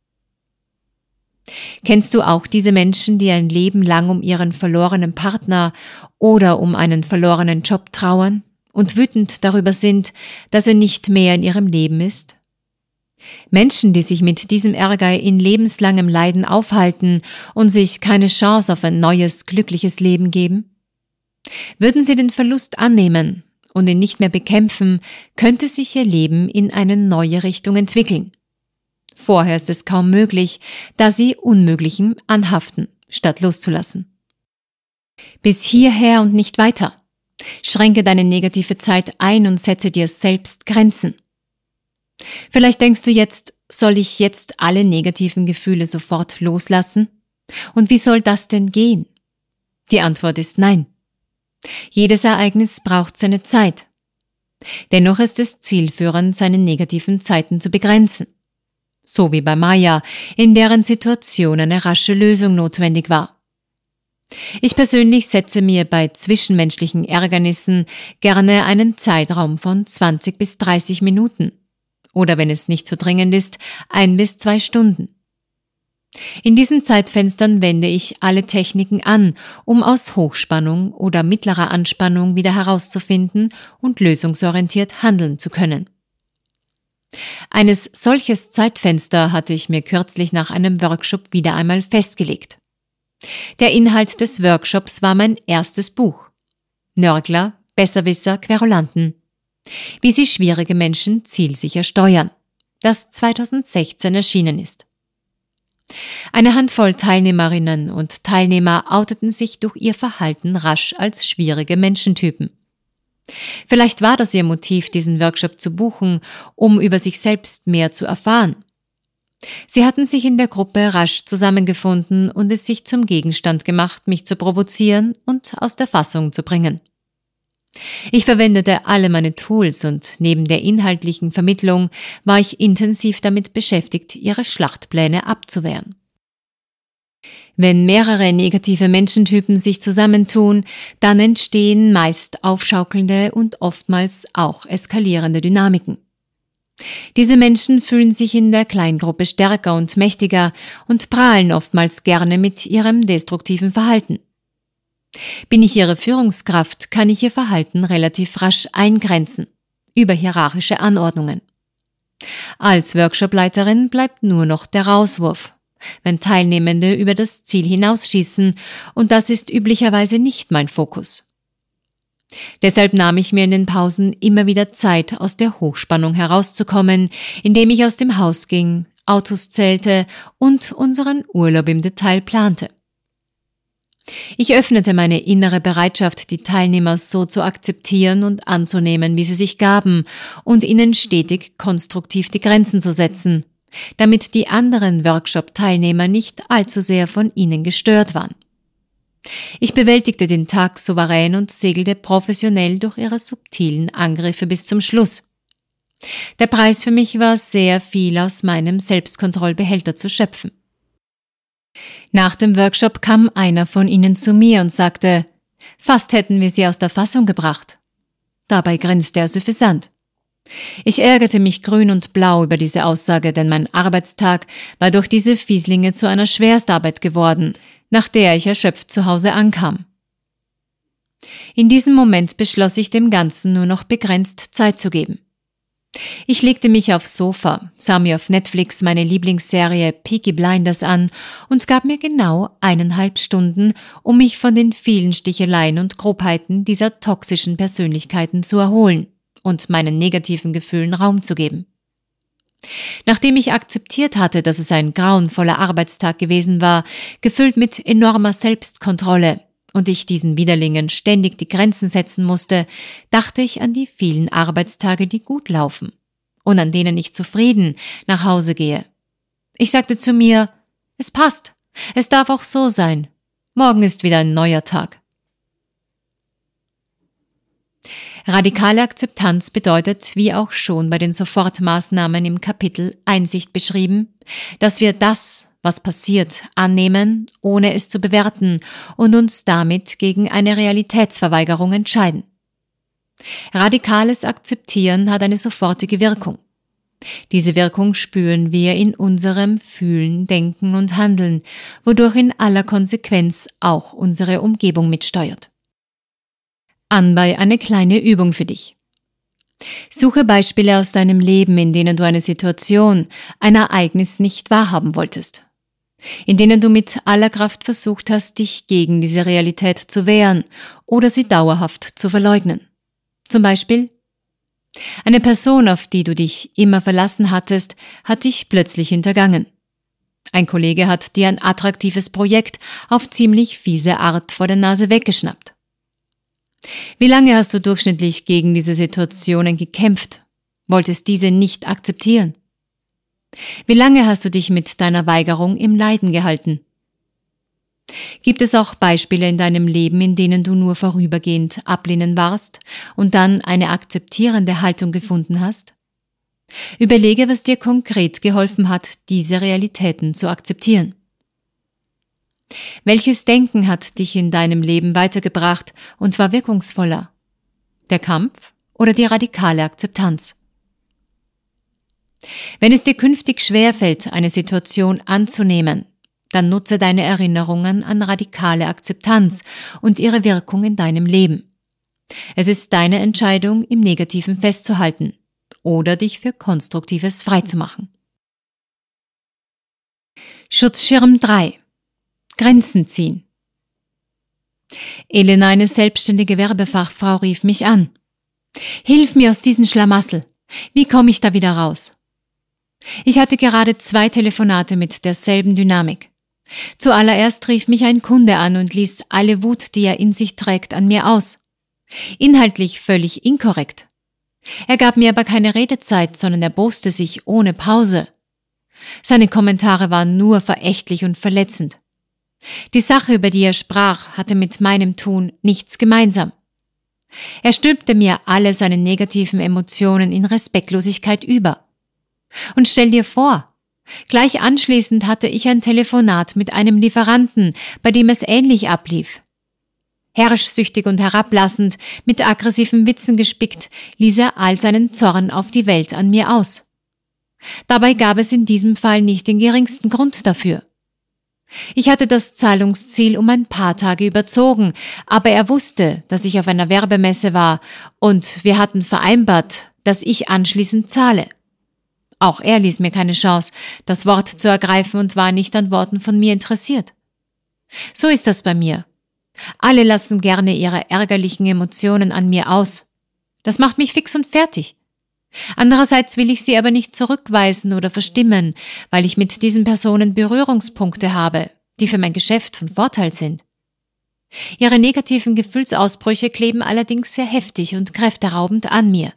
Kennst du auch diese Menschen, die ein Leben lang um ihren verlorenen Partner oder um einen verlorenen Job trauern und wütend darüber sind, dass er nicht mehr in ihrem Leben ist? Menschen, die sich mit diesem Ärger in lebenslangem Leiden aufhalten und sich keine Chance auf ein neues, glückliches Leben geben? Würden sie den Verlust annehmen und ihn nicht mehr bekämpfen, könnte sich ihr Leben in eine neue Richtung entwickeln. Vorher ist es kaum möglich, da sie Unmöglichem anhaften, statt loszulassen. Bis hierher und nicht weiter. Schränke deine negative Zeit ein und setze dir selbst Grenzen. Vielleicht denkst du jetzt, soll ich jetzt alle negativen Gefühle sofort loslassen? Und wie soll das denn gehen? Die Antwort ist nein. Jedes Ereignis braucht seine Zeit. Dennoch ist es zielführend, seine negativen Zeiten zu begrenzen. So wie bei Maya, in deren Situation eine rasche Lösung notwendig war. Ich persönlich setze mir bei zwischenmenschlichen Ärgernissen gerne einen Zeitraum von zwanzig bis dreißig Minuten. Oder wenn es nicht so dringend ist, ein bis zwei Stunden. In diesen Zeitfenstern wende ich alle Techniken an, um aus Hochspannung oder mittlerer Anspannung wieder herauszufinden und lösungsorientiert handeln zu können. Eines solches Zeitfenster hatte ich mir kürzlich nach einem Workshop wieder einmal festgelegt. Der Inhalt des Workshops war mein erstes Buch. Nörgler, Besserwisser, Querulanten. Wie sie schwierige Menschen zielsicher steuern, das zweitausendsechzehn erschienen ist. Eine Handvoll Teilnehmerinnen und Teilnehmer outeten sich durch ihr Verhalten rasch als schwierige Menschentypen. Vielleicht war das ihr Motiv, diesen Workshop zu buchen, um über sich selbst mehr zu erfahren. Sie hatten sich in der Gruppe rasch zusammengefunden und es sich zum Gegenstand gemacht, mich zu provozieren und aus der Fassung zu bringen. Ich verwendete alle meine Tools und neben der inhaltlichen Vermittlung war ich intensiv damit beschäftigt, ihre Schlachtpläne abzuwehren. Wenn mehrere negative Menschentypen sich zusammentun, dann entstehen meist aufschaukelnde und oftmals auch eskalierende Dynamiken. Diese Menschen fühlen sich in der Kleingruppe stärker und mächtiger und prahlen oftmals gerne mit ihrem destruktiven Verhalten. Bin ich ihre Führungskraft, kann ich ihr Verhalten relativ rasch eingrenzen, über hierarchische Anordnungen. Als Workshopleiterin bleibt nur noch der Rauswurf, wenn Teilnehmende über das Ziel hinausschießen, und das ist üblicherweise nicht mein Fokus. Deshalb nahm ich mir in den Pausen immer wieder Zeit, aus der Hochspannung herauszukommen, indem ich aus dem Haus ging, Autos zählte und unseren Urlaub im Detail plante. Ich öffnete meine innere Bereitschaft, die Teilnehmer so zu akzeptieren und anzunehmen, wie sie sich gaben, und ihnen stetig konstruktiv die Grenzen zu setzen, damit die anderen Workshop-Teilnehmer nicht allzu sehr von ihnen gestört waren. Ich bewältigte den Tag souverän und segelte professionell durch ihre subtilen Angriffe bis zum Schluss. Der Preis für mich war, sehr viel aus meinem Selbstkontrollbehälter zu schöpfen. Nach dem Workshop kam einer von ihnen zu mir und sagte, fast hätten wir sie aus der Fassung gebracht. Dabei grinste er suffisant. Ich ärgerte mich grün und blau über diese Aussage, denn mein Arbeitstag war durch diese Fieslinge zu einer Schwerstarbeit geworden, nach der ich erschöpft zu Hause ankam. In diesem Moment beschloss ich, dem Ganzen nur noch begrenzt Zeit zu geben. Ich legte mich aufs Sofa, sah mir auf Netflix meine Lieblingsserie Peaky Blinders an und gab mir genau eineinhalb Stunden, um mich von den vielen Sticheleien und Grobheiten dieser toxischen Persönlichkeiten zu erholen und meinen negativen Gefühlen Raum zu geben. Nachdem ich akzeptiert hatte, dass es ein grauenvoller Arbeitstag gewesen war, gefüllt mit enormer Selbstkontrolle, und ich diesen Widerlingen ständig die Grenzen setzen musste, dachte ich an die vielen Arbeitstage, die gut laufen und an denen ich zufrieden nach Hause gehe. Ich sagte zu mir, es passt, es darf auch so sein, morgen ist wieder ein neuer Tag. Radikale Akzeptanz bedeutet, wie auch schon bei den Sofortmaßnahmen im Kapitel Einsicht beschrieben, dass wir das, was passiert, annehmen, ohne es zu bewerten und uns damit gegen eine Realitätsverweigerung entscheiden. Radikales Akzeptieren hat eine sofortige Wirkung. Diese Wirkung spüren wir in unserem Fühlen, Denken und Handeln, wodurch in aller Konsequenz auch unsere Umgebung mitsteuert. Anbei eine kleine Übung für dich. Suche Beispiele aus deinem Leben, in denen du eine Situation, ein Ereignis nicht wahrhaben wolltest, in denen du mit aller Kraft versucht hast, dich gegen diese Realität zu wehren oder sie dauerhaft zu verleugnen. Zum Beispiel: Eine Person, auf die du dich immer verlassen hattest, hat dich plötzlich hintergangen. Ein Kollege hat dir ein attraktives Projekt auf ziemlich fiese Art vor der Nase weggeschnappt. Wie lange hast du durchschnittlich gegen diese Situationen gekämpft, wolltest diese nicht akzeptieren? Wie lange hast du dich mit deiner Weigerung im Leiden gehalten? Gibt es auch Beispiele in deinem Leben, in denen du nur vorübergehend ablehnend warst und dann eine akzeptierende Haltung gefunden hast? Überlege, was dir konkret geholfen hat, diese Realitäten zu akzeptieren. Welches Denken hat dich in deinem Leben weitergebracht und war wirkungsvoller? Der Kampf oder die radikale Akzeptanz? Wenn es dir künftig schwerfällt, eine Situation anzunehmen, dann nutze deine Erinnerungen an radikale Akzeptanz und ihre Wirkung in deinem Leben. Es ist deine Entscheidung, im Negativen festzuhalten oder dich für Konstruktives freizumachen. Schutzschirm drei. Grenzen ziehen. Elena, eine selbstständige Werbefachfrau, rief mich an. Hilf mir aus diesem Schlamassel. Wie komme ich da wieder raus? Ich hatte gerade zwei Telefonate mit derselben Dynamik. Zuallererst rief mich ein Kunde an und ließ alle Wut, die er in sich trägt, an mir aus. Inhaltlich völlig inkorrekt. Er gab mir aber keine Redezeit, sondern er boste sich ohne Pause. Seine Kommentare waren nur verächtlich und verletzend. Die Sache, über die er sprach, hatte mit meinem Tun nichts gemeinsam. Er stülpte mir alle seine negativen Emotionen in Respektlosigkeit über. Und stell dir vor, gleich anschließend hatte ich ein Telefonat mit einem Lieferanten, bei dem es ähnlich ablief. Herrschsüchtig und herablassend, mit aggressiven Witzen gespickt, ließ er all seinen Zorn auf die Welt an mir aus. Dabei gab es in diesem Fall nicht den geringsten Grund dafür. Ich hatte das Zahlungsziel um ein paar Tage überzogen, aber er wusste, dass ich auf einer Werbemesse war und wir hatten vereinbart, dass ich anschließend zahle. Auch er ließ mir keine Chance, das Wort zu ergreifen und war nicht an Worten von mir interessiert. So ist das bei mir. Alle lassen gerne ihre ärgerlichen Emotionen an mir aus. Das macht mich fix und fertig. Andererseits will ich sie aber nicht zurückweisen oder verstimmen, weil ich mit diesen Personen Berührungspunkte habe, die für mein Geschäft von Vorteil sind. Ihre negativen Gefühlsausbrüche kleben allerdings sehr heftig und kräfteraubend an mir.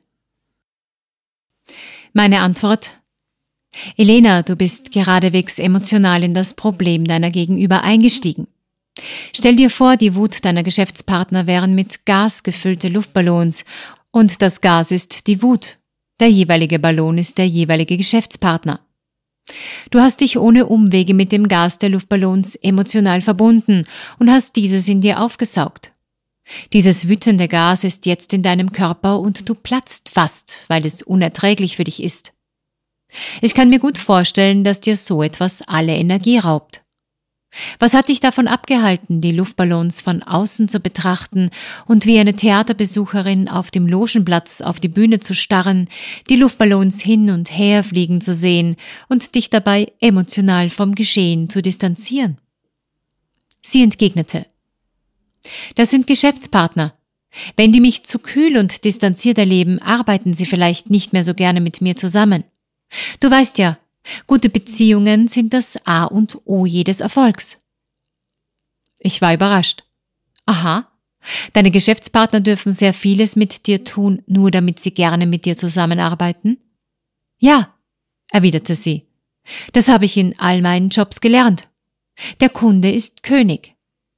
Meine Antwort: Elena, du bist geradewegs emotional in das Problem deiner Gegenüber eingestiegen. Stell dir vor, die Wut deiner Geschäftspartner wären mit Gas gefüllte Luftballons und das Gas ist die Wut. Der jeweilige Ballon ist der jeweilige Geschäftspartner. Du hast dich ohne Umwege mit dem Gas der Luftballons emotional verbunden und hast dieses in dir aufgesaugt. Dieses wütende Gas ist jetzt in deinem Körper und du platzt fast, weil es unerträglich für dich ist. Ich kann mir gut vorstellen, dass dir so etwas alle Energie raubt. Was hat dich davon abgehalten, die Luftballons von außen zu betrachten und wie eine Theaterbesucherin auf dem Logenplatz auf die Bühne zu starren, die Luftballons hin und her fliegen zu sehen und dich dabei emotional vom Geschehen zu distanzieren? Sie entgegnete: Das sind Geschäftspartner. Wenn die mich zu kühl und distanziert erleben, arbeiten sie vielleicht nicht mehr so gerne mit mir zusammen. Du weißt ja, gute Beziehungen sind das A und O jedes Erfolgs. Ich war überrascht. Aha, deine Geschäftspartner dürfen sehr vieles mit dir tun, nur damit sie gerne mit dir zusammenarbeiten? Ja, erwiderte sie. Das habe ich in all meinen Jobs gelernt. Der Kunde ist König.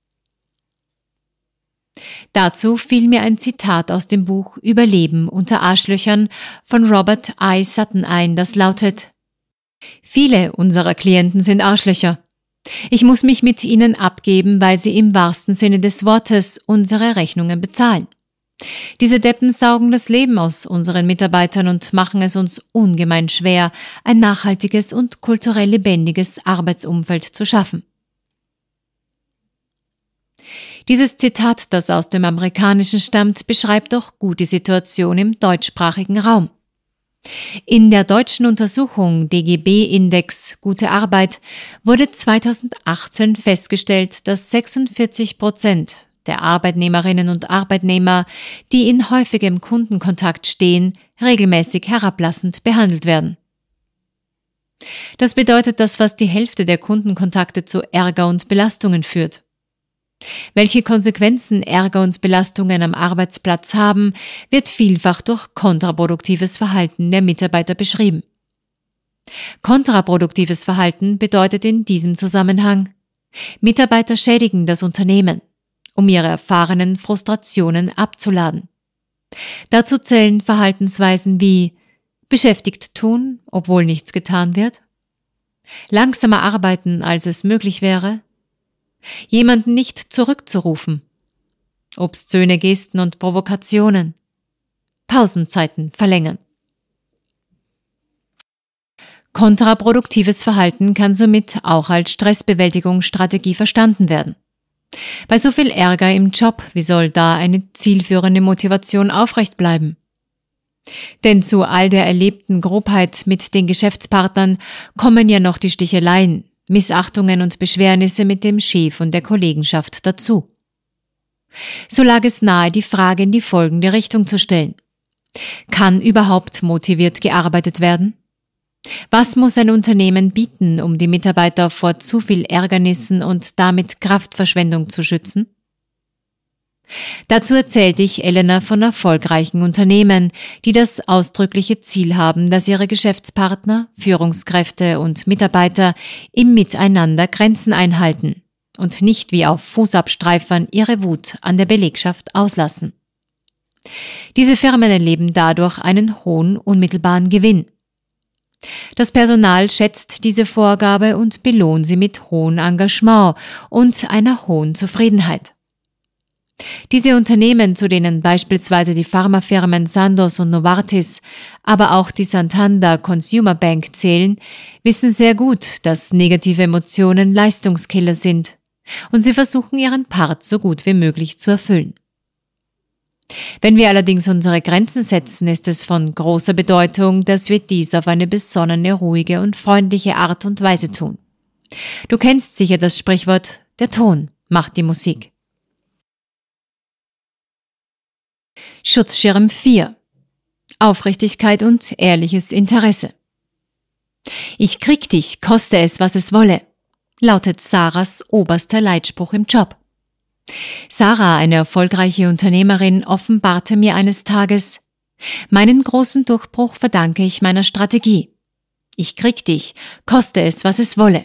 Dazu fiel mir ein Zitat aus dem Buch Überleben unter Arschlöchern von Robert I. Sutton ein, das lautet: Viele unserer Klienten sind Arschlöcher. Ich muss mich mit ihnen abgeben, weil sie im wahrsten Sinne des Wortes unsere Rechnungen bezahlen. Diese Deppen saugen das Leben aus unseren Mitarbeitern und machen es uns ungemein schwer, ein nachhaltiges und kulturell lebendiges Arbeitsumfeld zu schaffen. Dieses Zitat, das aus dem Amerikanischen stammt, beschreibt doch gut die Situation im deutschsprachigen Raum. In der deutschen Untersuchung D G B-Index Gute Arbeit wurde zweitausendachtzehn festgestellt, dass sechsundvierzig Prozent der Arbeitnehmerinnen und Arbeitnehmer, die in häufigem Kundenkontakt stehen, regelmäßig herablassend behandelt werden. Das bedeutet, dass fast die Hälfte der Kundenkontakte zu Ärger und Belastungen führt. Welche Konsequenzen Ärger und Belastungen am Arbeitsplatz haben, wird vielfach durch kontraproduktives Verhalten der Mitarbeiter beschrieben. Kontraproduktives Verhalten bedeutet in diesem Zusammenhang: Mitarbeiter schädigen das Unternehmen, um ihre erfahrenen Frustrationen abzuladen. Dazu zählen Verhaltensweisen wie beschäftigt tun, obwohl nichts getan wird, langsamer arbeiten, als es möglich wäre, jemanden nicht zurückzurufen, obszöne Gesten und Provokationen, Pausenzeiten verlängern. Kontraproduktives Verhalten kann somit auch als Stressbewältigungsstrategie verstanden werden. Bei so viel Ärger im Job, wie soll da eine zielführende Motivation aufrecht bleiben? Denn zu all der erlebten Grobheit mit den Geschäftspartnern kommen ja noch die Sticheleien, Missachtungen und Beschwernisse mit dem Chef und der Kollegenschaft dazu. So lag es nahe, die Frage in die folgende Richtung zu stellen: Kann überhaupt motiviert gearbeitet werden? Was muss ein Unternehmen bieten, um die Mitarbeiter vor zu viel Ärgernissen und damit Kraftverschwendung zu schützen? Dazu erzählte ich Elena von erfolgreichen Unternehmen, die das ausdrückliche Ziel haben, dass ihre Geschäftspartner, Führungskräfte und Mitarbeiter im Miteinander Grenzen einhalten und nicht wie auf Fußabstreifern ihre Wut an der Belegschaft auslassen. Diese Firmen erleben dadurch einen hohen unmittelbaren Gewinn. Das Personal schätzt diese Vorgabe und belohnt sie mit hohem Engagement und einer hohen Zufriedenheit. Diese Unternehmen, zu denen beispielsweise die Pharmafirmen Sandoz und Novartis, aber auch die Santander Consumer Bank zählen, wissen sehr gut, dass negative Emotionen Leistungskiller sind und sie versuchen ihren Part so gut wie möglich zu erfüllen. Wenn wir allerdings unsere Grenzen setzen, ist es von großer Bedeutung, dass wir dies auf eine besonnene, ruhige und freundliche Art und Weise tun. Du kennst sicher das Sprichwort, der Ton macht die Musik. Schutzschirm vier. Aufrichtigkeit und ehrliches Interesse. Ich krieg dich, koste es, was es wolle, lautet Sarahs oberster Leitspruch im Job. Sarah, eine erfolgreiche Unternehmerin, offenbarte mir eines Tages: Meinen großen Durchbruch verdanke ich meiner Strategie. Ich krieg dich, koste es, was es wolle.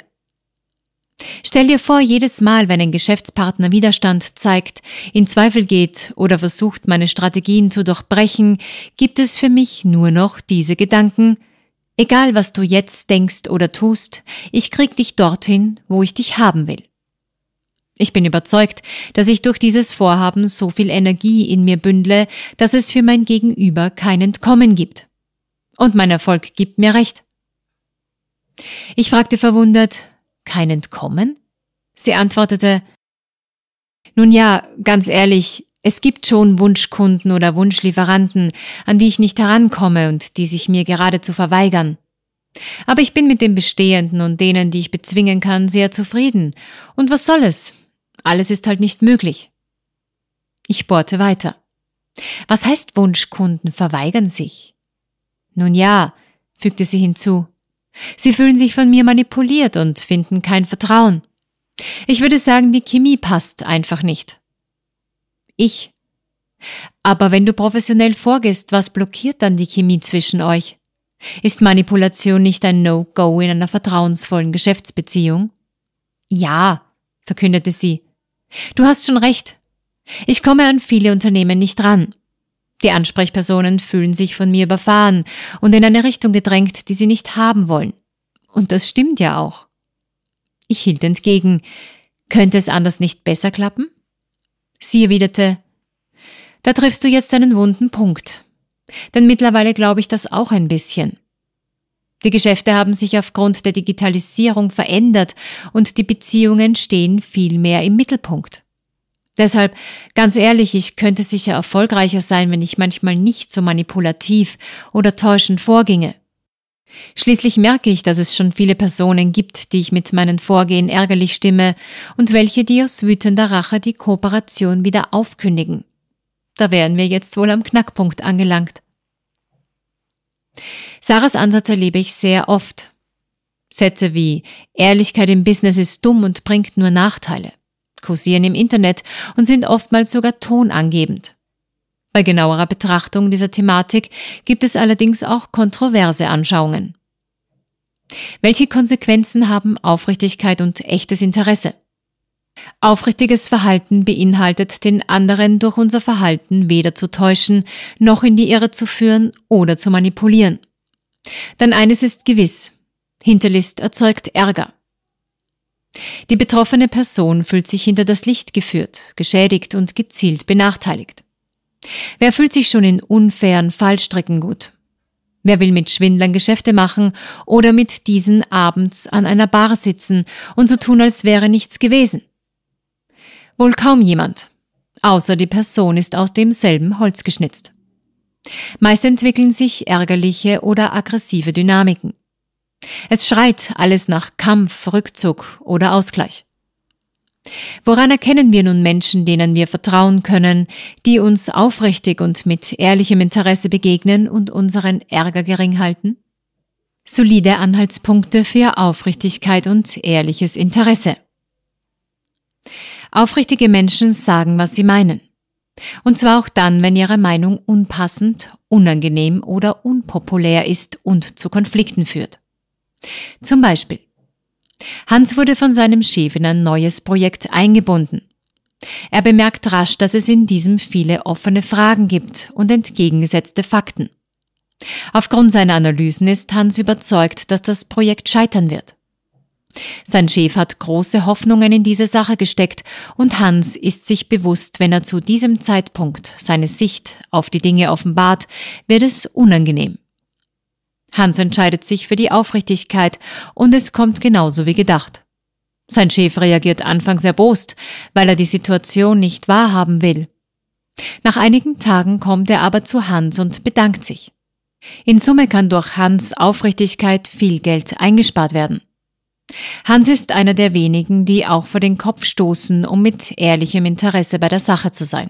Stell dir vor, jedes Mal, wenn ein Geschäftspartner Widerstand zeigt, in Zweifel geht oder versucht, meine Strategien zu durchbrechen, gibt es für mich nur noch diese Gedanken: Egal, was du jetzt denkst oder tust, ich krieg dich dorthin, wo ich dich haben will. Ich bin überzeugt, dass ich durch dieses Vorhaben so viel Energie in mir bündle, dass es für mein Gegenüber kein Entkommen gibt. Und mein Erfolg gibt mir recht. Ich fragte verwundert: Kein Entkommen? Sie antwortete: Nun ja, ganz ehrlich, es gibt schon Wunschkunden oder Wunschlieferanten, an die ich nicht herankomme und die sich mir geradezu verweigern. Aber ich bin mit den Bestehenden und denen, die ich bezwingen kann, sehr zufrieden. Und was soll es? Alles ist halt nicht möglich. Ich bohrte weiter. Was heißt Wunschkunden verweigern sich? Nun ja, fügte sie hinzu. Sie fühlen sich von mir manipuliert und finden kein Vertrauen. Ich würde sagen, die Chemie passt einfach nicht. Ich. Aber wenn du professionell vorgehst, was blockiert dann die Chemie zwischen euch? Ist Manipulation nicht ein No-Go in einer vertrauensvollen Geschäftsbeziehung? Ja, verkündete sie. Du hast schon recht. Ich komme an viele Unternehmen nicht ran. Die Ansprechpersonen fühlen sich von mir überfahren und in eine Richtung gedrängt, die sie nicht haben wollen. Und das stimmt ja auch. Ich hielt entgegen: Könnte es anders nicht besser klappen? Sie erwiderte: Da triffst du jetzt einen wunden Punkt. Denn mittlerweile glaube ich das auch ein bisschen. Die Geschäfte haben sich aufgrund der Digitalisierung verändert und die Beziehungen stehen viel mehr im Mittelpunkt. Deshalb, ganz ehrlich, ich könnte sicher erfolgreicher sein, wenn ich manchmal nicht so manipulativ oder täuschend vorginge. Schließlich merke ich, dass es schon viele Personen gibt, die ich mit meinen Vorgehen ärgerlich stimme und welche die aus wütender Rache die Kooperation wieder aufkündigen. Da wären wir jetzt wohl am Knackpunkt angelangt. Sarahs Ansatz erlebe ich sehr oft. Sätze wie Ehrlichkeit im Business ist dumm und bringt nur Nachteile kursieren im Internet und sind oftmals sogar tonangebend. Bei genauerer Betrachtung dieser Thematik gibt es allerdings auch kontroverse Anschauungen. Welche Konsequenzen haben Aufrichtigkeit und echtes Interesse? Aufrichtiges Verhalten beinhaltet, den anderen durch unser Verhalten weder zu täuschen, noch in die Irre zu führen oder zu manipulieren. Denn eines ist gewiss: Hinterlist erzeugt Ärger. Die betroffene Person fühlt sich hinter das Licht geführt, geschädigt und gezielt benachteiligt. Wer fühlt sich schon in unfairen Fallstricken gut? Wer will mit Schwindlern Geschäfte machen oder mit diesen abends an einer Bar sitzen und so tun, als wäre nichts gewesen? Wohl kaum jemand, außer die Person ist aus demselben Holz geschnitzt. Meist entwickeln sich ärgerliche oder aggressive Dynamiken. Es schreit alles nach Kampf, Rückzug oder Ausgleich. Woran erkennen wir nun Menschen, denen wir vertrauen können, die uns aufrichtig und mit ehrlichem Interesse begegnen und unseren Ärger gering halten? Solide Anhaltspunkte für Aufrichtigkeit und ehrliches Interesse. Aufrichtige Menschen sagen, was sie meinen. Und zwar auch dann, wenn ihre Meinung unpassend, unangenehm oder unpopulär ist und zu Konflikten führt. Zum Beispiel: Hans wurde von seinem Chef in ein neues Projekt eingebunden. Er bemerkt rasch, dass es in diesem viele offene Fragen gibt und entgegengesetzte Fakten. Aufgrund seiner Analysen ist Hans überzeugt, dass das Projekt scheitern wird. Sein Chef hat große Hoffnungen in diese Sache gesteckt und Hans ist sich bewusst, wenn er zu diesem Zeitpunkt seine Sicht auf die Dinge offenbart, wird es unangenehm. Hans entscheidet sich für die Aufrichtigkeit und es kommt genauso wie gedacht. Sein Chef reagiert anfangs erbost, weil er die Situation nicht wahrhaben will. Nach einigen Tagen kommt er aber zu Hans und bedankt sich. In Summe kann durch Hans' Aufrichtigkeit viel Geld eingespart werden. Hans ist einer der wenigen, die auch vor den Kopf stoßen, um mit ehrlichem Interesse bei der Sache zu sein.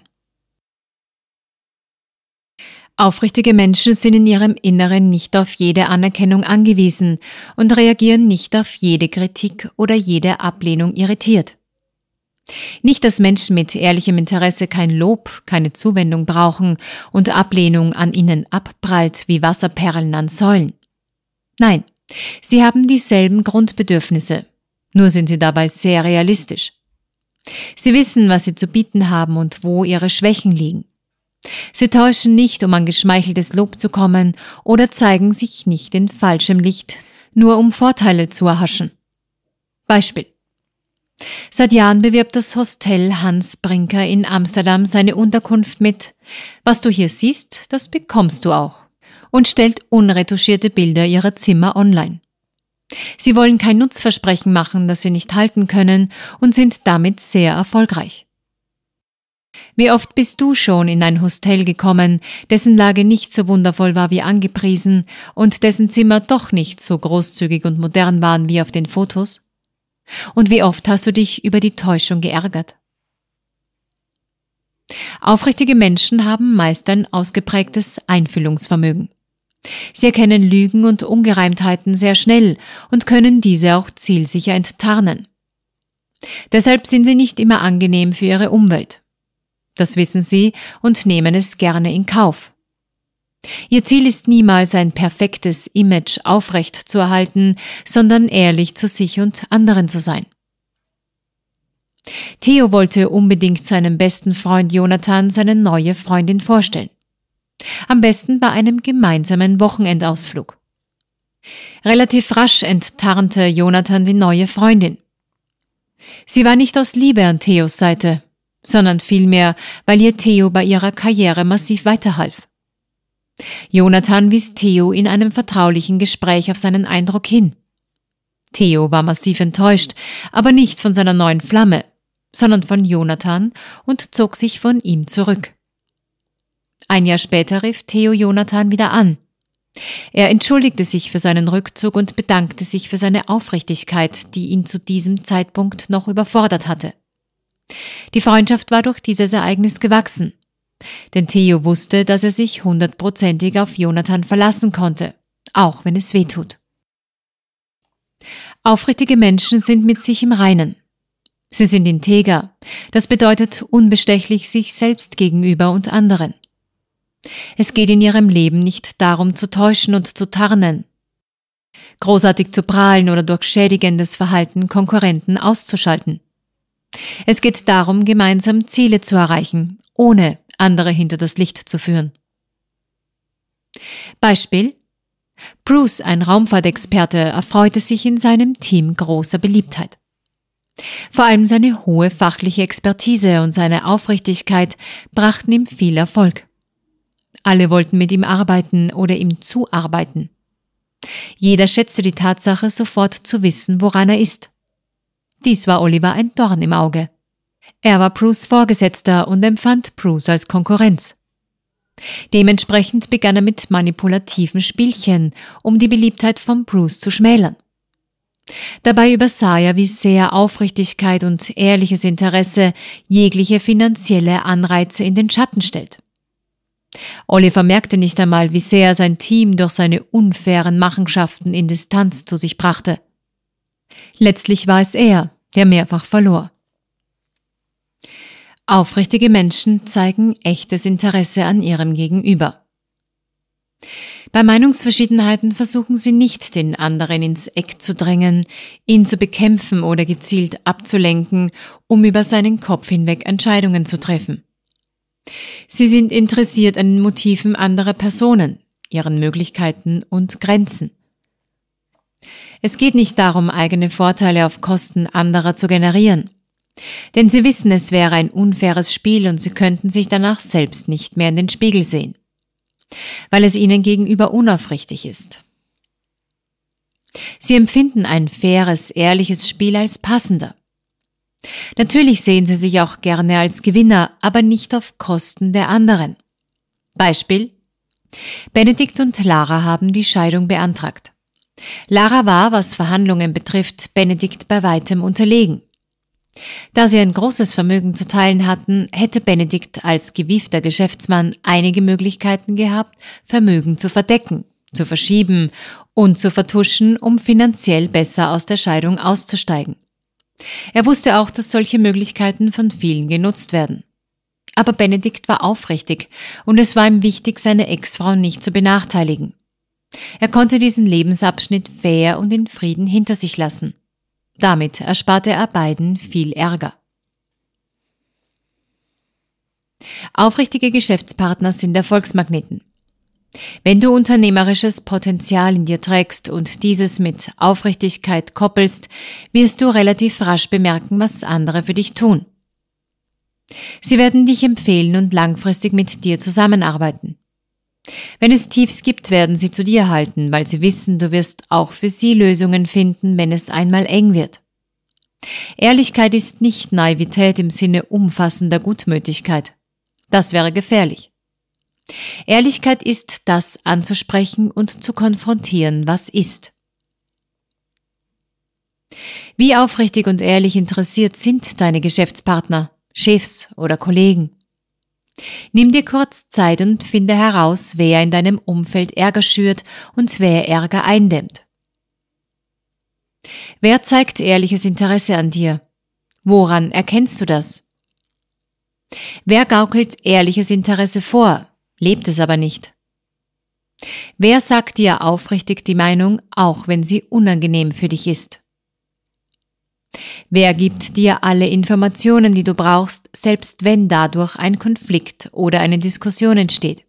Aufrichtige Menschen sind in ihrem Inneren nicht auf jede Anerkennung angewiesen und reagieren nicht auf jede Kritik oder jede Ablehnung irritiert. Nicht, dass Menschen mit ehrlichem Interesse kein Lob, keine Zuwendung brauchen und Ablehnung an ihnen abprallt wie Wasserperlen an Säulen. Nein, sie haben dieselben Grundbedürfnisse, nur sind sie dabei sehr realistisch. Sie wissen, was sie zu bieten haben und wo ihre Schwächen liegen. Sie täuschen nicht, um an geschmeicheltes Lob zu kommen oder zeigen sich nicht in falschem Licht, nur um Vorteile zu erhaschen. Beispiel. Seit Jahren bewirbt das Hostel Hans Brinker in Amsterdam seine Unterkunft mit „Was du hier siehst, das bekommst du auch“ und stellt unretuschierte Bilder ihrer Zimmer online. Sie wollen kein Nutzversprechen machen, das sie nicht halten können und sind damit sehr erfolgreich. Wie oft bist du schon in ein Hostel gekommen, dessen Lage nicht so wundervoll war wie angepriesen und dessen Zimmer doch nicht so großzügig und modern waren wie auf den Fotos? Und wie oft hast du dich über die Täuschung geärgert? Aufrichtige Menschen haben meist ein ausgeprägtes Einfühlungsvermögen. Sie erkennen Lügen und Ungereimtheiten sehr schnell und können diese auch zielsicher enttarnen. Deshalb sind sie nicht immer angenehm für ihre Umwelt. Das wissen sie und nehmen es gerne in Kauf. Ihr Ziel ist niemals ein perfektes Image aufrecht zu erhalten, sondern ehrlich zu sich und anderen zu sein. Theo wollte unbedingt seinem besten Freund Jonathan seine neue Freundin vorstellen. Am besten bei einem gemeinsamen Wochenendausflug. Relativ rasch enttarnte Jonathan die neue Freundin. Sie war nicht aus Liebe an Theos Seite, sondern vielmehr, weil ihr Theo bei ihrer Karriere massiv weiterhalf. Jonathan wies Theo in einem vertraulichen Gespräch auf seinen Eindruck hin. Theo war massiv enttäuscht, aber nicht von seiner neuen Flamme, sondern von Jonathan und zog sich von ihm zurück. Ein Jahr später rief Theo Jonathan wieder an. Er entschuldigte sich für seinen Rückzug und bedankte sich für seine Aufrichtigkeit, die ihn zu diesem Zeitpunkt noch überfordert hatte. Die Freundschaft war durch dieses Ereignis gewachsen. Denn Theo wusste, dass er sich hundertprozentig auf Jonathan verlassen konnte, auch wenn es weh tut. Aufrichtige Menschen sind mit sich im Reinen. Sie sind integer, das bedeutet unbestechlich sich selbst gegenüber und anderen. Es geht in ihrem Leben nicht darum, zu täuschen und zu tarnen, großartig zu prahlen oder durch schädigendes Verhalten Konkurrenten auszuschalten. Es geht darum, gemeinsam Ziele zu erreichen, ohne andere hinter das Licht zu führen. Beispiel: Bruce, ein Raumfahrtexperte, erfreute sich in seinem Team großer Beliebtheit. Vor allem seine hohe fachliche Expertise und seine Aufrichtigkeit brachten ihm viel Erfolg. Alle wollten mit ihm arbeiten oder ihm zuarbeiten. Jeder schätzte die Tatsache, sofort zu wissen, woran er ist. Dies war Oliver ein Dorn im Auge. Er war Bruce' Vorgesetzter und empfand Bruce als Konkurrenz. Dementsprechend begann er mit manipulativen Spielchen, um die Beliebtheit von Bruce zu schmälern. Dabei übersah er, wie sehr Aufrichtigkeit und ehrliches Interesse jegliche finanzielle Anreize in den Schatten stellt. Oliver merkte nicht einmal, wie sehr sein Team durch seine unfairen Machenschaften in Distanz zu sich brachte. Letztlich war es er, der mehrfach verlor. Aufrichtige Menschen zeigen echtes Interesse an ihrem Gegenüber. Bei Meinungsverschiedenheiten versuchen sie nicht, den anderen ins Eck zu drängen, ihn zu bekämpfen oder gezielt abzulenken, um über seinen Kopf hinweg Entscheidungen zu treffen. Sie sind interessiert an den Motiven anderer Personen, ihren Möglichkeiten und Grenzen. Es geht nicht darum, eigene Vorteile auf Kosten anderer zu generieren. Denn sie wissen, es wäre ein unfaires Spiel und sie könnten sich danach selbst nicht mehr in den Spiegel sehen, weil es ihnen gegenüber unaufrichtig ist. Sie empfinden ein faires, ehrliches Spiel als passender. Natürlich sehen sie sich auch gerne als Gewinner, aber nicht auf Kosten der anderen. Beispiel: Benedikt und Lara haben die Scheidung beantragt. Lara war, was Verhandlungen betrifft, Benedikt bei weitem unterlegen. Da sie ein großes Vermögen zu teilen hatten, hätte Benedikt als gewiefter Geschäftsmann einige Möglichkeiten gehabt, Vermögen zu verdecken, zu verschieben und zu vertuschen, um finanziell besser aus der Scheidung auszusteigen. Er wusste auch, dass solche Möglichkeiten von vielen genutzt werden. Aber Benedikt war aufrichtig und es war ihm wichtig, seine Ex-Frau nicht zu benachteiligen. Er konnte diesen Lebensabschnitt fair und in Frieden hinter sich lassen. Damit ersparte er beiden viel Ärger. Aufrichtige Geschäftspartner sind Erfolgsmagneten. Wenn du unternehmerisches Potenzial in dir trägst und dieses mit Aufrichtigkeit koppelst, wirst du relativ rasch bemerken, was andere für dich tun. Sie werden dich empfehlen und langfristig mit dir zusammenarbeiten. Wenn es Tiefs gibt, werden sie zu dir halten, weil sie wissen, du wirst auch für sie Lösungen finden, wenn es einmal eng wird. Ehrlichkeit ist nicht Naivität im Sinne umfassender Gutmütigkeit. Das wäre gefährlich. Ehrlichkeit ist, das anzusprechen und zu konfrontieren, was ist. Wie aufrichtig und ehrlich interessiert sind deine Geschäftspartner, Chefs oder Kollegen? Nimm dir kurz Zeit und finde heraus, wer in deinem Umfeld Ärger schürt und wer Ärger eindämmt. Wer zeigt ehrliches Interesse an dir? Woran erkennst du das? Wer gaukelt ehrliches Interesse vor, lebt es aber nicht? Wer sagt dir aufrichtig die Meinung, auch wenn sie unangenehm für dich ist? Wer gibt dir alle Informationen, die du brauchst, selbst wenn dadurch ein Konflikt oder eine Diskussion entsteht?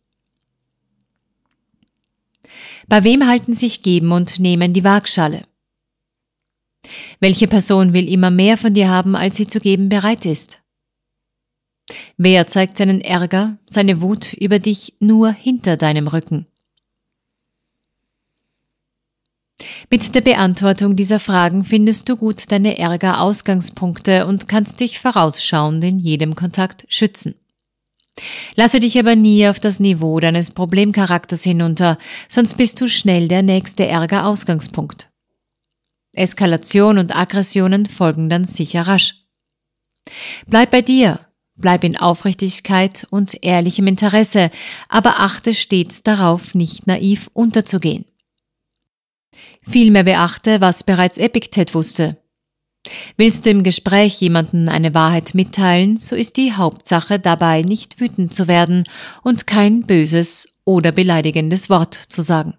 Bei wem halten sich Geben und Nehmen die Waagschale? Welche Person will immer mehr von dir haben, als sie zu geben bereit ist? Wer zeigt seinen Ärger, seine Wut über dich nur hinter deinem Rücken? Mit der Beantwortung dieser Fragen findest du gut deine Ärger-Ausgangspunkte und kannst dich vorausschauend in jedem Kontakt schützen. Lasse dich aber nie auf das Niveau deines Problemcharakters hinunter, sonst bist du schnell der nächste Ärger-Ausgangspunkt. Eskalation und Aggressionen folgen dann sicher rasch. Bleib bei dir, bleib in Aufrichtigkeit und ehrlichem Interesse, aber achte stets darauf, nicht naiv unterzugehen. Vielmehr beachte, was bereits Epiktet wusste. Willst du im Gespräch jemanden eine Wahrheit mitteilen, so ist die Hauptsache dabei, nicht wütend zu werden und kein böses oder beleidigendes Wort zu sagen.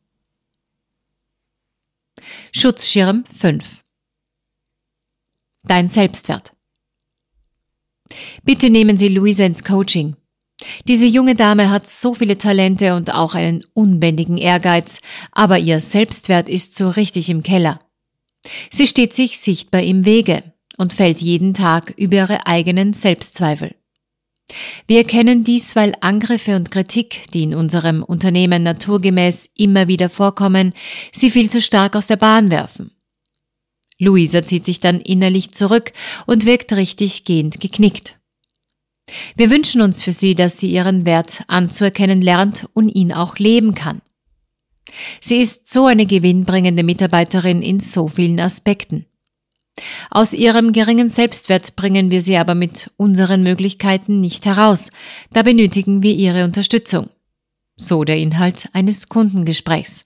Schutzschirm fünf. Dein Selbstwert. Bitte nehmen Sie Luisa ins Coaching. Diese junge Dame hat so viele Talente und auch einen unbändigen Ehrgeiz, aber ihr Selbstwert ist so richtig im Keller. Sie steht sich sichtbar im Wege und fällt jeden Tag über ihre eigenen Selbstzweifel. Wir erkennen dies, weil Angriffe und Kritik, die in unserem Unternehmen naturgemäß immer wieder vorkommen, sie viel zu stark aus der Bahn werfen. Luisa zieht sich dann innerlich zurück und wirkt richtig gehend geknickt. Wir wünschen uns für sie, dass sie ihren Wert anzuerkennen lernt und ihn auch leben kann. Sie ist so eine gewinnbringende Mitarbeiterin in so vielen Aspekten. Aus ihrem geringen Selbstwert bringen wir sie aber mit unseren Möglichkeiten nicht heraus, da benötigen wir ihre Unterstützung. So der Inhalt eines Kundengesprächs.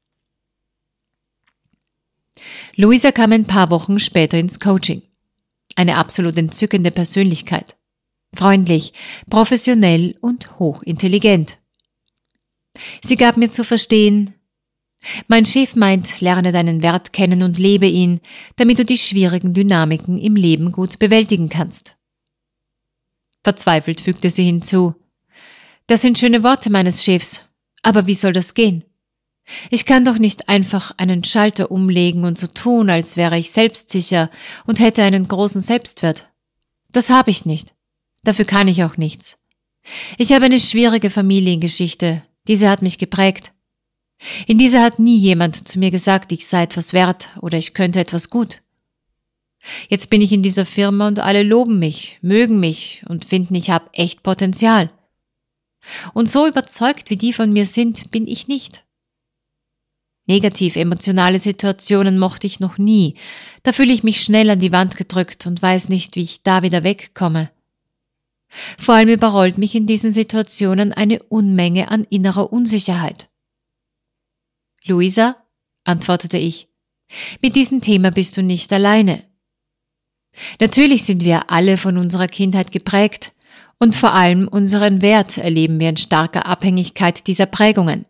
Luisa kam ein paar Wochen später ins Coaching. Eine absolut entzückende Persönlichkeit. Freundlich, professionell und hochintelligent. Sie gab mir zu verstehen: Mein Chef meint, lerne deinen Wert kennen und lebe ihn, damit du die schwierigen Dynamiken im Leben gut bewältigen kannst. Verzweifelt fügte sie hinzu: Das sind schöne Worte meines Chefs, aber wie soll das gehen? Ich kann doch nicht einfach einen Schalter umlegen und so tun, als wäre ich selbstsicher und hätte einen großen Selbstwert. Das habe ich nicht. Dafür kann ich auch nichts. Ich habe eine schwierige Familiengeschichte. Diese hat mich geprägt. In dieser hat nie jemand zu mir gesagt, ich sei etwas wert oder ich könnte etwas gut. Jetzt bin ich in dieser Firma und alle loben mich, mögen mich und finden, ich habe echt Potenzial. Und so überzeugt, wie die von mir sind, bin ich nicht. Negativ emotionale Situationen mochte ich noch nie. Da fühle ich mich schnell an die Wand gedrückt und weiß nicht, wie ich da wieder wegkomme. Vor allem überrollt mich in diesen Situationen eine Unmenge an innerer Unsicherheit. Luisa, antwortete ich, mit diesem Thema bist du nicht alleine. Natürlich sind wir alle von unserer Kindheit geprägt und vor allem unseren Wert erleben wir in starker Abhängigkeit dieser Prägungen.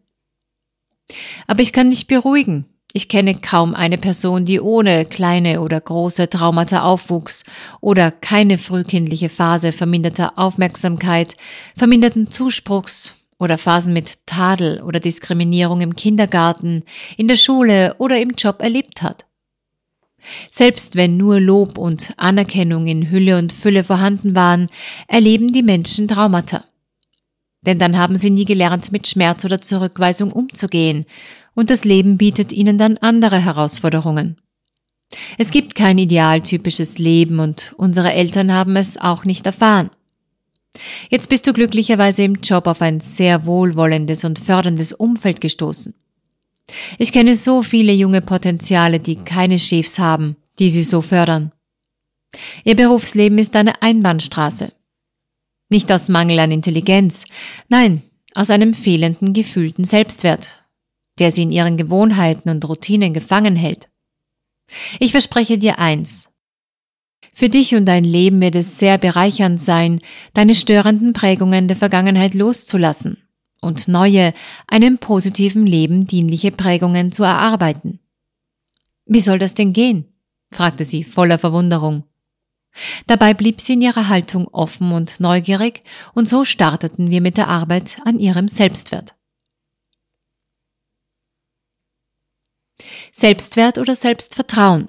Aber ich kann dich beruhigen. Ich kenne kaum eine Person, die ohne kleine oder große Traumata aufwuchs oder keine frühkindliche Phase verminderter Aufmerksamkeit, verminderten Zuspruchs oder Phasen mit Tadel oder Diskriminierung im Kindergarten, in der Schule oder im Job erlebt hat. Selbst wenn nur Lob und Anerkennung in Hülle und Fülle vorhanden waren, erleben die Menschen Traumata. Denn dann haben sie nie gelernt, mit Schmerz oder Zurückweisung umzugehen, und das Leben bietet ihnen dann andere Herausforderungen. Es gibt kein idealtypisches Leben und unsere Eltern haben es auch nicht erfahren. Jetzt bist du glücklicherweise im Job auf ein sehr wohlwollendes und förderndes Umfeld gestoßen. Ich kenne so viele junge Potenziale, die keine Chefs haben, die sie so fördern. Ihr Berufsleben ist eine Einbahnstraße. Nicht aus Mangel an Intelligenz, nein, aus einem fehlenden gefühlten Selbstwert, der sie in ihren Gewohnheiten und Routinen gefangen hält. Ich verspreche dir eins. Für dich und dein Leben wird es sehr bereichernd sein, deine störenden Prägungen der Vergangenheit loszulassen und neue, einem positiven Leben dienliche Prägungen zu erarbeiten. Wie soll das denn gehen? Fragte sie voller Verwunderung. Dabei blieb sie in ihrer Haltung offen und neugierig und so starteten wir mit der Arbeit an ihrem Selbstwert. Selbstwert oder Selbstvertrauen?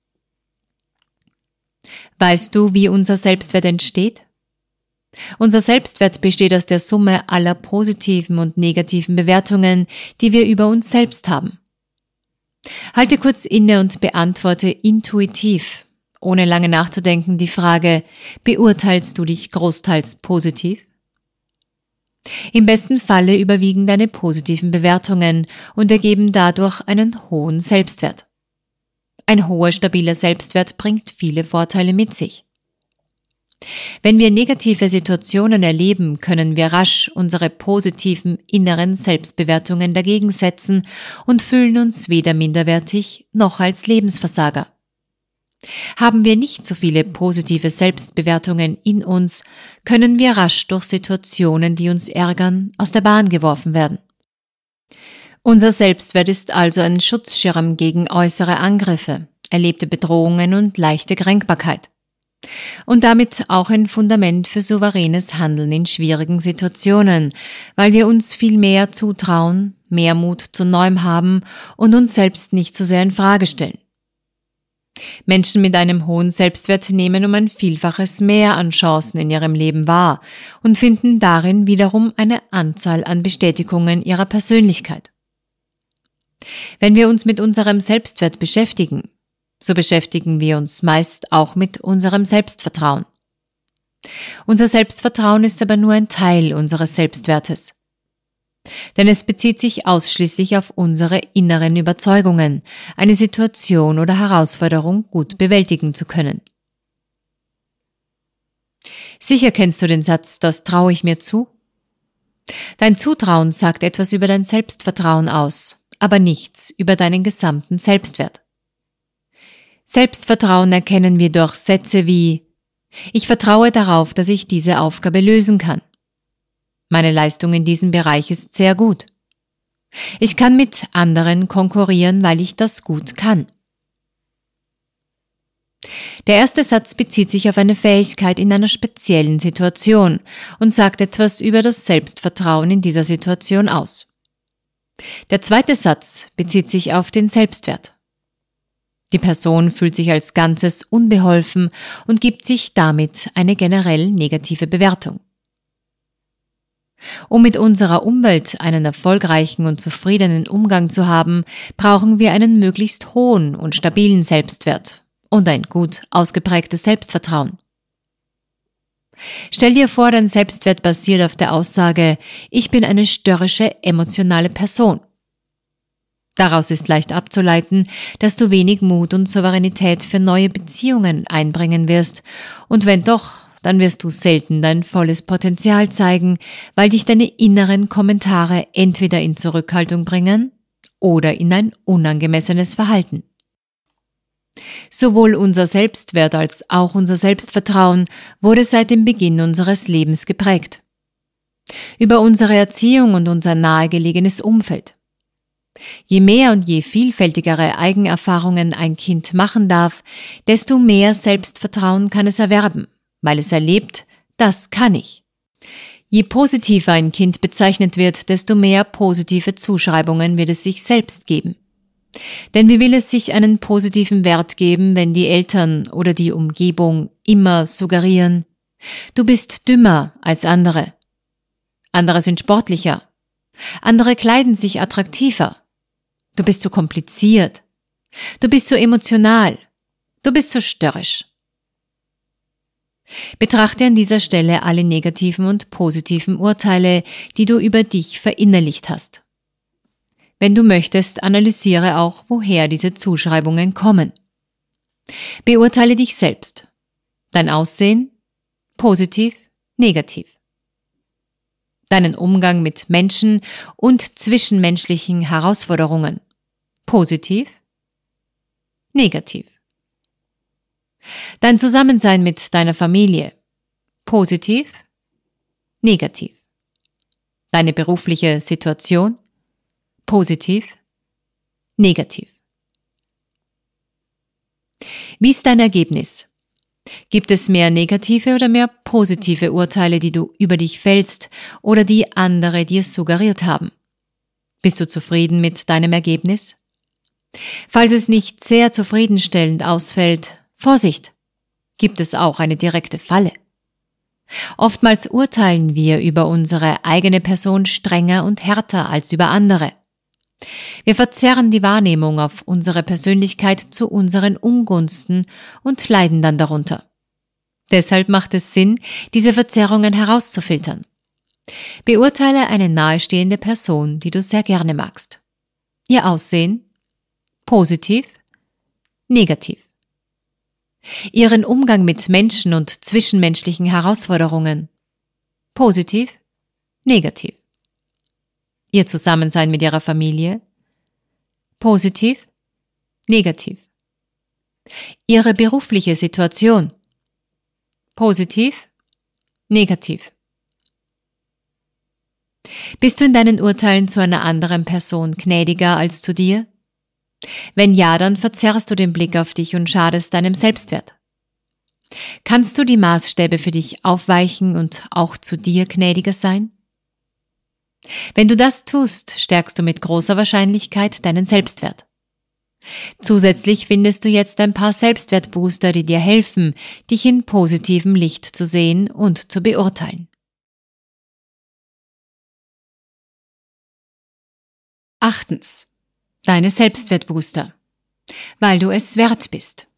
Weißt du, wie unser Selbstwert entsteht? Unser Selbstwert besteht aus der Summe aller positiven und negativen Bewertungen, die wir über uns selbst haben. Halte kurz inne und beantworte intuitiv, ohne lange nachzudenken, die Frage, beurteilst du dich großteils positiv? Im besten Falle überwiegen deine positiven Bewertungen und ergeben dadurch einen hohen Selbstwert. Ein hoher, stabiler Selbstwert bringt viele Vorteile mit sich. Wenn wir negative Situationen erleben, können wir rasch unsere positiven inneren Selbstbewertungen dagegen setzen und fühlen uns weder minderwertig noch als Lebensversager. Haben wir nicht so viele positive Selbstbewertungen in uns, können wir rasch durch Situationen, die uns ärgern, aus der Bahn geworfen werden. Unser Selbstwert ist also ein Schutzschirm gegen äußere Angriffe, erlebte Bedrohungen und leichte Kränkbarkeit. Und damit auch ein Fundament für souveränes Handeln in schwierigen Situationen, weil wir uns viel mehr zutrauen, mehr Mut zu Neuem haben und uns selbst nicht so sehr in Frage stellen. Menschen mit einem hohen Selbstwert nehmen um ein Vielfaches mehr an Chancen in ihrem Leben wahr und finden darin wiederum eine Anzahl an Bestätigungen ihrer Persönlichkeit. Wenn wir uns mit unserem Selbstwert beschäftigen, so beschäftigen wir uns meist auch mit unserem Selbstvertrauen. Unser Selbstvertrauen ist aber nur ein Teil unseres Selbstwertes. Denn es bezieht sich ausschließlich auf unsere inneren Überzeugungen, eine Situation oder Herausforderung gut bewältigen zu können. Sicher kennst du den Satz, das traue ich mir zu? Dein Zutrauen sagt etwas über dein Selbstvertrauen aus, aber nichts über deinen gesamten Selbstwert. Selbstvertrauen erkennen wir durch Sätze wie: Ich vertraue darauf, dass ich diese Aufgabe lösen kann. Meine Leistung in diesem Bereich ist sehr gut. Ich kann mit anderen konkurrieren, weil ich das gut kann. Der erste Satz bezieht sich auf eine Fähigkeit in einer speziellen Situation und sagt etwas über das Selbstvertrauen in dieser Situation aus. Der zweite Satz bezieht sich auf den Selbstwert. Die Person fühlt sich als Ganzes unbeholfen und gibt sich damit eine generell negative Bewertung. Um mit unserer Umwelt einen erfolgreichen und zufriedenen Umgang zu haben, brauchen wir einen möglichst hohen und stabilen Selbstwert und ein gut ausgeprägtes Selbstvertrauen. Stell dir vor, dein Selbstwert basiert auf der Aussage, ich bin eine störrische, emotionale Person. Daraus ist leicht abzuleiten, dass du wenig Mut und Souveränität für neue Beziehungen einbringen wirst, und wenn doch, dann wirst du selten dein volles Potenzial zeigen, weil dich deine inneren Kommentare entweder in Zurückhaltung bringen oder in ein unangemessenes Verhalten. Sowohl unser Selbstwert als auch unser Selbstvertrauen wurde seit dem Beginn unseres Lebens geprägt. Über unsere Erziehung und unser nahegelegenes Umfeld. Je mehr und je vielfältigere Eigenerfahrungen ein Kind machen darf, desto mehr Selbstvertrauen kann es erwerben, weil es erlebt, das kann ich. Je positiver ein Kind bezeichnet wird, desto mehr positive Zuschreibungen wird es sich selbst geben. Denn wie will es sich einen positiven Wert geben, wenn die Eltern oder die Umgebung immer suggerieren, du bist dümmer als andere, andere sind sportlicher, andere kleiden sich attraktiver, du bist zu kompliziert, du bist zu emotional, du bist zu störrisch. Betrachte an dieser Stelle alle negativen und positiven Urteile, die du über dich verinnerlicht hast. Wenn du möchtest, analysiere auch, woher diese Zuschreibungen kommen. Beurteile dich selbst. Dein Aussehen? Positiv, negativ. Deinen Umgang mit Menschen und zwischenmenschlichen Herausforderungen? Positiv, negativ. Dein Zusammensein mit deiner Familie? Positiv, negativ. Deine berufliche Situation? Positiv, negativ. Wie ist dein Ergebnis? Gibt es mehr negative oder mehr positive Urteile, die du über dich fällst oder die andere dir suggeriert haben? Bist du zufrieden mit deinem Ergebnis? Falls es nicht sehr zufriedenstellend ausfällt, Vorsicht! Gibt es auch eine direkte Falle. Oftmals urteilen wir über unsere eigene Person strenger und härter als über andere. Wir verzerren die Wahrnehmung auf unsere Persönlichkeit zu unseren Ungunsten und leiden dann darunter. Deshalb macht es Sinn, diese Verzerrungen herauszufiltern. Beurteile eine nahestehende Person, die du sehr gerne magst. Ihr Aussehen? Positiv? Negativ. Ihren Umgang mit Menschen und zwischenmenschlichen Herausforderungen? Positiv? Negativ. Ihr Zusammensein mit ihrer Familie? Positiv? Negativ. Ihre berufliche Situation? Positiv? Negativ. Bist du in deinen Urteilen zu einer anderen Person gnädiger als zu dir? Wenn ja, dann verzerrst du den Blick auf dich und schadest deinem Selbstwert. Kannst du die Maßstäbe für dich aufweichen und auch zu dir gnädiger sein? Wenn du das tust, stärkst du mit großer Wahrscheinlichkeit deinen Selbstwert. Zusätzlich findest du jetzt ein paar Selbstwertbooster, die dir helfen, dich in positivem Licht zu sehen und zu beurteilen. Achtens. Deine Selbstwertbooster. Weil du es wert bist.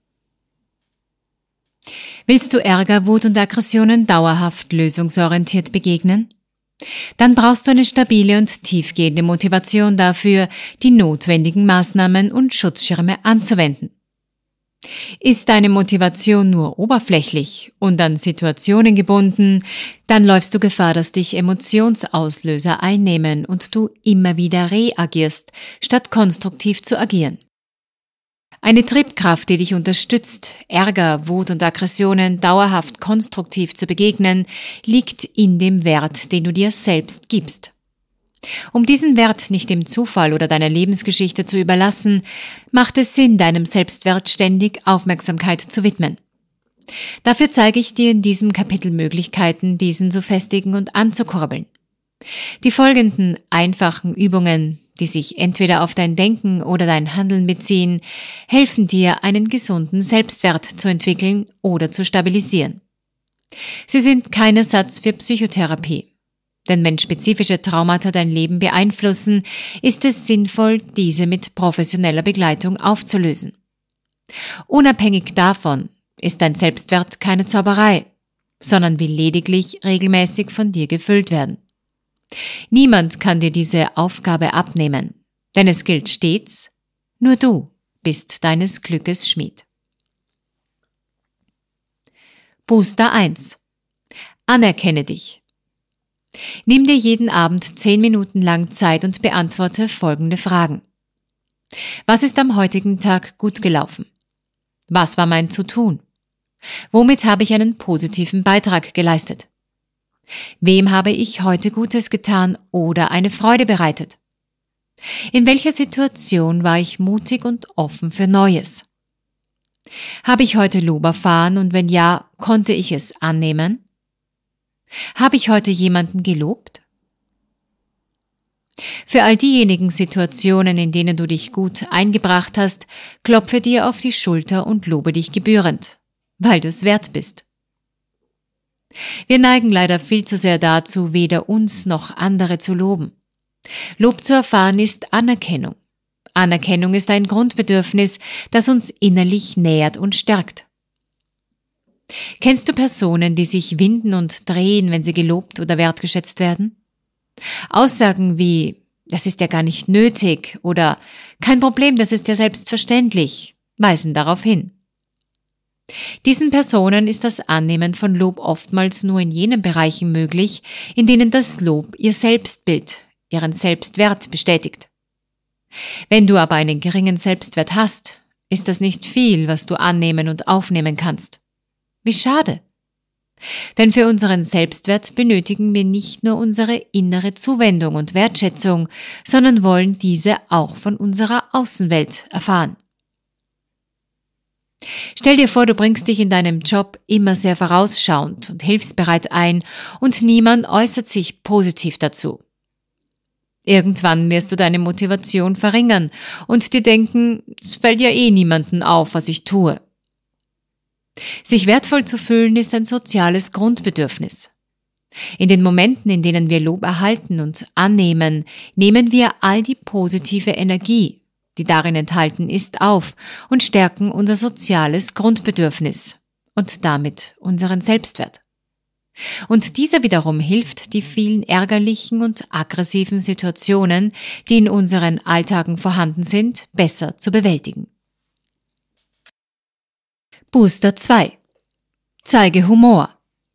Willst du Ärger, Wut und Aggressionen dauerhaft lösungsorientiert begegnen? Dann brauchst du eine stabile und tiefgehende Motivation dafür, die notwendigen Maßnahmen und Schutzschirme anzuwenden. Ist deine Motivation nur oberflächlich und an Situationen gebunden, dann läufst du Gefahr, dass dich Emotionsauslöser einnehmen und du immer wieder reagierst, statt konstruktiv zu agieren. Eine Triebkraft, die dich unterstützt, Ärger, Wut und Aggressionen dauerhaft konstruktiv zu begegnen, liegt in dem Wert, den du dir selbst gibst. Um diesen Wert nicht dem Zufall oder deiner Lebensgeschichte zu überlassen, macht es Sinn, deinem Selbstwert ständig Aufmerksamkeit zu widmen. Dafür zeige ich dir in diesem Kapitel Möglichkeiten, diesen zu festigen und anzukurbeln. Die folgenden einfachen Übungen, die sich entweder auf dein Denken oder dein Handeln beziehen, helfen dir, einen gesunden Selbstwert zu entwickeln oder zu stabilisieren. Sie sind kein Ersatz für Psychotherapie. Denn wenn spezifische Traumata dein Leben beeinflussen, ist es sinnvoll, diese mit professioneller Begleitung aufzulösen. Unabhängig davon ist dein Selbstwert keine Zauberei, sondern will lediglich regelmäßig von dir gefüllt werden. Niemand kann dir diese Aufgabe abnehmen, denn es gilt stets, nur du bist deines Glückes Schmied. Booster eins. Anerkenne dich. Nimm dir jeden Abend zehn Minuten lang Zeit und beantworte folgende Fragen. Was ist am heutigen Tag gut gelaufen? Was war mein Zu-Tun? Womit habe ich einen positiven Beitrag geleistet? Wem habe ich heute Gutes getan oder eine Freude bereitet? In welcher Situation war ich mutig und offen für Neues? Habe ich heute Lob erfahren und wenn ja, konnte ich es annehmen? Habe ich heute jemanden gelobt? Für all diejenigen Situationen, in denen du dich gut eingebracht hast, klopfe dir auf die Schulter und lobe dich gebührend, weil du es wert bist. Wir neigen leider viel zu sehr dazu, weder uns noch andere zu loben. Lob zu erfahren ist Anerkennung. Anerkennung ist ein Grundbedürfnis, das uns innerlich nährt und stärkt. Kennst du Personen, die sich winden und drehen, wenn sie gelobt oder wertgeschätzt werden? Aussagen wie, das ist ja gar nicht nötig oder kein Problem, das ist ja selbstverständlich, weisen darauf hin. Diesen Personen ist das Annehmen von Lob oftmals nur in jenen Bereichen möglich, in denen das Lob ihr Selbstbild, ihren Selbstwert bestätigt. Wenn du aber einen geringen Selbstwert hast, ist das nicht viel, was du annehmen und aufnehmen kannst. Wie schade! Denn für unseren Selbstwert benötigen wir nicht nur unsere innere Zuwendung und Wertschätzung, sondern wollen diese auch von unserer Außenwelt erfahren. Stell dir vor, du bringst dich in deinem Job immer sehr vorausschauend und hilfsbereit ein und niemand äußert sich positiv dazu. Irgendwann wirst du deine Motivation verringern und dir denken, es fällt ja eh niemandem auf, was ich tue. Sich wertvoll zu fühlen ist ein soziales Grundbedürfnis. In den Momenten, in denen wir Lob erhalten und annehmen, nehmen wir all die positive Energie, die darin enthalten ist, auf und stärken unser soziales Grundbedürfnis und damit unseren Selbstwert. Und dieser wiederum hilft, die vielen ärgerlichen und aggressiven Situationen, die in unseren Alltagen vorhanden sind, besser zu bewältigen. Booster zwei. Zeige Humor.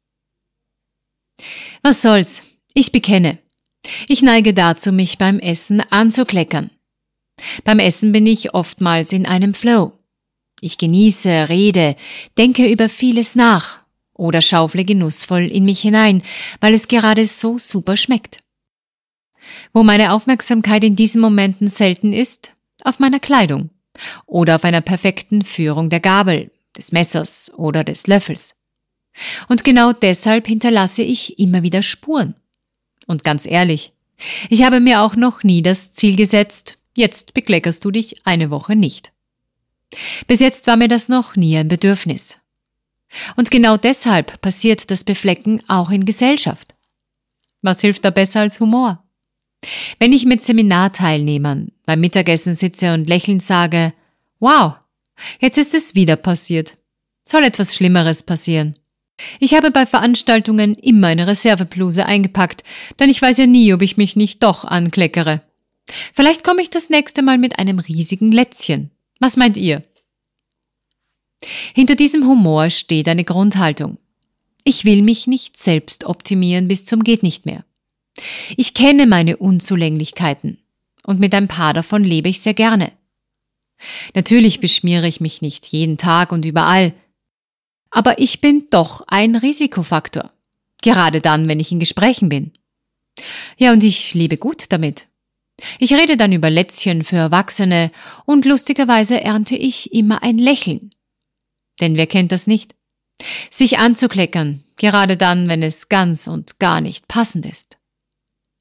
Was soll's? Ich bekenne. Ich neige dazu, mich beim Essen anzukleckern. Beim Essen bin ich oftmals in einem Flow. Ich genieße, rede, denke über vieles nach oder schaufle genussvoll in mich hinein, weil es gerade so super schmeckt. Wo meine Aufmerksamkeit in diesen Momenten selten ist, auf meiner Kleidung oder auf einer perfekten Führung der Gabel, des Messers oder des Löffels. Und genau deshalb hinterlasse ich immer wieder Spuren. Und ganz ehrlich, ich habe mir auch noch nie das Ziel gesetzt, jetzt bekleckerst du dich eine Woche nicht. Bis jetzt war mir das noch nie ein Bedürfnis. Und genau deshalb passiert das Beflecken auch in Gesellschaft. Was hilft da besser als Humor? Wenn ich mit Seminarteilnehmern beim Mittagessen sitze und lächelnd sage, wow, jetzt ist es wieder passiert. Soll etwas Schlimmeres passieren? Ich habe bei Veranstaltungen immer eine Reservebluse eingepackt, denn ich weiß ja nie, ob ich mich nicht doch ankleckere. Vielleicht komme ich das nächste Mal mit einem riesigen Lätzchen. Was meint ihr? Hinter diesem Humor steht eine Grundhaltung. Ich will mich nicht selbst optimieren bis zum Gehtnichtmehr. Ich kenne meine Unzulänglichkeiten und mit ein paar davon lebe ich sehr gerne. Natürlich beschmiere ich mich nicht jeden Tag und überall, aber ich bin doch ein Risikofaktor, gerade dann, wenn ich in Gesprächen bin. Ja, und ich lebe gut damit. Ich rede dann über Lätzchen für Erwachsene und lustigerweise ernte ich immer ein Lächeln. Denn wer kennt das nicht? Sich anzukleckern, gerade dann, wenn es ganz und gar nicht passend ist.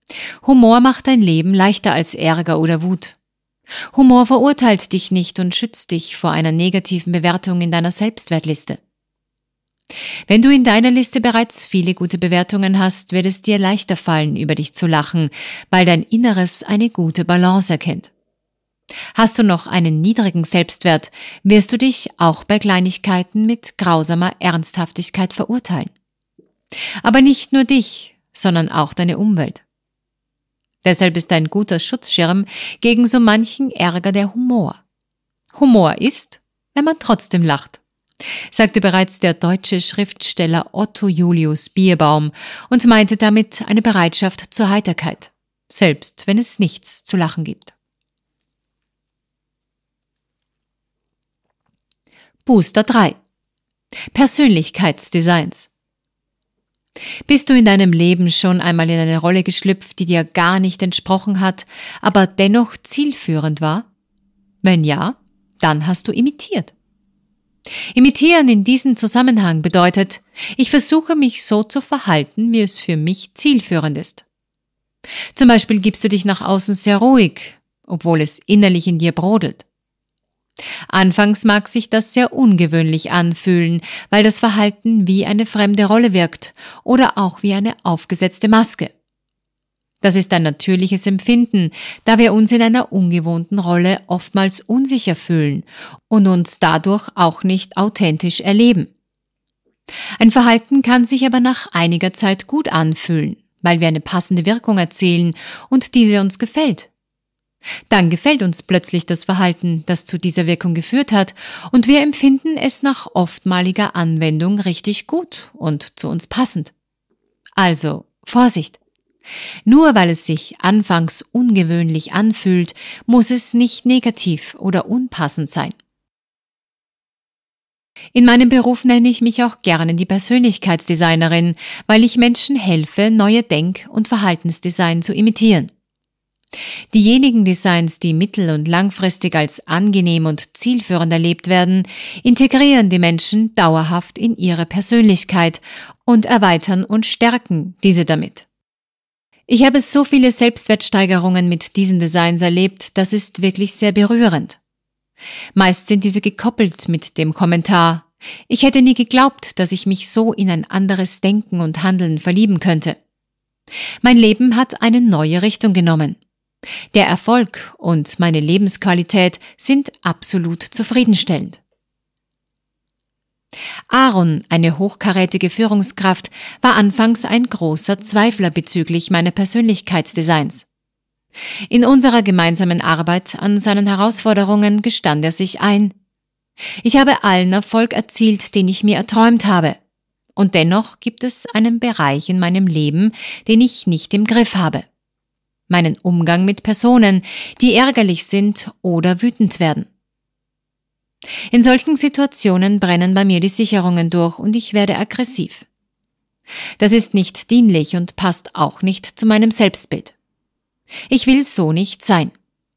Humor macht dein Leben leichter als Ärger oder Wut. Humor verurteilt dich nicht und schützt dich vor einer negativen Bewertung in deiner Selbstwertliste. Wenn du in deiner Liste bereits viele gute Bewertungen hast, wird es dir leichter fallen, über dich zu lachen, weil dein Inneres eine gute Balance erkennt. Hast du noch einen niedrigen Selbstwert, wirst du dich auch bei Kleinigkeiten mit grausamer Ernsthaftigkeit verurteilen. Aber nicht nur dich, sondern auch deine Umwelt. Deshalb ist ein guter Schutzschirm gegen so manchen Ärger der Humor. Humor ist, wenn man trotzdem lacht, sagte bereits der deutsche Schriftsteller Otto Julius Bierbaum und meinte damit eine Bereitschaft zur Heiterkeit, selbst wenn es nichts zu lachen gibt. Booster drei. Persönlichkeitsdesigns. Bist du in deinem Leben schon einmal in eine Rolle geschlüpft, die dir gar nicht entsprochen hat, aber dennoch zielführend war? Wenn ja, dann hast du imitiert. Imitieren in diesem Zusammenhang bedeutet, ich versuche mich so zu verhalten, wie es für mich zielführend ist. Zum Beispiel gibst du dich nach außen sehr ruhig, obwohl es innerlich in dir brodelt. Anfangs mag sich das sehr ungewöhnlich anfühlen, weil das Verhalten wie eine fremde Rolle wirkt oder auch wie eine aufgesetzte Maske. Das ist ein natürliches Empfinden, da wir uns in einer ungewohnten Rolle oftmals unsicher fühlen und uns dadurch auch nicht authentisch erleben. Ein Verhalten kann sich aber nach einiger Zeit gut anfühlen, weil wir eine passende Wirkung erzielen und diese uns gefällt. Dann gefällt uns plötzlich das Verhalten, das zu dieser Wirkung geführt hat, und wir empfinden es nach oftmaliger Anwendung richtig gut und zu uns passend. Also, Vorsicht! Nur weil es sich anfangs ungewöhnlich anfühlt, muss es nicht negativ oder unpassend sein. In meinem Beruf nenne ich mich auch gerne die Persönlichkeitsdesignerin, weil ich Menschen helfe, neue Denk- und Verhaltensdesign zu imitieren. Diejenigen Designs, die mittel- und langfristig als angenehm und zielführend erlebt werden, integrieren die Menschen dauerhaft in ihre Persönlichkeit und erweitern und stärken diese damit. Ich habe so viele Selbstwertsteigerungen mit diesen Designs erlebt, das ist wirklich sehr berührend. Meist sind diese gekoppelt mit dem Kommentar: Ich hätte nie geglaubt, dass ich mich so in ein anderes Denken und Handeln verlieben könnte. Mein Leben hat eine neue Richtung genommen. Der Erfolg und meine Lebensqualität sind absolut zufriedenstellend. Aaron, eine hochkarätige Führungskraft, war anfangs ein großer Zweifler bezüglich meiner Persönlichkeitsdesigns. In unserer gemeinsamen Arbeit an seinen Herausforderungen gestand er sich ein: Ich habe allen Erfolg erzielt, den ich mir erträumt habe. Und dennoch gibt es einen Bereich in meinem Leben, den ich nicht im Griff habe. Meinen Umgang mit Personen, die ärgerlich sind oder wütend werden. In solchen Situationen brennen bei mir die Sicherungen durch und ich werde aggressiv. Das ist nicht dienlich und passt auch nicht zu meinem Selbstbild. Ich will so nicht sein.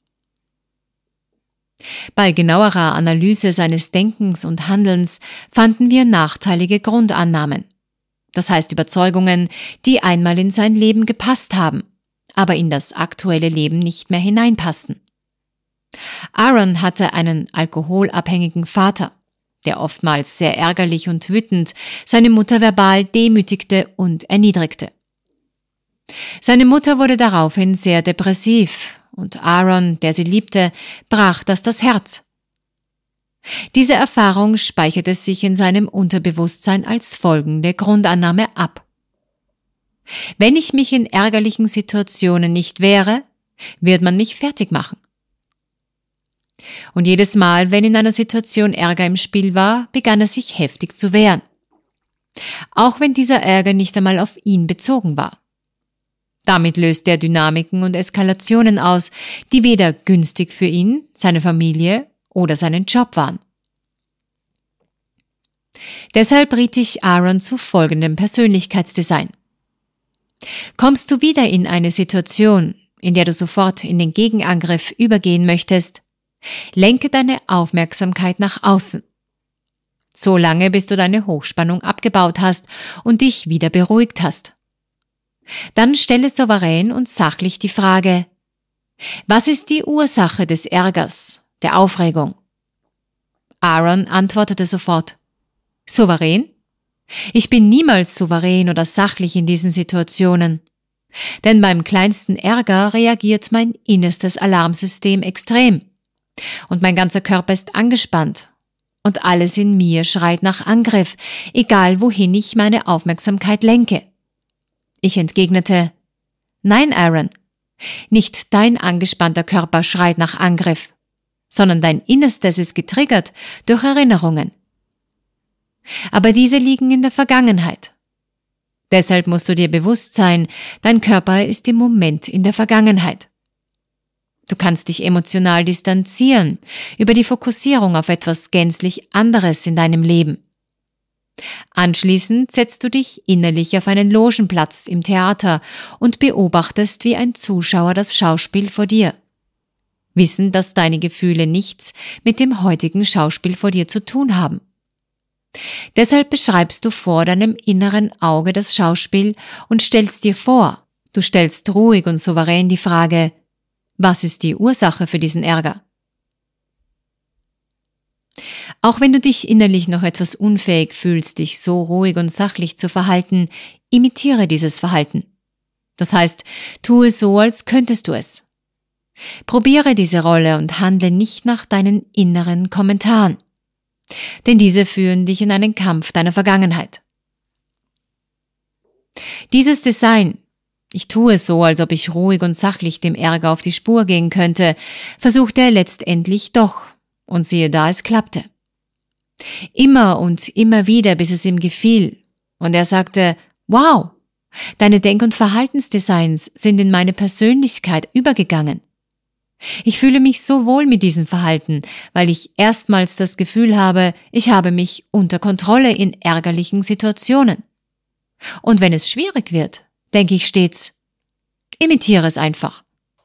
Bei genauerer Analyse seines Denkens und Handelns fanden wir nachteilige Grundannahmen. Das heißt Überzeugungen, die einmal in sein Leben gepasst haben, aber in das aktuelle Leben nicht mehr hineinpassten. Aaron hatte einen alkoholabhängigen Vater, der oftmals sehr ärgerlich und wütend seine Mutter verbal demütigte und erniedrigte. Seine Mutter wurde daraufhin sehr depressiv und Aaron, der sie liebte, brach das das Herz. Diese Erfahrung speicherte sich in seinem Unterbewusstsein als folgende Grundannahme ab: Wenn ich mich in ärgerlichen Situationen nicht wehre, wird man mich fertig machen. Und jedes Mal, wenn in einer Situation Ärger im Spiel war, begann er sich heftig zu wehren. Auch wenn dieser Ärger nicht einmal auf ihn bezogen war. Damit löste er Dynamiken und Eskalationen aus, die weder günstig für ihn, seine Familie oder seinen Job waren. Deshalb riet ich Aaron zu folgendem Persönlichkeitsdesign. Kommst du wieder in eine Situation, in der du sofort in den Gegenangriff übergehen möchtest, lenke deine Aufmerksamkeit nach außen. So lange, bis du deine Hochspannung abgebaut hast und dich wieder beruhigt hast. Dann stelle souverän und sachlich die Frage: Was ist die Ursache des Ärgers, der Aufregung? Aaron antwortete sofort: Souverän? Ich bin niemals souverän oder sachlich in diesen Situationen. Denn beim kleinsten Ärger reagiert mein innerstes Alarmsystem extrem. Und mein ganzer Körper ist angespannt. Und alles in mir schreit nach Angriff, egal wohin ich meine Aufmerksamkeit lenke. Ich entgegnete: Nein, Aaron, nicht dein angespannter Körper schreit nach Angriff, sondern dein Innerstes ist getriggert durch Erinnerungen. Aber diese liegen in der Vergangenheit. Deshalb musst du dir bewusst sein, dein Körper ist im Moment in der Vergangenheit. Du kannst dich emotional distanzieren über die Fokussierung auf etwas gänzlich anderes in deinem Leben. Anschließend setzt du dich innerlich auf einen Logenplatz im Theater und beobachtest wie ein Zuschauer das Schauspiel vor dir. Wissend, dass deine Gefühle nichts mit dem heutigen Schauspiel vor dir zu tun haben. Deshalb beschreibst du vor deinem inneren Auge das Schauspiel und stellst dir vor, du stellst ruhig und souverän die Frage: Was ist die Ursache für diesen Ärger? Auch wenn du dich innerlich noch etwas unfähig fühlst, dich so ruhig und sachlich zu verhalten, imitiere dieses Verhalten. Das heißt, tue so, als könntest du es. Probiere diese Rolle und handle nicht nach deinen inneren Kommentaren. Denn diese führen dich in einen Kampf deiner Vergangenheit. Dieses Design, ich tue so, als ob ich ruhig und sachlich dem Ärger auf die Spur gehen könnte, versuchte er letztendlich doch, und siehe da, es klappte. Immer und immer wieder, bis es ihm gefiel, und er sagte: Wow, deine Denk- und Verhaltensdesigns sind in meine Persönlichkeit übergegangen. Ich fühle mich so wohl mit diesem Verhalten, weil ich erstmals das Gefühl habe, ich habe mich unter Kontrolle in ärgerlichen Situationen. Und wenn es schwierig wird, denke ich stets: Imitiere es einfach.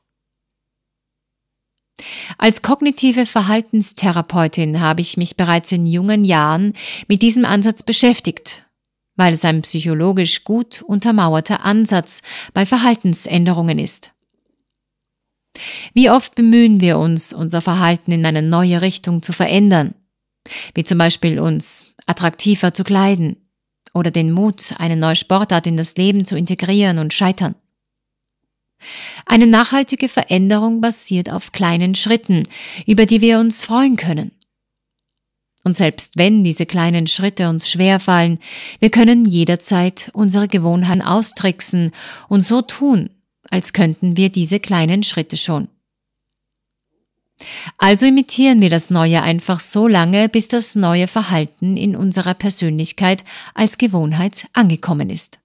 Als kognitive Verhaltenstherapeutin habe ich mich bereits in jungen Jahren mit diesem Ansatz beschäftigt, weil es ein psychologisch gut untermauerter Ansatz bei Verhaltensänderungen ist. Wie oft bemühen wir uns, unser Verhalten in eine neue Richtung zu verändern, wie zum Beispiel uns attraktiver zu kleiden oder den Mut, eine neue Sportart in das Leben zu integrieren und scheitern. Eine nachhaltige Veränderung basiert auf kleinen Schritten, über die wir uns freuen können. Und selbst wenn diese kleinen Schritte uns schwerfallen, wir können jederzeit unsere Gewohnheiten austricksen und so tun, als könnten wir diese kleinen Schritte schon. Also imitieren wir das Neue einfach so lange, bis das neue Verhalten in unserer Persönlichkeit als Gewohnheit angekommen ist.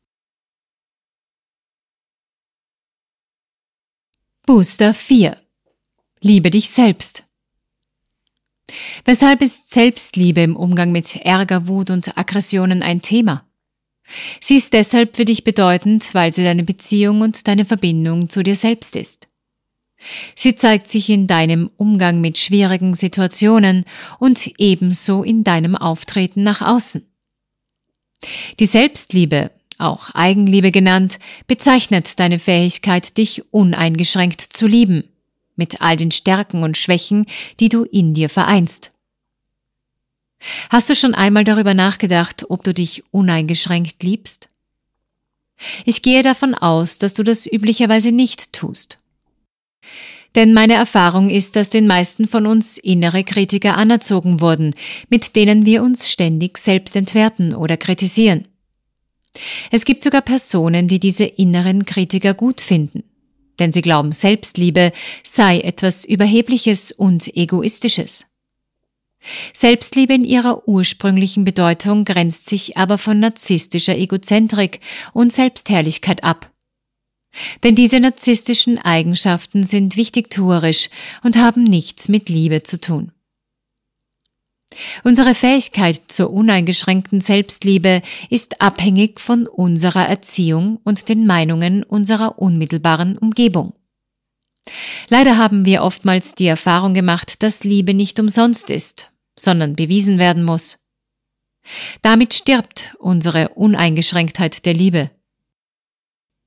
Booster vier. Liebe dich selbst. Weshalb ist Selbstliebe im Umgang mit Ärger, Wut und Aggressionen ein Thema? Sie ist deshalb für dich bedeutend, weil sie deine Beziehung und deine Verbindung zu dir selbst ist. Sie zeigt sich in deinem Umgang mit schwierigen Situationen und ebenso in deinem Auftreten nach außen. Die Selbstliebe, auch Eigenliebe genannt, bezeichnet deine Fähigkeit, dich uneingeschränkt zu lieben, mit all den Stärken und Schwächen, die du in dir vereinst. Hast du schon einmal darüber nachgedacht, ob du dich uneingeschränkt liebst? Ich gehe davon aus, dass du das üblicherweise nicht tust. Denn meine Erfahrung ist, dass den meisten von uns innere Kritiker anerzogen wurden, mit denen wir uns ständig selbst entwerten oder kritisieren. Es gibt sogar Personen, die diese inneren Kritiker gut finden, denn sie glauben, Selbstliebe sei etwas Überhebliches und Egoistisches. Selbstliebe in ihrer ursprünglichen Bedeutung grenzt sich aber von narzisstischer Egozentrik und Selbstherrlichkeit ab. Denn diese narzisstischen Eigenschaften sind wichtigtuerisch und haben nichts mit Liebe zu tun. Unsere Fähigkeit zur uneingeschränkten Selbstliebe ist abhängig von unserer Erziehung und den Meinungen unserer unmittelbaren Umgebung. Leider haben wir oftmals die Erfahrung gemacht, dass Liebe nicht umsonst ist, sondern bewiesen werden muss. Damit stirbt unsere Uneingeschränktheit der Liebe.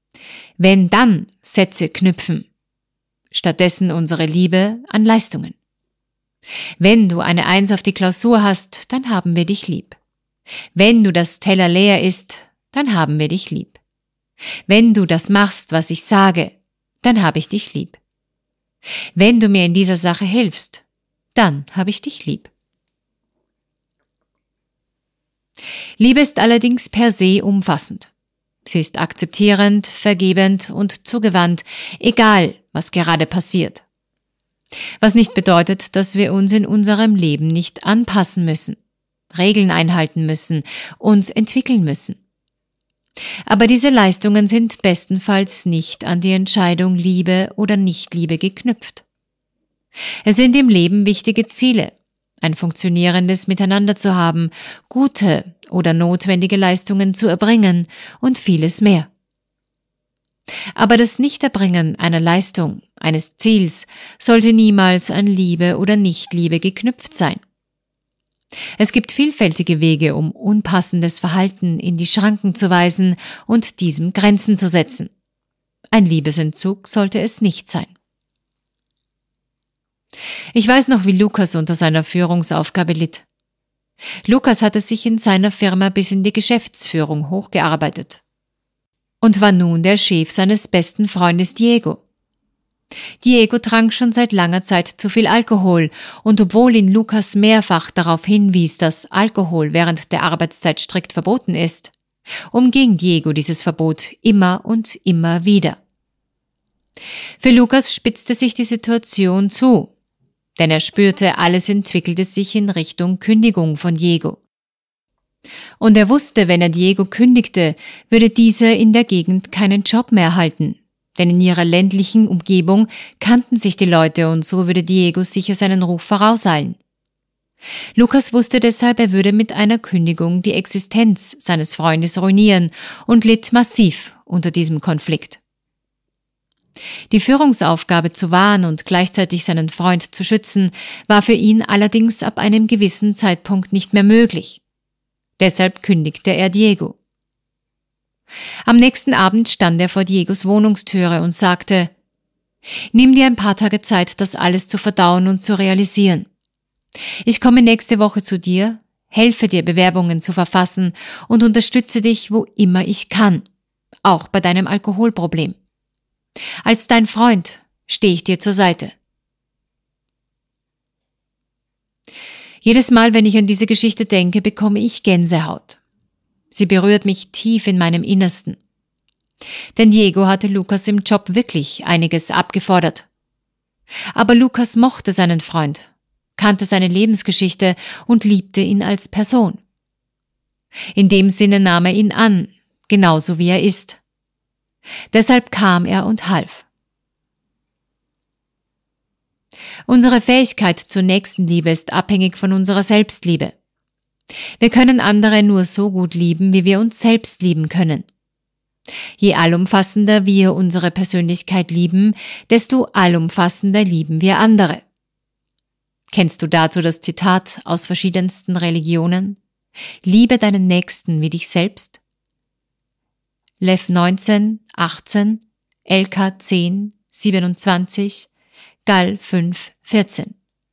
Wenn dann Sätze knüpfen, stattdessen unsere Liebe an Leistungen. Wenn du eine Eins auf die Klausur hast, dann haben wir dich lieb. Wenn du das Teller leer ist, dann haben wir dich lieb. Wenn du das machst, was ich sage, dann habe ich dich lieb. Wenn du mir in dieser Sache hilfst, dann habe ich dich lieb. Liebe ist allerdings per se umfassend. Sie ist akzeptierend, vergebend und zugewandt, egal was gerade passiert. Was nicht bedeutet, dass wir uns in unserem Leben nicht anpassen müssen, Regeln einhalten müssen, uns entwickeln müssen. Aber diese Leistungen sind bestenfalls nicht an die Entscheidung Liebe oder Nichtliebe geknüpft. Es sind im Leben wichtige Ziele, ein funktionierendes Miteinander zu haben, gute oder notwendige Leistungen zu erbringen und vieles mehr. Aber das Nichterbringen einer Leistung, eines Ziels, sollte niemals an Liebe oder Nichtliebe geknüpft sein. Es gibt vielfältige Wege, um unpassendes Verhalten in die Schranken zu weisen und diesem Grenzen zu setzen. Ein Liebesentzug sollte es nicht sein. Ich weiß noch, wie Lukas unter seiner Führungsaufgabe litt. Lukas hatte sich in seiner Firma bis in die Geschäftsführung hochgearbeitet und war nun der Chef seines besten Freundes Diego. Diego trank schon seit langer Zeit zu viel Alkohol, und obwohl ihn Lukas mehrfach darauf hinwies, dass Alkohol während der Arbeitszeit strikt verboten ist, umging Diego dieses Verbot immer und immer wieder. Für Lukas spitzte sich die Situation zu, denn er spürte, alles entwickelte sich in Richtung Kündigung von Diego. Und er wusste, wenn er Diego kündigte, würde dieser in der Gegend keinen Job mehr erhalten. Denn in ihrer ländlichen Umgebung kannten sich die Leute und so würde Diego sicher seinen Ruf vorauseilen. Lukas wusste deshalb, er würde mit einer Kündigung die Existenz seines Freundes ruinieren und litt massiv unter diesem Konflikt. Die Führungsaufgabe zu wahren und gleichzeitig seinen Freund zu schützen, war für ihn allerdings ab einem gewissen Zeitpunkt nicht mehr möglich. Deshalb kündigte er Diego. Am nächsten Abend stand er vor Diegos Wohnungstüre und sagte: »Nimm dir ein paar Tage Zeit, das alles zu verdauen und zu realisieren. Ich komme nächste Woche zu dir, helfe dir, Bewerbungen zu verfassen und unterstütze dich, wo immer ich kann, auch bei deinem Alkoholproblem. Als dein Freund stehe ich dir zur Seite.« Jedes Mal, wenn ich an diese Geschichte denke, bekomme ich Gänsehaut. Sie berührt mich tief in meinem Innersten. Denn Diego hatte Lukas im Job wirklich einiges abgefordert. Aber Lukas mochte seinen Freund, kannte seine Lebensgeschichte und liebte ihn als Person. In dem Sinne nahm er ihn an, genauso wie er ist. Deshalb kam er und half. Unsere Fähigkeit zur Nächstenliebe ist abhängig von unserer Selbstliebe. Wir können andere nur so gut lieben, wie wir uns selbst lieben können. Je allumfassender wir unsere Persönlichkeit lieben, desto allumfassender lieben wir andere. Kennst du dazu das Zitat aus verschiedensten Religionen? Liebe deinen Nächsten wie dich selbst? Lev neunzehn, achtzehn, L K zehn, siebenundzwanzig, Gal fünf, vierzehn.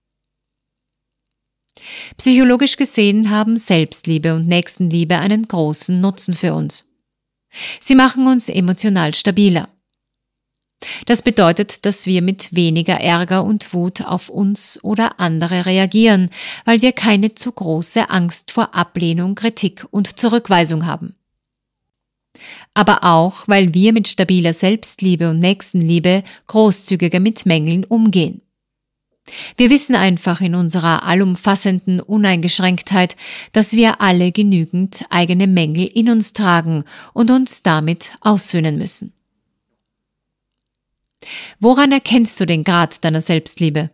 Psychologisch gesehen haben Selbstliebe und Nächstenliebe einen großen Nutzen für uns. Sie machen uns emotional stabiler. Das bedeutet, dass wir mit weniger Ärger und Wut auf uns oder andere reagieren, weil wir keine zu große Angst vor Ablehnung, Kritik und Zurückweisung haben. Aber auch, weil wir mit stabiler Selbstliebe und Nächstenliebe großzügiger mit Mängeln umgehen. Wir wissen einfach in unserer allumfassenden Uneingeschränktheit, dass wir alle genügend eigene Mängel in uns tragen und uns damit aussöhnen müssen. Woran erkennst du den Grad deiner Selbstliebe?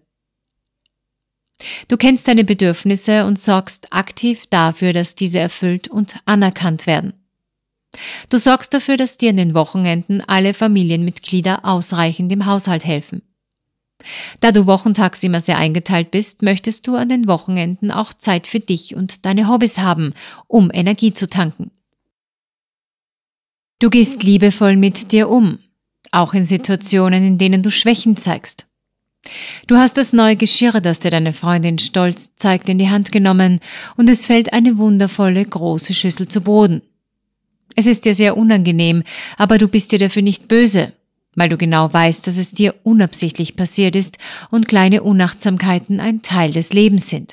Du kennst deine Bedürfnisse und sorgst aktiv dafür, dass diese erfüllt und anerkannt werden. Du sorgst dafür, dass dir an den Wochenenden alle Familienmitglieder ausreichend im Haushalt helfen. Da du wochentags immer sehr eingeteilt bist, möchtest du an den Wochenenden auch Zeit für dich und deine Hobbys haben, um Energie zu tanken. Du gehst liebevoll mit dir um, auch in Situationen, in denen du Schwächen zeigst. Du hast das neue Geschirr, das dir deine Freundin stolz zeigt, in die Hand genommen und es fällt eine wundervolle große Schüssel zu Boden. Es ist dir sehr unangenehm, aber du bist dir dafür nicht böse, weil du genau weißt, dass es dir unabsichtlich passiert ist und kleine Unachtsamkeiten ein Teil des Lebens sind.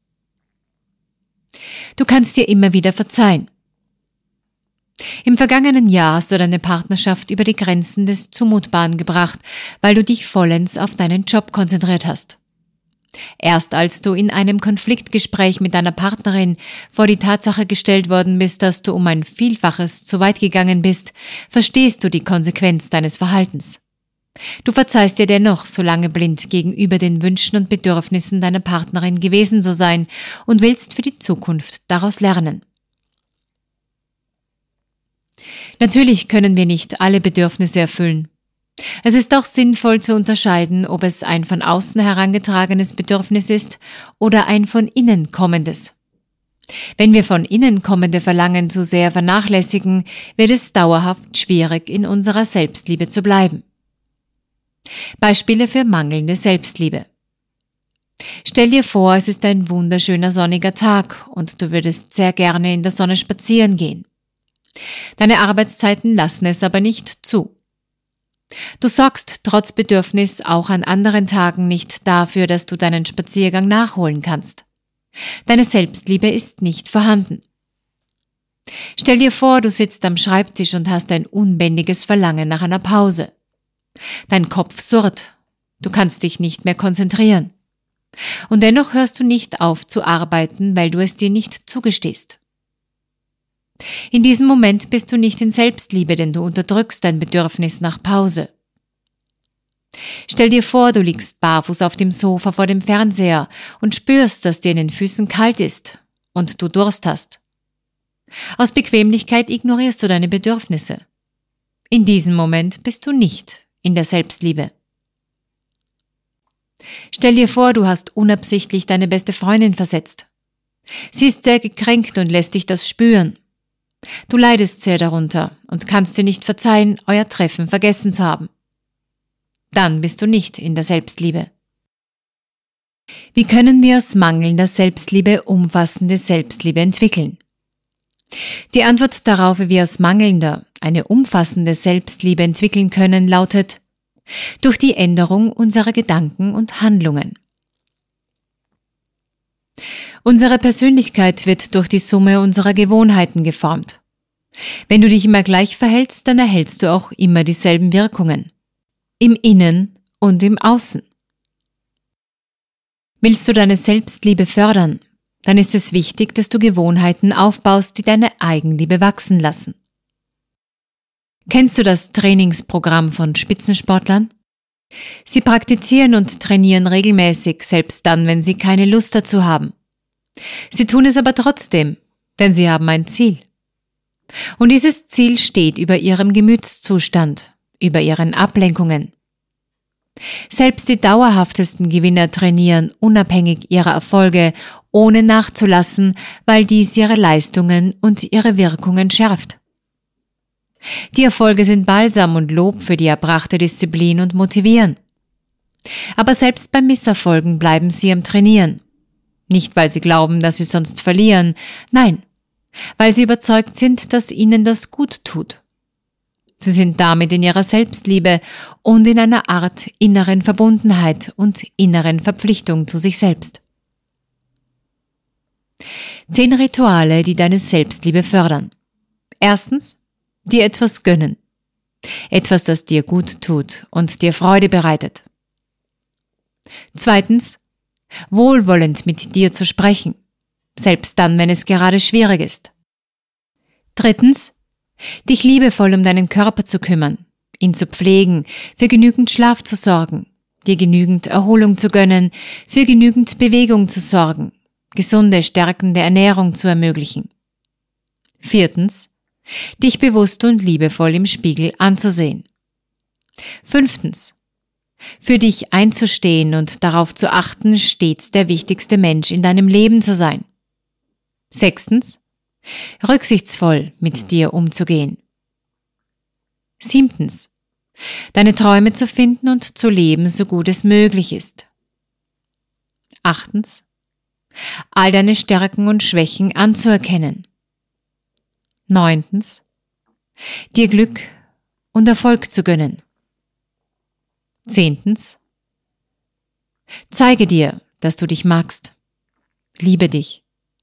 Du kannst dir immer wieder verzeihen. Im vergangenen Jahr hast du deine Partnerschaft über die Grenzen des Zumutbaren gebracht, weil du dich vollends auf deinen Job konzentriert hast. Erst als du in einem Konfliktgespräch mit deiner Partnerin vor die Tatsache gestellt worden bist, dass du um ein Vielfaches zu weit gegangen bist, verstehst du die Konsequenz deines Verhaltens. Du verzeihst dir dennoch, solange blind gegenüber den Wünschen und Bedürfnissen deiner Partnerin gewesen zu sein und willst für die Zukunft daraus lernen. Natürlich können wir nicht alle Bedürfnisse erfüllen. Es ist auch sinnvoll zu unterscheiden, ob es ein von außen herangetragenes Bedürfnis ist oder ein von innen kommendes. Wenn wir von innen kommende Verlangen zu sehr vernachlässigen, wird es dauerhaft schwierig, in unserer Selbstliebe zu bleiben. Beispiele für mangelnde Selbstliebe. Stell dir vor, es ist ein wunderschöner sonniger Tag und du würdest sehr gerne in der Sonne spazieren gehen. Deine Arbeitszeiten lassen es aber nicht zu. Du sorgst trotz Bedürfnis auch an anderen Tagen nicht dafür, dass du deinen Spaziergang nachholen kannst. Deine Selbstliebe ist nicht vorhanden. Stell dir vor, du sitzt am Schreibtisch und hast ein unbändiges Verlangen nach einer Pause. Dein Kopf surrt, du kannst dich nicht mehr konzentrieren. Und dennoch hörst du nicht auf zu arbeiten, weil du es dir nicht zugestehst. In diesem Moment bist du nicht in Selbstliebe, denn du unterdrückst dein Bedürfnis nach Pause. Stell dir vor, du liegst barfuß auf dem Sofa vor dem Fernseher und spürst, dass dir in den Füßen kalt ist und du Durst hast. Aus Bequemlichkeit ignorierst du deine Bedürfnisse. In diesem Moment bist du nicht in der Selbstliebe. Stell dir vor, du hast unabsichtlich deine beste Freundin versetzt. Sie ist sehr gekränkt und lässt dich das spüren. Du leidest sehr darunter und kannst dir nicht verzeihen, euer Treffen vergessen zu haben. Dann bist du nicht in der Selbstliebe. Wie können wir aus mangelnder Selbstliebe umfassende Selbstliebe entwickeln? Die Antwort darauf, wie wir aus mangelnder eine umfassende Selbstliebe entwickeln können, lautet: durch die Änderung unserer Gedanken und Handlungen. Unsere Persönlichkeit wird durch die Summe unserer Gewohnheiten geformt. Wenn du dich immer gleich verhältst, dann erhältst du auch immer dieselben Wirkungen. Im Innen und im Außen. Willst du deine Selbstliebe fördern, dann ist es wichtig, dass du Gewohnheiten aufbaust, die deine Eigenliebe wachsen lassen. Kennst du das Trainingsprogramm von Spitzensportlern? Sie praktizieren und trainieren regelmäßig, selbst dann, wenn sie keine Lust dazu haben. Sie tun es aber trotzdem, denn sie haben ein Ziel. Und dieses Ziel steht über ihrem Gemütszustand, über ihren Ablenkungen. Selbst die dauerhaftesten Gewinner trainieren unabhängig ihrer Erfolge, ohne nachzulassen, weil dies ihre Leistungen und ihre Wirkungen schärft. Die Erfolge sind Balsam und Lob für die erbrachte Disziplin und motivieren. Aber selbst bei Misserfolgen bleiben sie am Trainieren. Nicht, weil sie glauben, dass sie sonst verlieren, nein, weil sie überzeugt sind, dass ihnen das gut tut. Sie sind damit in ihrer Selbstliebe und in einer Art inneren Verbundenheit und inneren Verpflichtung zu sich selbst. Zehn Rituale, die deine Selbstliebe fördern. Erstens, dir etwas gönnen. Etwas, das dir gut tut und dir Freude bereitet. Zweitens, wohlwollend mit dir zu sprechen, selbst dann, wenn es gerade schwierig ist. Drittens, dich liebevoll um deinen Körper zu kümmern, ihn zu pflegen, für genügend Schlaf zu sorgen, dir genügend Erholung zu gönnen, für genügend Bewegung zu sorgen, gesunde, stärkende Ernährung zu ermöglichen. Viertens, dich bewusst und liebevoll im Spiegel anzusehen. Fünftens, für dich einzustehen und darauf zu achten, stets der wichtigste Mensch in deinem Leben zu sein. Sechstens, rücksichtsvoll mit dir umzugehen. Siebtens, deine Träume zu finden und zu leben, so gut es möglich ist. Achtens, all deine Stärken und Schwächen anzuerkennen. Neuntens, dir Glück und Erfolg zu gönnen. Zehntens, zeige dir, dass du dich magst. Liebe dich.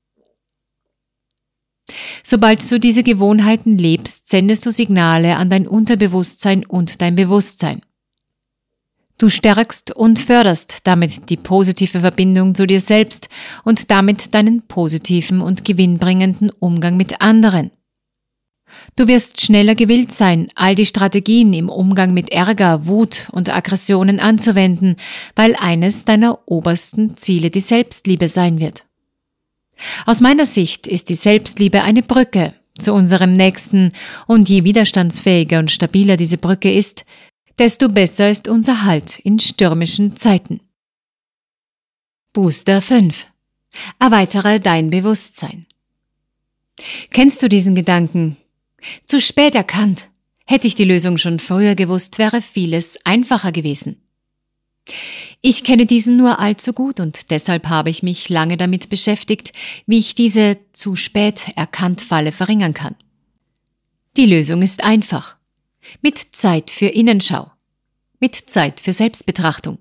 Sobald du diese Gewohnheiten lebst, sendest du Signale an dein Unterbewusstsein und dein Bewusstsein. Du stärkst und förderst damit die positive Verbindung zu dir selbst und damit deinen positiven und gewinnbringenden Umgang mit anderen. Du wirst schneller gewillt sein, all die Strategien im Umgang mit Ärger, Wut und Aggressionen anzuwenden, weil eines deiner obersten Ziele die Selbstliebe sein wird. Aus meiner Sicht ist die Selbstliebe eine Brücke zu unserem Nächsten, und je widerstandsfähiger und stabiler diese Brücke ist, desto besser ist unser Halt in stürmischen Zeiten. Booster fünf. Erweitere dein Bewusstsein. Kennst du diesen Gedanken? Zu spät erkannt. Hätte ich die Lösung schon früher gewusst, wäre vieles einfacher gewesen. Ich kenne diesen nur allzu gut und deshalb habe ich mich lange damit beschäftigt, wie ich diese zu spät erkannt Falle verringern kann. Die Lösung ist einfach. Mit Zeit für Innenschau. Mit Zeit für Selbstbetrachtung.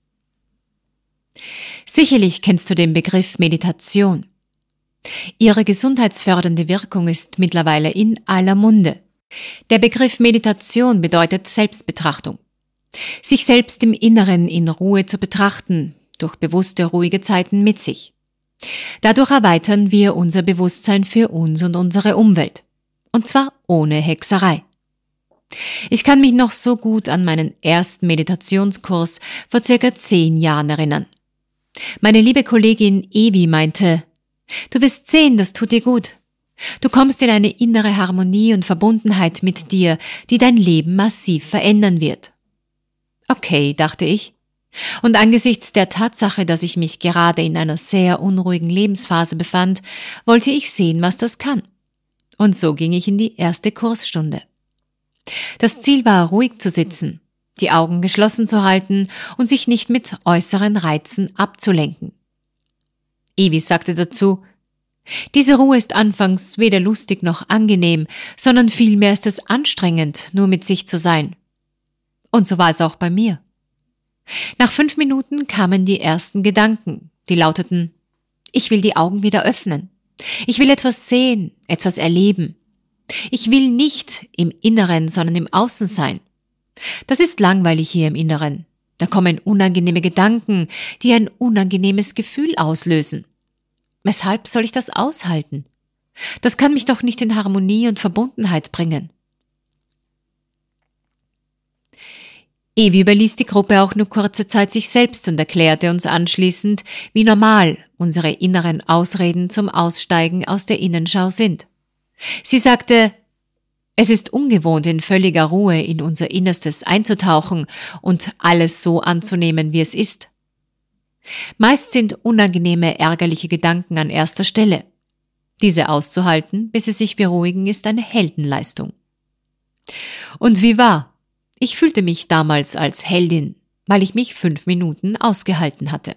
Sicherlich kennst du den Begriff Meditation. Ihre gesundheitsfördernde Wirkung ist mittlerweile in aller Munde. Der Begriff Meditation bedeutet Selbstbetrachtung. Sich selbst im Inneren in Ruhe zu betrachten, durch bewusste, ruhige Zeiten mit sich. Dadurch erweitern wir unser Bewusstsein für uns und unsere Umwelt. Und zwar ohne Hexerei. Ich kann mich noch so gut an meinen ersten Meditationskurs vor circa zehn Jahren erinnern. Meine liebe Kollegin Evi meinte, du wirst sehen, das tut dir gut. Du kommst in eine innere Harmonie und Verbundenheit mit dir, die dein Leben massiv verändern wird. Okay, dachte ich. Und angesichts der Tatsache, dass ich mich gerade in einer sehr unruhigen Lebensphase befand, wollte ich sehen, was das kann. Und so ging ich in die erste Kursstunde. Das Ziel war, ruhig zu sitzen, die Augen geschlossen zu halten und sich nicht mit äußeren Reizen abzulenken. Evi sagte dazu, diese Ruhe ist anfangs weder lustig noch angenehm, sondern vielmehr ist es anstrengend, nur mit sich zu sein. Und so war es auch bei mir. Nach fünf Minuten kamen die ersten Gedanken, die lauteten, ich will die Augen wieder öffnen. Ich will etwas sehen, etwas erleben. Ich will nicht im Inneren, sondern im Außen sein. Das ist langweilig hier im Inneren. Da kommen unangenehme Gedanken, die ein unangenehmes Gefühl auslösen. Weshalb soll ich das aushalten? Das kann mich doch nicht in Harmonie und Verbundenheit bringen. Evi überließ die Gruppe auch nur kurze Zeit sich selbst und erklärte uns anschließend, wie normal unsere inneren Ausreden zum Aussteigen aus der Innenschau sind. Sie sagte, es ist ungewohnt, in völliger Ruhe in unser Innerstes einzutauchen und alles so anzunehmen, wie es ist. Meist sind unangenehme, ärgerliche Gedanken an erster Stelle. Diese auszuhalten, bis sie sich beruhigen, ist eine Heldenleistung. Und wie war? Ich fühlte mich damals als Heldin, weil ich mich fünf Minuten ausgehalten hatte.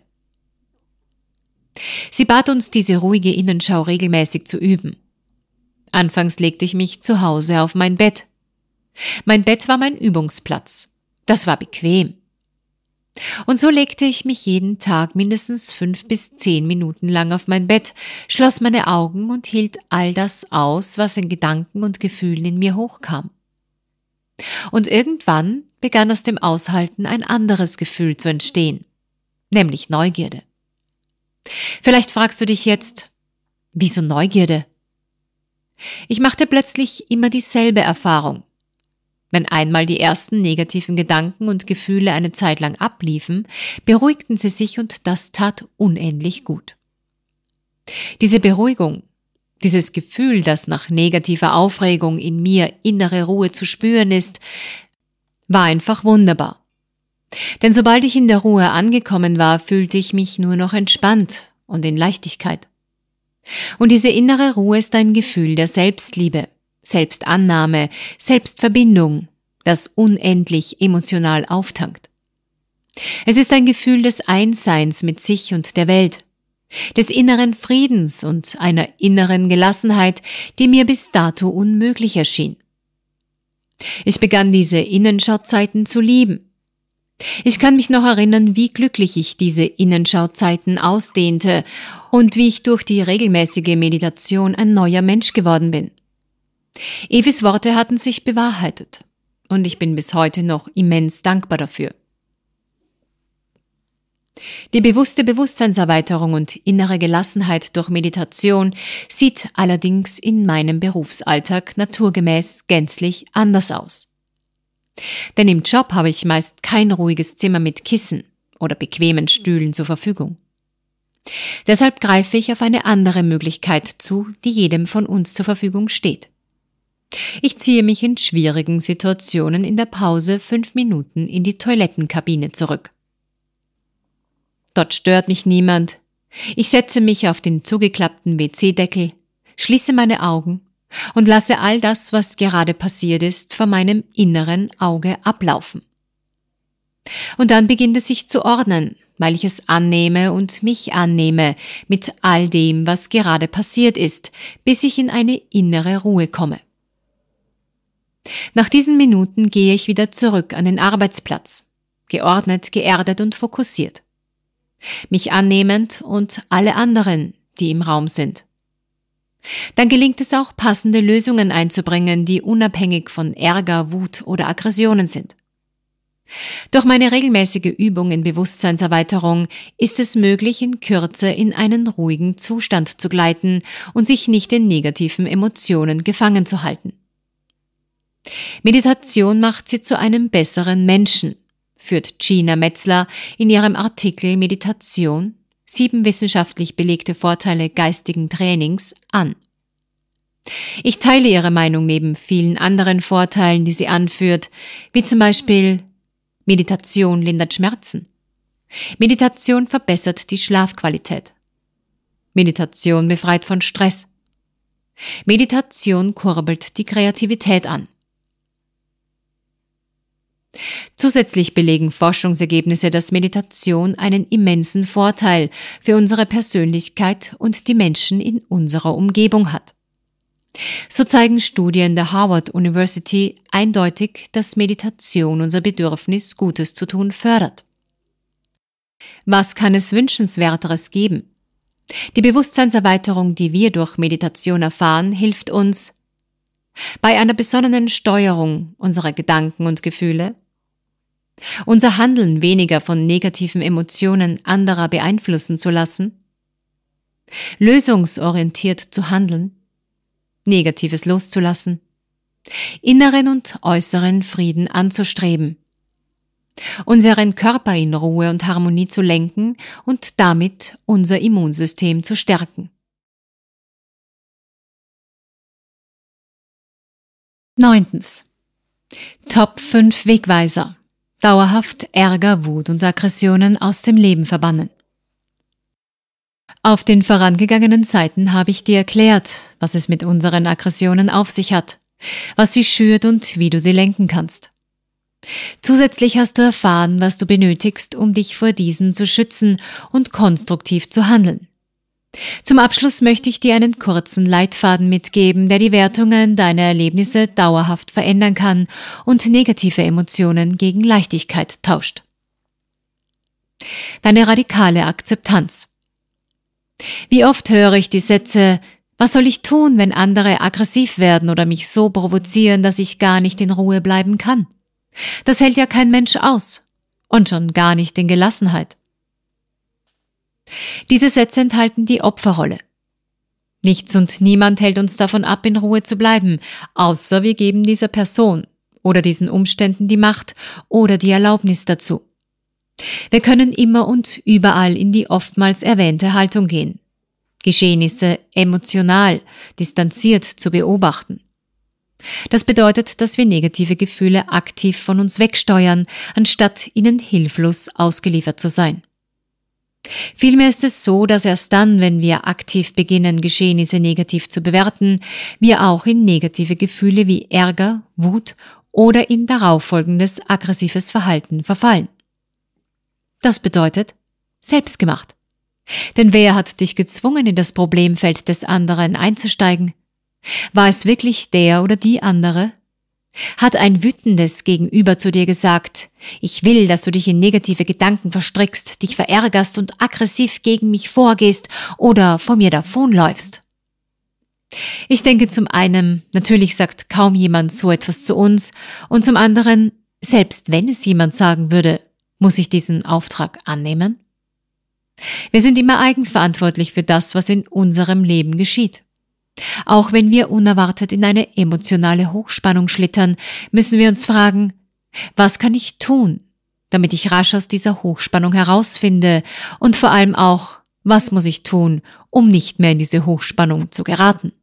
Sie bat uns, diese ruhige Innenschau regelmäßig zu üben. Anfangs legte ich mich zu Hause auf mein Bett. Mein Bett war mein Übungsplatz. Das war bequem. Und so legte ich mich jeden Tag mindestens fünf bis zehn Minuten lang auf mein Bett, schloss meine Augen und hielt all das aus, was in Gedanken und Gefühlen in mir hochkam. Und irgendwann begann aus dem Aushalten ein anderes Gefühl zu entstehen, nämlich Neugierde. Vielleicht fragst du dich jetzt, wieso Neugierde? Ich machte plötzlich immer dieselbe Erfahrung. Wenn einmal die ersten negativen Gedanken und Gefühle eine Zeit lang abliefen, beruhigten sie sich und das tat unendlich gut. Diese Beruhigung, dieses Gefühl, das nach negativer Aufregung in mir innere Ruhe zu spüren ist, war einfach wunderbar. Denn sobald ich in der Ruhe angekommen war, fühlte ich mich nur noch entspannt und in Leichtigkeit. Und diese innere Ruhe ist ein Gefühl der Selbstliebe, Selbstannahme, Selbstverbindung das unendlich emotional auftankt. Es ist ein Gefühl des Einsseins mit sich und der Welt, des inneren Friedens und einer inneren Gelassenheit, die mir bis dato unmöglich erschien. Ich begann diese Innenschauzeiten zu lieben. Ich kann mich noch erinnern, wie glücklich ich diese Innenschauzeiten ausdehnte und wie ich durch die regelmäßige Meditation ein neuer Mensch geworden bin. Evis Worte hatten sich bewahrheitet und ich bin bis heute noch immens dankbar dafür. Die bewusste Bewusstseinserweiterung und innere Gelassenheit durch Meditation sieht allerdings in meinem Berufsalltag naturgemäß gänzlich anders aus. Denn im Job habe ich meist kein ruhiges Zimmer mit Kissen oder bequemen Stühlen zur Verfügung. Deshalb greife ich auf eine andere Möglichkeit zu, die jedem von uns zur Verfügung steht. Ich ziehe mich in schwierigen Situationen in der Pause fünf Minuten in die Toilettenkabine zurück. Dort stört mich niemand. Ich setze mich auf den zugeklappten W C-Deckel, schließe meine Augen und lasse all das, was gerade passiert ist, vor meinem inneren Auge ablaufen. Und dann beginnt es sich zu ordnen, weil ich es annehme und mich annehme mit all dem, was gerade passiert ist, bis ich in eine innere Ruhe komme. Nach diesen Minuten gehe ich wieder zurück an den Arbeitsplatz, geordnet, geerdet und fokussiert. Mich annehmend und alle anderen, die im Raum sind. Dann gelingt es auch, passende Lösungen einzubringen, die unabhängig von Ärger, Wut oder Aggressionen sind. Durch meine regelmäßige Übung in Bewusstseinserweiterung ist es möglich, in Kürze in einen ruhigen Zustand zu gleiten und sich nicht in negativen Emotionen gefangen zu halten. Meditation macht sie zu einem besseren Menschen, führt Gina Metzler in ihrem Artikel Meditation, sieben wissenschaftlich belegte Vorteile geistigen Trainings an. Ich teile ihre Meinung neben vielen anderen Vorteilen, die sie anführt, wie zum Beispiel Meditation lindert Schmerzen. Meditation verbessert die Schlafqualität. Meditation befreit von Stress. Meditation kurbelt die Kreativität an. Zusätzlich belegen Forschungsergebnisse, dass Meditation einen immensen Vorteil für unsere Persönlichkeit und die Menschen in unserer Umgebung hat. So zeigen Studien der Harvard University eindeutig, dass Meditation unser Bedürfnis, Gutes zu tun, fördert. Was kann es Wünschenswerteres geben? Die Bewusstseinserweiterung, die wir durch Meditation erfahren, hilft uns bei einer besonnenen Steuerung unserer Gedanken und Gefühle, unser Handeln weniger von negativen Emotionen anderer beeinflussen zu lassen, lösungsorientiert zu handeln, Negatives loszulassen, inneren und äußeren Frieden anzustreben, unseren Körper in Ruhe und Harmonie zu lenken und damit unser Immunsystem zu stärken. Neuntens. Top fünf Wegweiser. Dauerhaft Ärger, Wut und Aggressionen aus dem Leben verbannen. Auf den vorangegangenen Seiten habe ich dir erklärt, was es mit unseren Aggressionen auf sich hat, was sie schürt und wie du sie lenken kannst. Zusätzlich hast du erfahren, was du benötigst, um dich vor diesen zu schützen und konstruktiv zu handeln. Zum Abschluss möchte ich dir einen kurzen Leitfaden mitgeben, der die Wertungen deiner Erlebnisse dauerhaft verändern kann und negative Emotionen gegen Leichtigkeit tauscht. Deine radikale Akzeptanz. Wie oft höre ich die Sätze: Was soll ich tun, wenn andere aggressiv werden oder mich so provozieren, dass ich gar nicht in Ruhe bleiben kann? Das hält ja kein Mensch aus. Und schon gar nicht in Gelassenheit. Diese Sätze enthalten die Opferrolle. Nichts und niemand hält uns davon ab, in Ruhe zu bleiben, außer wir geben dieser Person oder diesen Umständen die Macht oder die Erlaubnis dazu. Wir können immer und überall in die oftmals erwähnte Haltung gehen, Geschehnisse emotional, distanziert zu beobachten. Das bedeutet, dass wir negative Gefühle aktiv von uns wegsteuern, anstatt ihnen hilflos ausgeliefert zu sein. Vielmehr ist es so, dass erst dann, wenn wir aktiv beginnen, Geschehnisse negativ zu bewerten, wir auch in negative Gefühle wie Ärger, Wut oder in darauffolgendes aggressives Verhalten verfallen. Das bedeutet selbstgemacht. Denn wer hat dich gezwungen, in das Problemfeld des anderen einzusteigen? War es wirklich der oder die andere? Hat ein wütendes Gegenüber zu dir gesagt, ich will, dass du dich in negative Gedanken verstrickst, dich verärgerst und aggressiv gegen mich vorgehst oder vor mir davonläufst? Ich denke zum einen, natürlich sagt kaum jemand so etwas zu uns, und zum anderen, selbst wenn es jemand sagen würde, muss ich diesen Auftrag annehmen? Wir sind immer eigenverantwortlich für das, was in unserem Leben geschieht. Auch wenn wir unerwartet in eine emotionale Hochspannung schlittern, müssen wir uns fragen, was kann ich tun, damit ich rasch aus dieser Hochspannung herausfinde, und vor allem auch, was muss ich tun, um nicht mehr in diese Hochspannung zu geraten?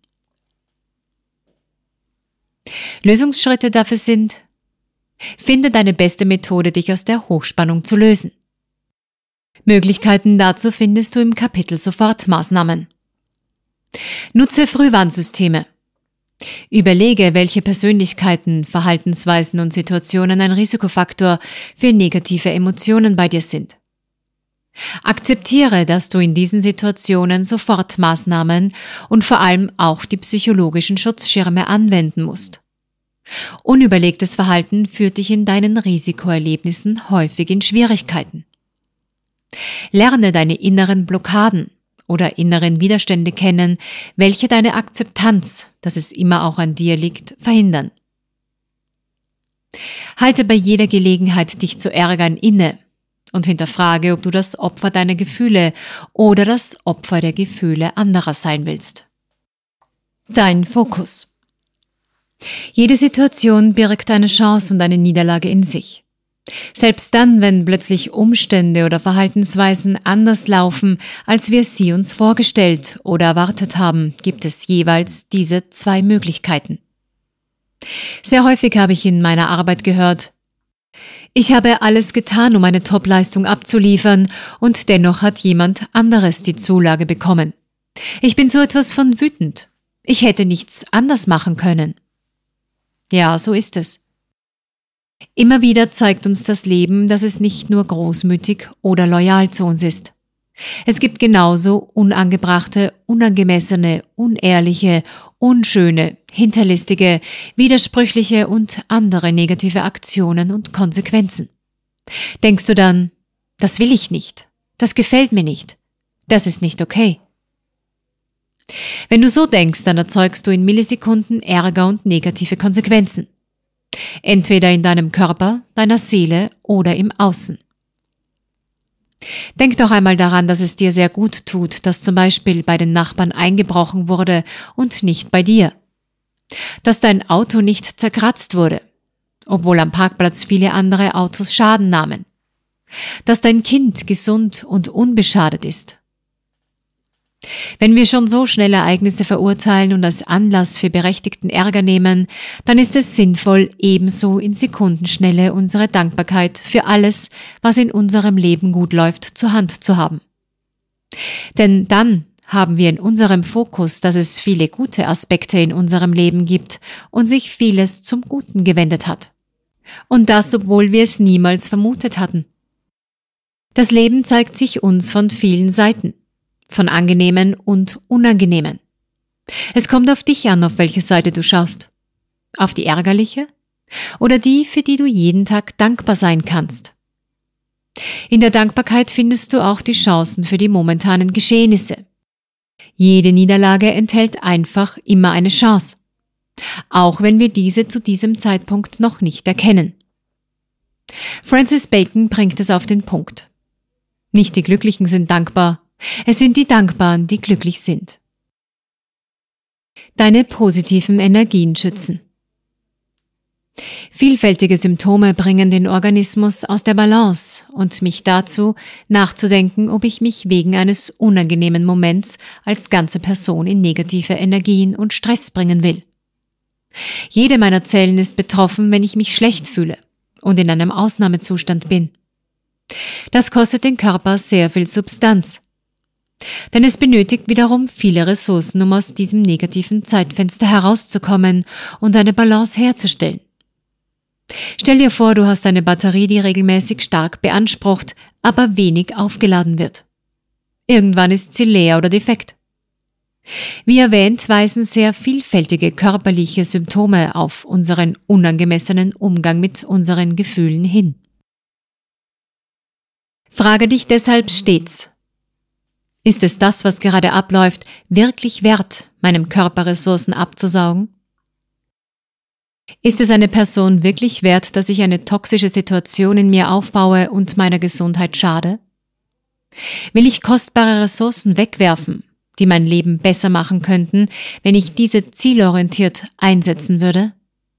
Lösungsschritte dafür sind: Finde deine beste Methode, dich aus der Hochspannung zu lösen. Möglichkeiten dazu findest du im Kapitel Sofortmaßnahmen. Nutze Frühwarnsysteme. Überlege, welche Persönlichkeiten, Verhaltensweisen und Situationen ein Risikofaktor für negative Emotionen bei dir sind. Akzeptiere, dass du in diesen Situationen Sofortmaßnahmen und vor allem auch die psychologischen Schutzschirme anwenden musst. Unüberlegtes Verhalten führt dich in deinen Risikoerlebnissen häufig in Schwierigkeiten. Lerne deine inneren Blockaden oder inneren Widerstände kennen, welche deine Akzeptanz, dass es immer auch an dir liegt, verhindern. Halte bei jeder Gelegenheit, dich zu ärgern, inne und hinterfrage, ob du das Opfer deiner Gefühle oder das Opfer der Gefühle anderer sein willst. Dein Fokus. Jede Situation birgt eine Chance und eine Niederlage in sich. Selbst dann, wenn plötzlich Umstände oder Verhaltensweisen anders laufen, als wir sie uns vorgestellt oder erwartet haben, gibt es jeweils diese zwei Möglichkeiten. Sehr häufig habe ich in meiner Arbeit gehört: Ich habe alles getan, um eine Topleistung abzuliefern, und dennoch hat jemand anderes die Zulage bekommen. Ich bin so etwas von wütend. Ich hätte nichts anders machen können. Ja, so ist es. Immer wieder zeigt uns das Leben, dass es nicht nur großmütig oder loyal zu uns ist. Es gibt genauso unangebrachte, unangemessene, unehrliche, unschöne, hinterlistige, widersprüchliche und andere negative Aktionen und Konsequenzen. Denkst du dann, das will ich nicht, das gefällt mir nicht, das ist nicht okay? Wenn du so denkst, dann erzeugst du in Millisekunden Ärger und negative Konsequenzen. Entweder in deinem Körper, deiner Seele oder im Außen. Denk doch einmal daran, dass es dir sehr gut tut, dass zum Beispiel bei den Nachbarn eingebrochen wurde und nicht bei dir. Dass dein Auto nicht zerkratzt wurde, obwohl am Parkplatz viele andere Autos Schaden nahmen. Dass dein Kind gesund und unbeschadet ist. Wenn wir schon so schnell Ereignisse verurteilen und als Anlass für berechtigten Ärger nehmen, dann ist es sinnvoll, ebenso in Sekundenschnelle unsere Dankbarkeit für alles, was in unserem Leben gut läuft, zur Hand zu haben. Denn dann haben wir in unserem Fokus, dass es viele gute Aspekte in unserem Leben gibt und sich vieles zum Guten gewendet hat. Und das, obwohl wir es niemals vermutet hatten. Das Leben zeigt sich uns von vielen Seiten. Von angenehmen und unangenehmen. Es kommt auf dich an, auf welche Seite du schaust. Auf die ärgerliche oder die, für die du jeden Tag dankbar sein kannst. In der Dankbarkeit findest du auch die Chancen für die momentanen Geschehnisse. Jede Niederlage enthält einfach immer eine Chance, auch wenn wir diese zu diesem Zeitpunkt noch nicht erkennen. Francis Bacon bringt es auf den Punkt. Nicht die Glücklichen sind dankbar, es sind die Dankbaren, die glücklich sind. Deine positiven Energien schützen. Vielfältige Symptome bringen den Organismus aus der Balance und mich dazu, nachzudenken, ob ich mich wegen eines unangenehmen Moments als ganze Person in negative Energien und Stress bringen will. Jede meiner Zellen ist betroffen, wenn ich mich schlecht fühle und in einem Ausnahmezustand bin. Das kostet den Körper sehr viel Substanz. Denn es benötigt wiederum viele Ressourcen, um aus diesem negativen Zeitfenster herauszukommen und eine Balance herzustellen. Stell dir vor, du hast eine Batterie, die regelmäßig stark beansprucht, aber wenig aufgeladen wird. Irgendwann ist sie leer oder defekt. Wie erwähnt, weisen sehr vielfältige körperliche Symptome auf unseren unangemessenen Umgang mit unseren Gefühlen hin. Frage dich deshalb stets: Ist es das, was gerade abläuft, wirklich wert, meinem Körper Ressourcen abzusaugen? Ist es eine Person wirklich wert, dass ich eine toxische Situation in mir aufbaue und meiner Gesundheit schade? Will ich kostbare Ressourcen wegwerfen, die mein Leben besser machen könnten, wenn ich diese zielorientiert einsetzen würde?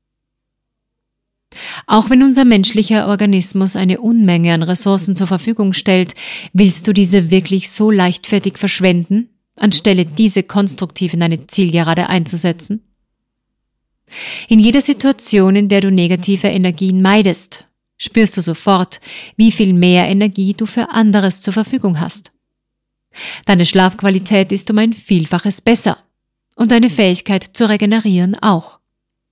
Auch wenn unser menschlicher Organismus eine Unmenge an Ressourcen zur Verfügung stellt, willst du diese wirklich so leichtfertig verschwenden, anstelle diese konstruktiv in eine Zielgerade einzusetzen? In jeder Situation, in der du negative Energien meidest, spürst du sofort, wie viel mehr Energie du für anderes zur Verfügung hast. Deine Schlafqualität ist um ein Vielfaches besser und deine Fähigkeit zu regenerieren auch.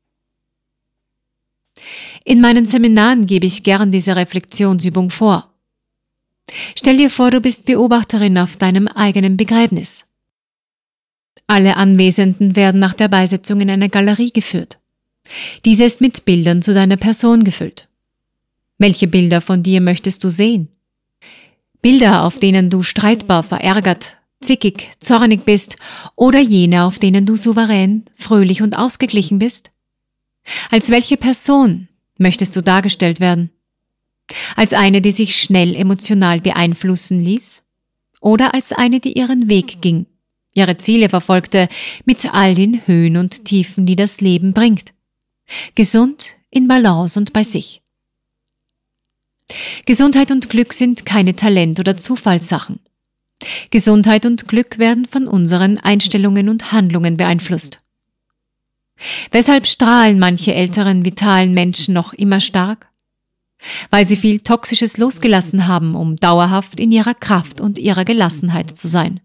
In meinen Seminaren gebe ich gern diese Reflexionsübung vor. Stell dir vor, du bist Beobachterin auf deinem eigenen Begräbnis. Alle Anwesenden werden nach der Beisetzung in eine Galerie geführt. Diese ist mit Bildern zu deiner Person gefüllt. Welche Bilder von dir möchtest du sehen? Bilder, auf denen du streitbar, verärgert, zickig, zornig bist, oder jene, auf denen du souverän, fröhlich und ausgeglichen bist? Als welche Person möchtest du dargestellt werden? Als eine, die sich schnell emotional beeinflussen ließ? Oder als eine, die ihren Weg ging, ihre Ziele verfolgte, mit all den Höhen und Tiefen, die das Leben bringt? Gesund, in Balance und bei sich. Gesundheit und Glück sind keine Talent- oder Zufallssachen. Gesundheit und Glück werden von unseren Einstellungen und Handlungen beeinflusst. Weshalb strahlen manche älteren, vitalen Menschen noch immer stark? Weil sie viel Toxisches losgelassen haben, um dauerhaft in ihrer Kraft und ihrer Gelassenheit zu sein.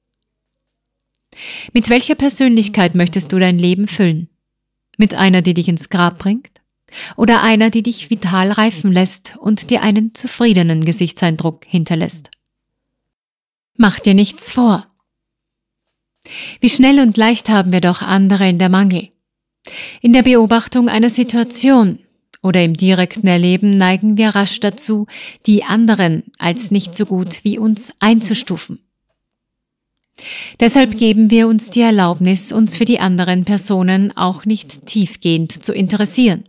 Mit welcher Persönlichkeit möchtest du dein Leben füllen? Mit einer, die dich ins Grab bringt? Oder einer, die dich vital reifen lässt und dir einen zufriedenen Gesichtseindruck hinterlässt? Mach dir nichts vor. Wie schnell und leicht haben wir doch andere in der Mangel. In der Beobachtung einer Situation oder im direkten Erleben neigen wir rasch dazu, die anderen als nicht so gut wie uns einzustufen. Deshalb geben wir uns die Erlaubnis, uns für die anderen Personen auch nicht tiefgehend zu interessieren.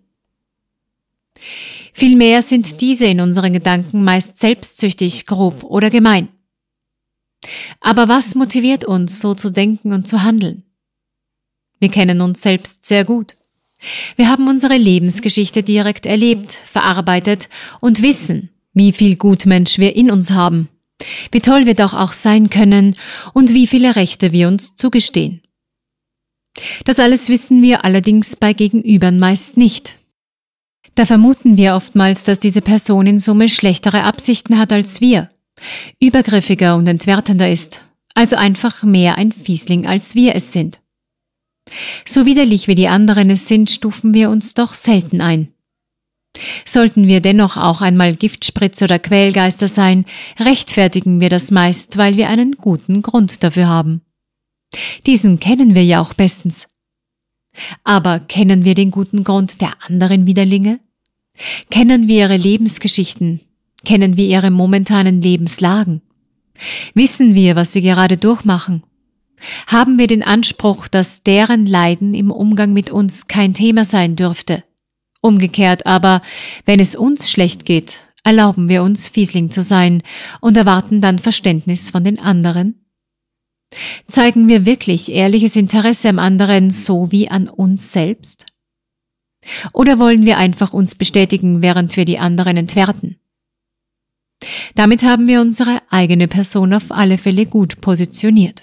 Vielmehr sind diese in unseren Gedanken meist selbstsüchtig, grob oder gemein. Aber was motiviert uns, so zu denken und zu handeln? Wir kennen uns selbst sehr gut. Wir haben unsere Lebensgeschichte direkt erlebt, verarbeitet und wissen, wie viel Gutmensch wir in uns haben, wie toll wir doch auch sein können und wie viele Rechte wir uns zugestehen. Das alles wissen wir allerdings bei Gegenübern meist nicht. Da vermuten wir oftmals, dass diese Person in Summe schlechtere Absichten hat als wir, übergriffiger und entwertender ist, also einfach mehr ein Fiesling als wir es sind. So widerlich wie die anderen es sind, stufen wir uns doch selten ein. Sollten wir dennoch auch einmal Giftspritze oder Quälgeister sein, rechtfertigen wir das meist, weil wir einen guten Grund dafür haben. Diesen kennen wir ja auch bestens. Aber kennen wir den guten Grund der anderen Widerlinge? Kennen wir ihre Lebensgeschichten? Kennen wir ihre momentanen Lebenslagen? Wissen wir, was sie gerade durchmachen? Haben wir den Anspruch, dass deren Leiden im Umgang mit uns kein Thema sein dürfte? Umgekehrt aber, wenn es uns schlecht geht, erlauben wir uns, Fiesling zu sein und erwarten dann Verständnis von den anderen? Zeigen wir wirklich ehrliches Interesse am anderen so wie an uns selbst? Oder wollen wir einfach uns bestätigen, während wir die anderen entwerten? Damit haben wir unsere eigene Person auf alle Fälle gut positioniert.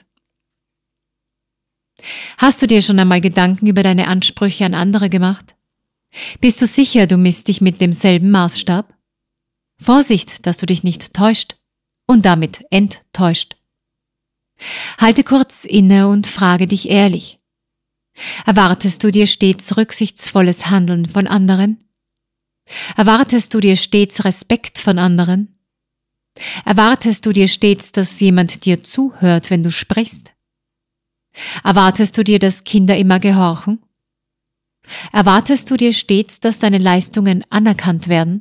Hast du dir schon einmal Gedanken über deine Ansprüche an andere gemacht? Bist du sicher, du misst dich mit demselben Maßstab? Vorsicht, dass du dich nicht täuscht und damit enttäuscht. Halte kurz inne und frage dich ehrlich. Erwartest du dir stets rücksichtsvolles Handeln von anderen? Erwartest du dir stets Respekt von anderen? Erwartest du dir stets, dass jemand dir zuhört, wenn du sprichst? Erwartest du dir, dass Kinder immer gehorchen? Erwartest du dir stets, dass deine Leistungen anerkannt werden?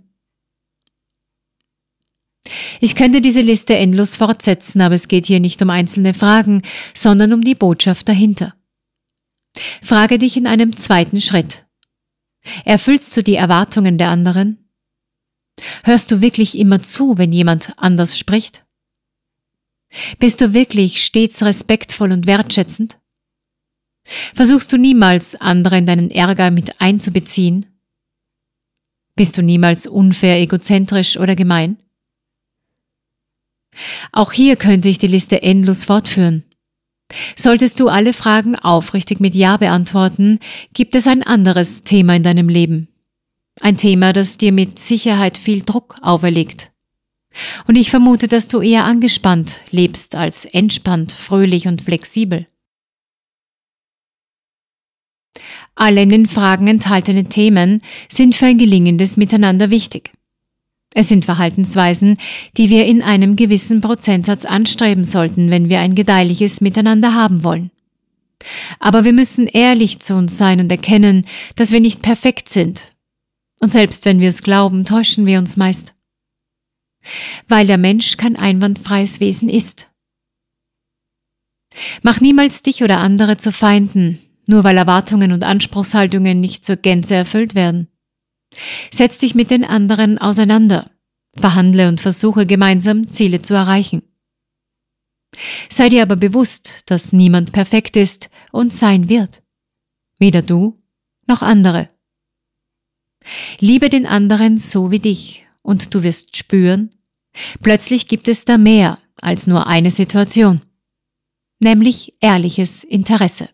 Ich könnte diese Liste endlos fortsetzen, aber es geht hier nicht um einzelne Fragen, sondern um die Botschaft dahinter. Frage dich in einem zweiten Schritt. Erfüllst du die Erwartungen der anderen? Hörst du wirklich immer zu, wenn jemand anders spricht? Bist du wirklich stets respektvoll und wertschätzend? Versuchst du niemals, andere in deinen Ärger mit einzubeziehen? Bist du niemals unfair, egozentrisch oder gemein? Auch hier könnte ich die Liste endlos fortführen. Solltest du alle Fragen aufrichtig mit Ja beantworten, gibt es ein anderes Thema in deinem Leben. Ein Thema, das dir mit Sicherheit viel Druck auferlegt. Und ich vermute, dass du eher angespannt lebst als entspannt, fröhlich und flexibel. Alle in den Fragen enthaltenen Themen sind für ein gelingendes Miteinander wichtig. Es sind Verhaltensweisen, die wir in einem gewissen Prozentsatz anstreben sollten, wenn wir ein gedeihliches Miteinander haben wollen. Aber wir müssen ehrlich zu uns sein und erkennen, dass wir nicht perfekt sind. Und selbst wenn wir es glauben, täuschen wir uns meist. Weil der Mensch kein einwandfreies Wesen ist. Mach niemals dich oder andere zu Feinden, nur weil Erwartungen und Anspruchshaltungen nicht zur Gänze erfüllt werden. Setz dich mit den anderen auseinander, verhandle und versuche gemeinsam Ziele zu erreichen. Sei dir aber bewusst, dass niemand perfekt ist und sein wird. Weder du noch andere. Liebe den anderen so wie dich und du wirst spüren, plötzlich gibt es da mehr als nur eine Situation, nämlich ehrliches Interesse.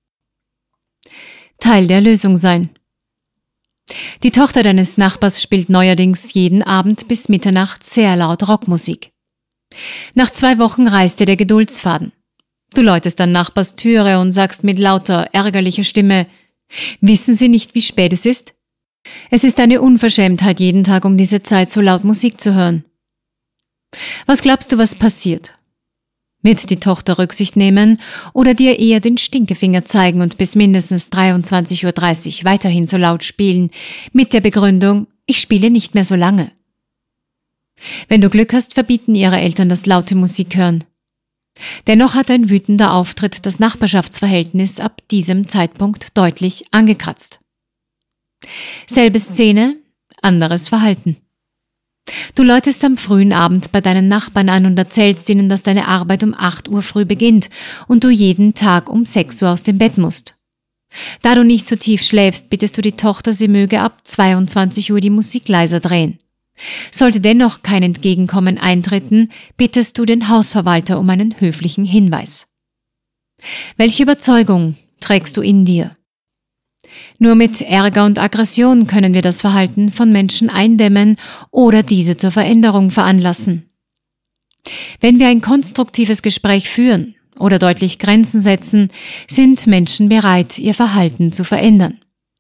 Teil der Lösung sein. Die Tochter deines Nachbars spielt neuerdings jeden Abend bis Mitternacht sehr laut Rockmusik. Nach zwei Wochen reißt dir der Geduldsfaden. Du läutest an Nachbars Türe und sagst mit lauter, ärgerlicher Stimme: Wissen Sie nicht, wie spät es ist? Es ist eine Unverschämtheit, jeden Tag um diese Zeit so laut Musik zu hören. Was glaubst du, was passiert? Wird die Tochter Rücksicht nehmen oder dir eher den Stinkefinger zeigen und bis mindestens dreiundzwanzig Uhr dreißig weiterhin so laut spielen, mit der Begründung, ich spiele nicht mehr so lange? Wenn du Glück hast, verbieten ihre Eltern das laute Musik hören. Dennoch hat ein wütender Auftritt das Nachbarschaftsverhältnis ab diesem Zeitpunkt deutlich angekratzt. Selbe Szene, anderes Verhalten. Du läutest am frühen Abend bei deinen Nachbarn an und erzählst ihnen, dass deine Arbeit um acht Uhr früh beginnt und du jeden Tag um sechs Uhr aus dem Bett musst. Da du nicht so tief schläfst, bittest du die Tochter, sie möge ab zweiundzwanzig Uhr die Musik leiser drehen. Sollte dennoch kein Entgegenkommen eintreten, bittest du den Hausverwalter um einen höflichen Hinweis. Welche Überzeugung trägst du in dir? Nur mit Ärger und Aggression können wir das Verhalten von Menschen eindämmen oder diese zur Veränderung veranlassen. Wenn wir ein konstruktives Gespräch führen oder deutlich Grenzen setzen, sind Menschen bereit, ihr Verhalten zu verändern.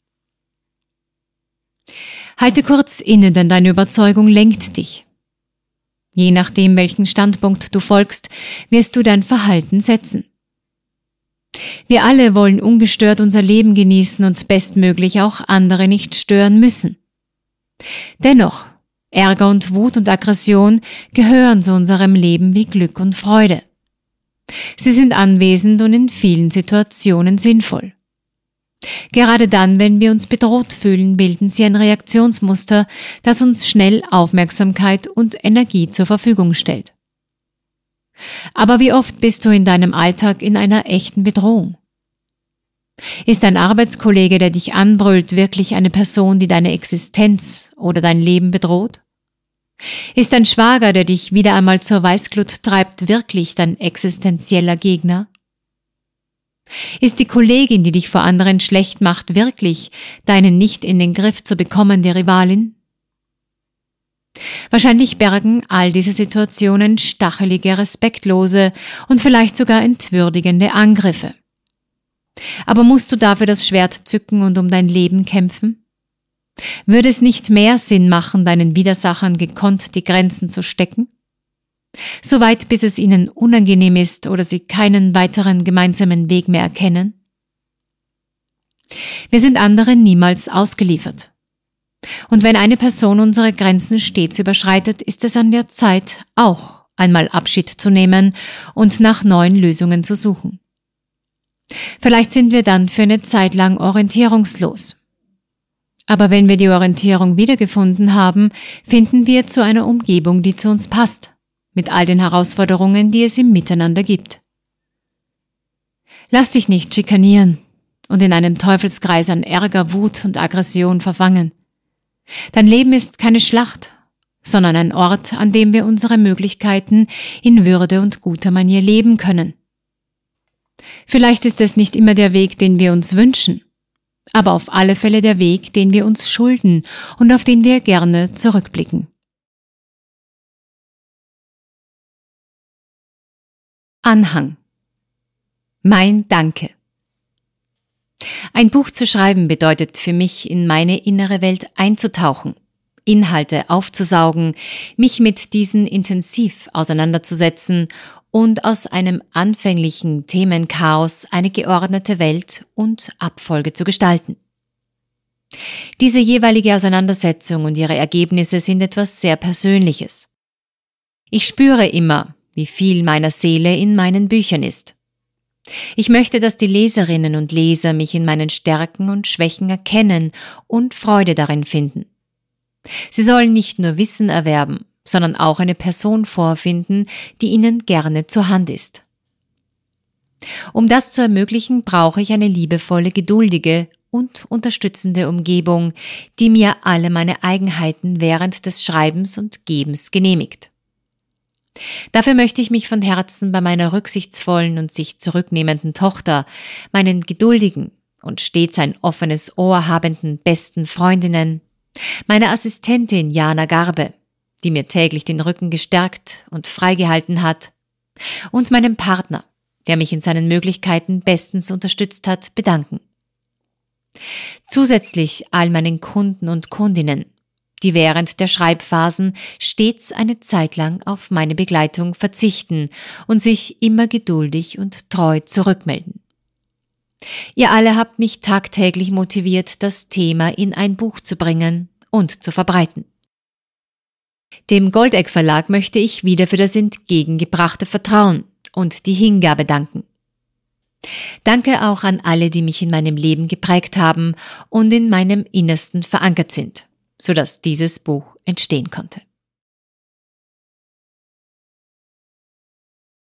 Halte kurz inne, denn deine Überzeugung lenkt dich. Je nachdem, welchen Standpunkt du folgst, wirst du dein Verhalten setzen. Wir alle wollen ungestört unser Leben genießen und bestmöglich auch andere nicht stören müssen. Dennoch, Ärger und Wut und Aggression gehören zu unserem Leben wie Glück und Freude. Sie sind anwesend und in vielen Situationen sinnvoll. Gerade dann, wenn wir uns bedroht fühlen, bilden sie ein Reaktionsmuster, das uns schnell Aufmerksamkeit und Energie zur Verfügung stellt. Aber wie oft bist du in deinem Alltag in einer echten Bedrohung? Ist ein Arbeitskollege, der dich anbrüllt, wirklich eine Person, die deine Existenz oder dein Leben bedroht? Ist dein Schwager, der dich wieder einmal zur Weißglut treibt, wirklich dein existenzieller Gegner? Ist die Kollegin, die dich vor anderen schlecht macht, wirklich deine nicht in den Griff zu bekommende Rivalin? Wahrscheinlich bergen all diese Situationen stachelige, respektlose und vielleicht sogar entwürdigende Angriffe. Aber musst du dafür das Schwert zücken und um dein Leben kämpfen? Würde es nicht mehr Sinn machen, deinen Widersachern gekonnt die Grenzen zu stecken? Soweit, bis es ihnen unangenehm ist oder sie keinen weiteren gemeinsamen Weg mehr erkennen? Wir sind anderen niemals ausgeliefert. Und wenn eine Person unsere Grenzen stets überschreitet, ist es an der Zeit, auch einmal Abschied zu nehmen und nach neuen Lösungen zu suchen. Vielleicht sind wir dann für eine Zeit lang orientierungslos. Aber wenn wir die Orientierung wiedergefunden haben, finden wir zu einer Umgebung, die zu uns passt, mit all den Herausforderungen, die es im Miteinander gibt. Lass dich nicht schikanieren und in einem Teufelskreis an Ärger, Wut und Aggression verfangen. Dein Leben ist keine Schlacht, sondern ein Ort, an dem wir unsere Möglichkeiten in Würde und guter Manier leben können. Vielleicht ist es nicht immer der Weg, den wir uns wünschen, aber auf alle Fälle der Weg, den wir uns schulden und auf den wir gerne zurückblicken. Anhang. Mein Danke. Ein Buch zu schreiben bedeutet für mich, in meine innere Welt einzutauchen, Inhalte aufzusaugen, mich mit diesen intensiv auseinanderzusetzen und aus einem anfänglichen Themenchaos eine geordnete Welt und Abfolge zu gestalten. Diese jeweilige Auseinandersetzung und ihre Ergebnisse sind etwas sehr Persönliches. Ich spüre immer, wie viel meiner Seele in meinen Büchern ist. Ich möchte, dass die Leserinnen und Leser mich in meinen Stärken und Schwächen erkennen und Freude darin finden. Sie sollen nicht nur Wissen erwerben, sondern auch eine Person vorfinden, die ihnen gerne zur Hand ist. Um das zu ermöglichen, brauche ich eine liebevolle, geduldige und unterstützende Umgebung, die mir alle meine Eigenheiten während des Schreibens und Gebens genehmigt. Dafür möchte ich mich von Herzen bei meiner rücksichtsvollen und sich zurücknehmenden Tochter, meinen geduldigen und stets ein offenes Ohr habenden besten Freundinnen, meiner Assistentin Jana Garbe, die mir täglich den Rücken gestärkt und freigehalten hat, und meinem Partner, der mich in seinen Möglichkeiten bestens unterstützt hat, bedanken. Zusätzlich all meinen Kunden und Kundinnen, die während der Schreibphasen stets eine Zeit lang auf meine Begleitung verzichten und sich immer geduldig und treu zurückmelden. Ihr alle habt mich tagtäglich motiviert, das Thema in ein Buch zu bringen und zu verbreiten. Dem Goldeck Verlag möchte ich wieder für das entgegengebrachte Vertrauen und die Hingabe danken. Danke auch an alle, die mich in meinem Leben geprägt haben und in meinem Innersten verankert sind, sodass dieses Buch entstehen konnte.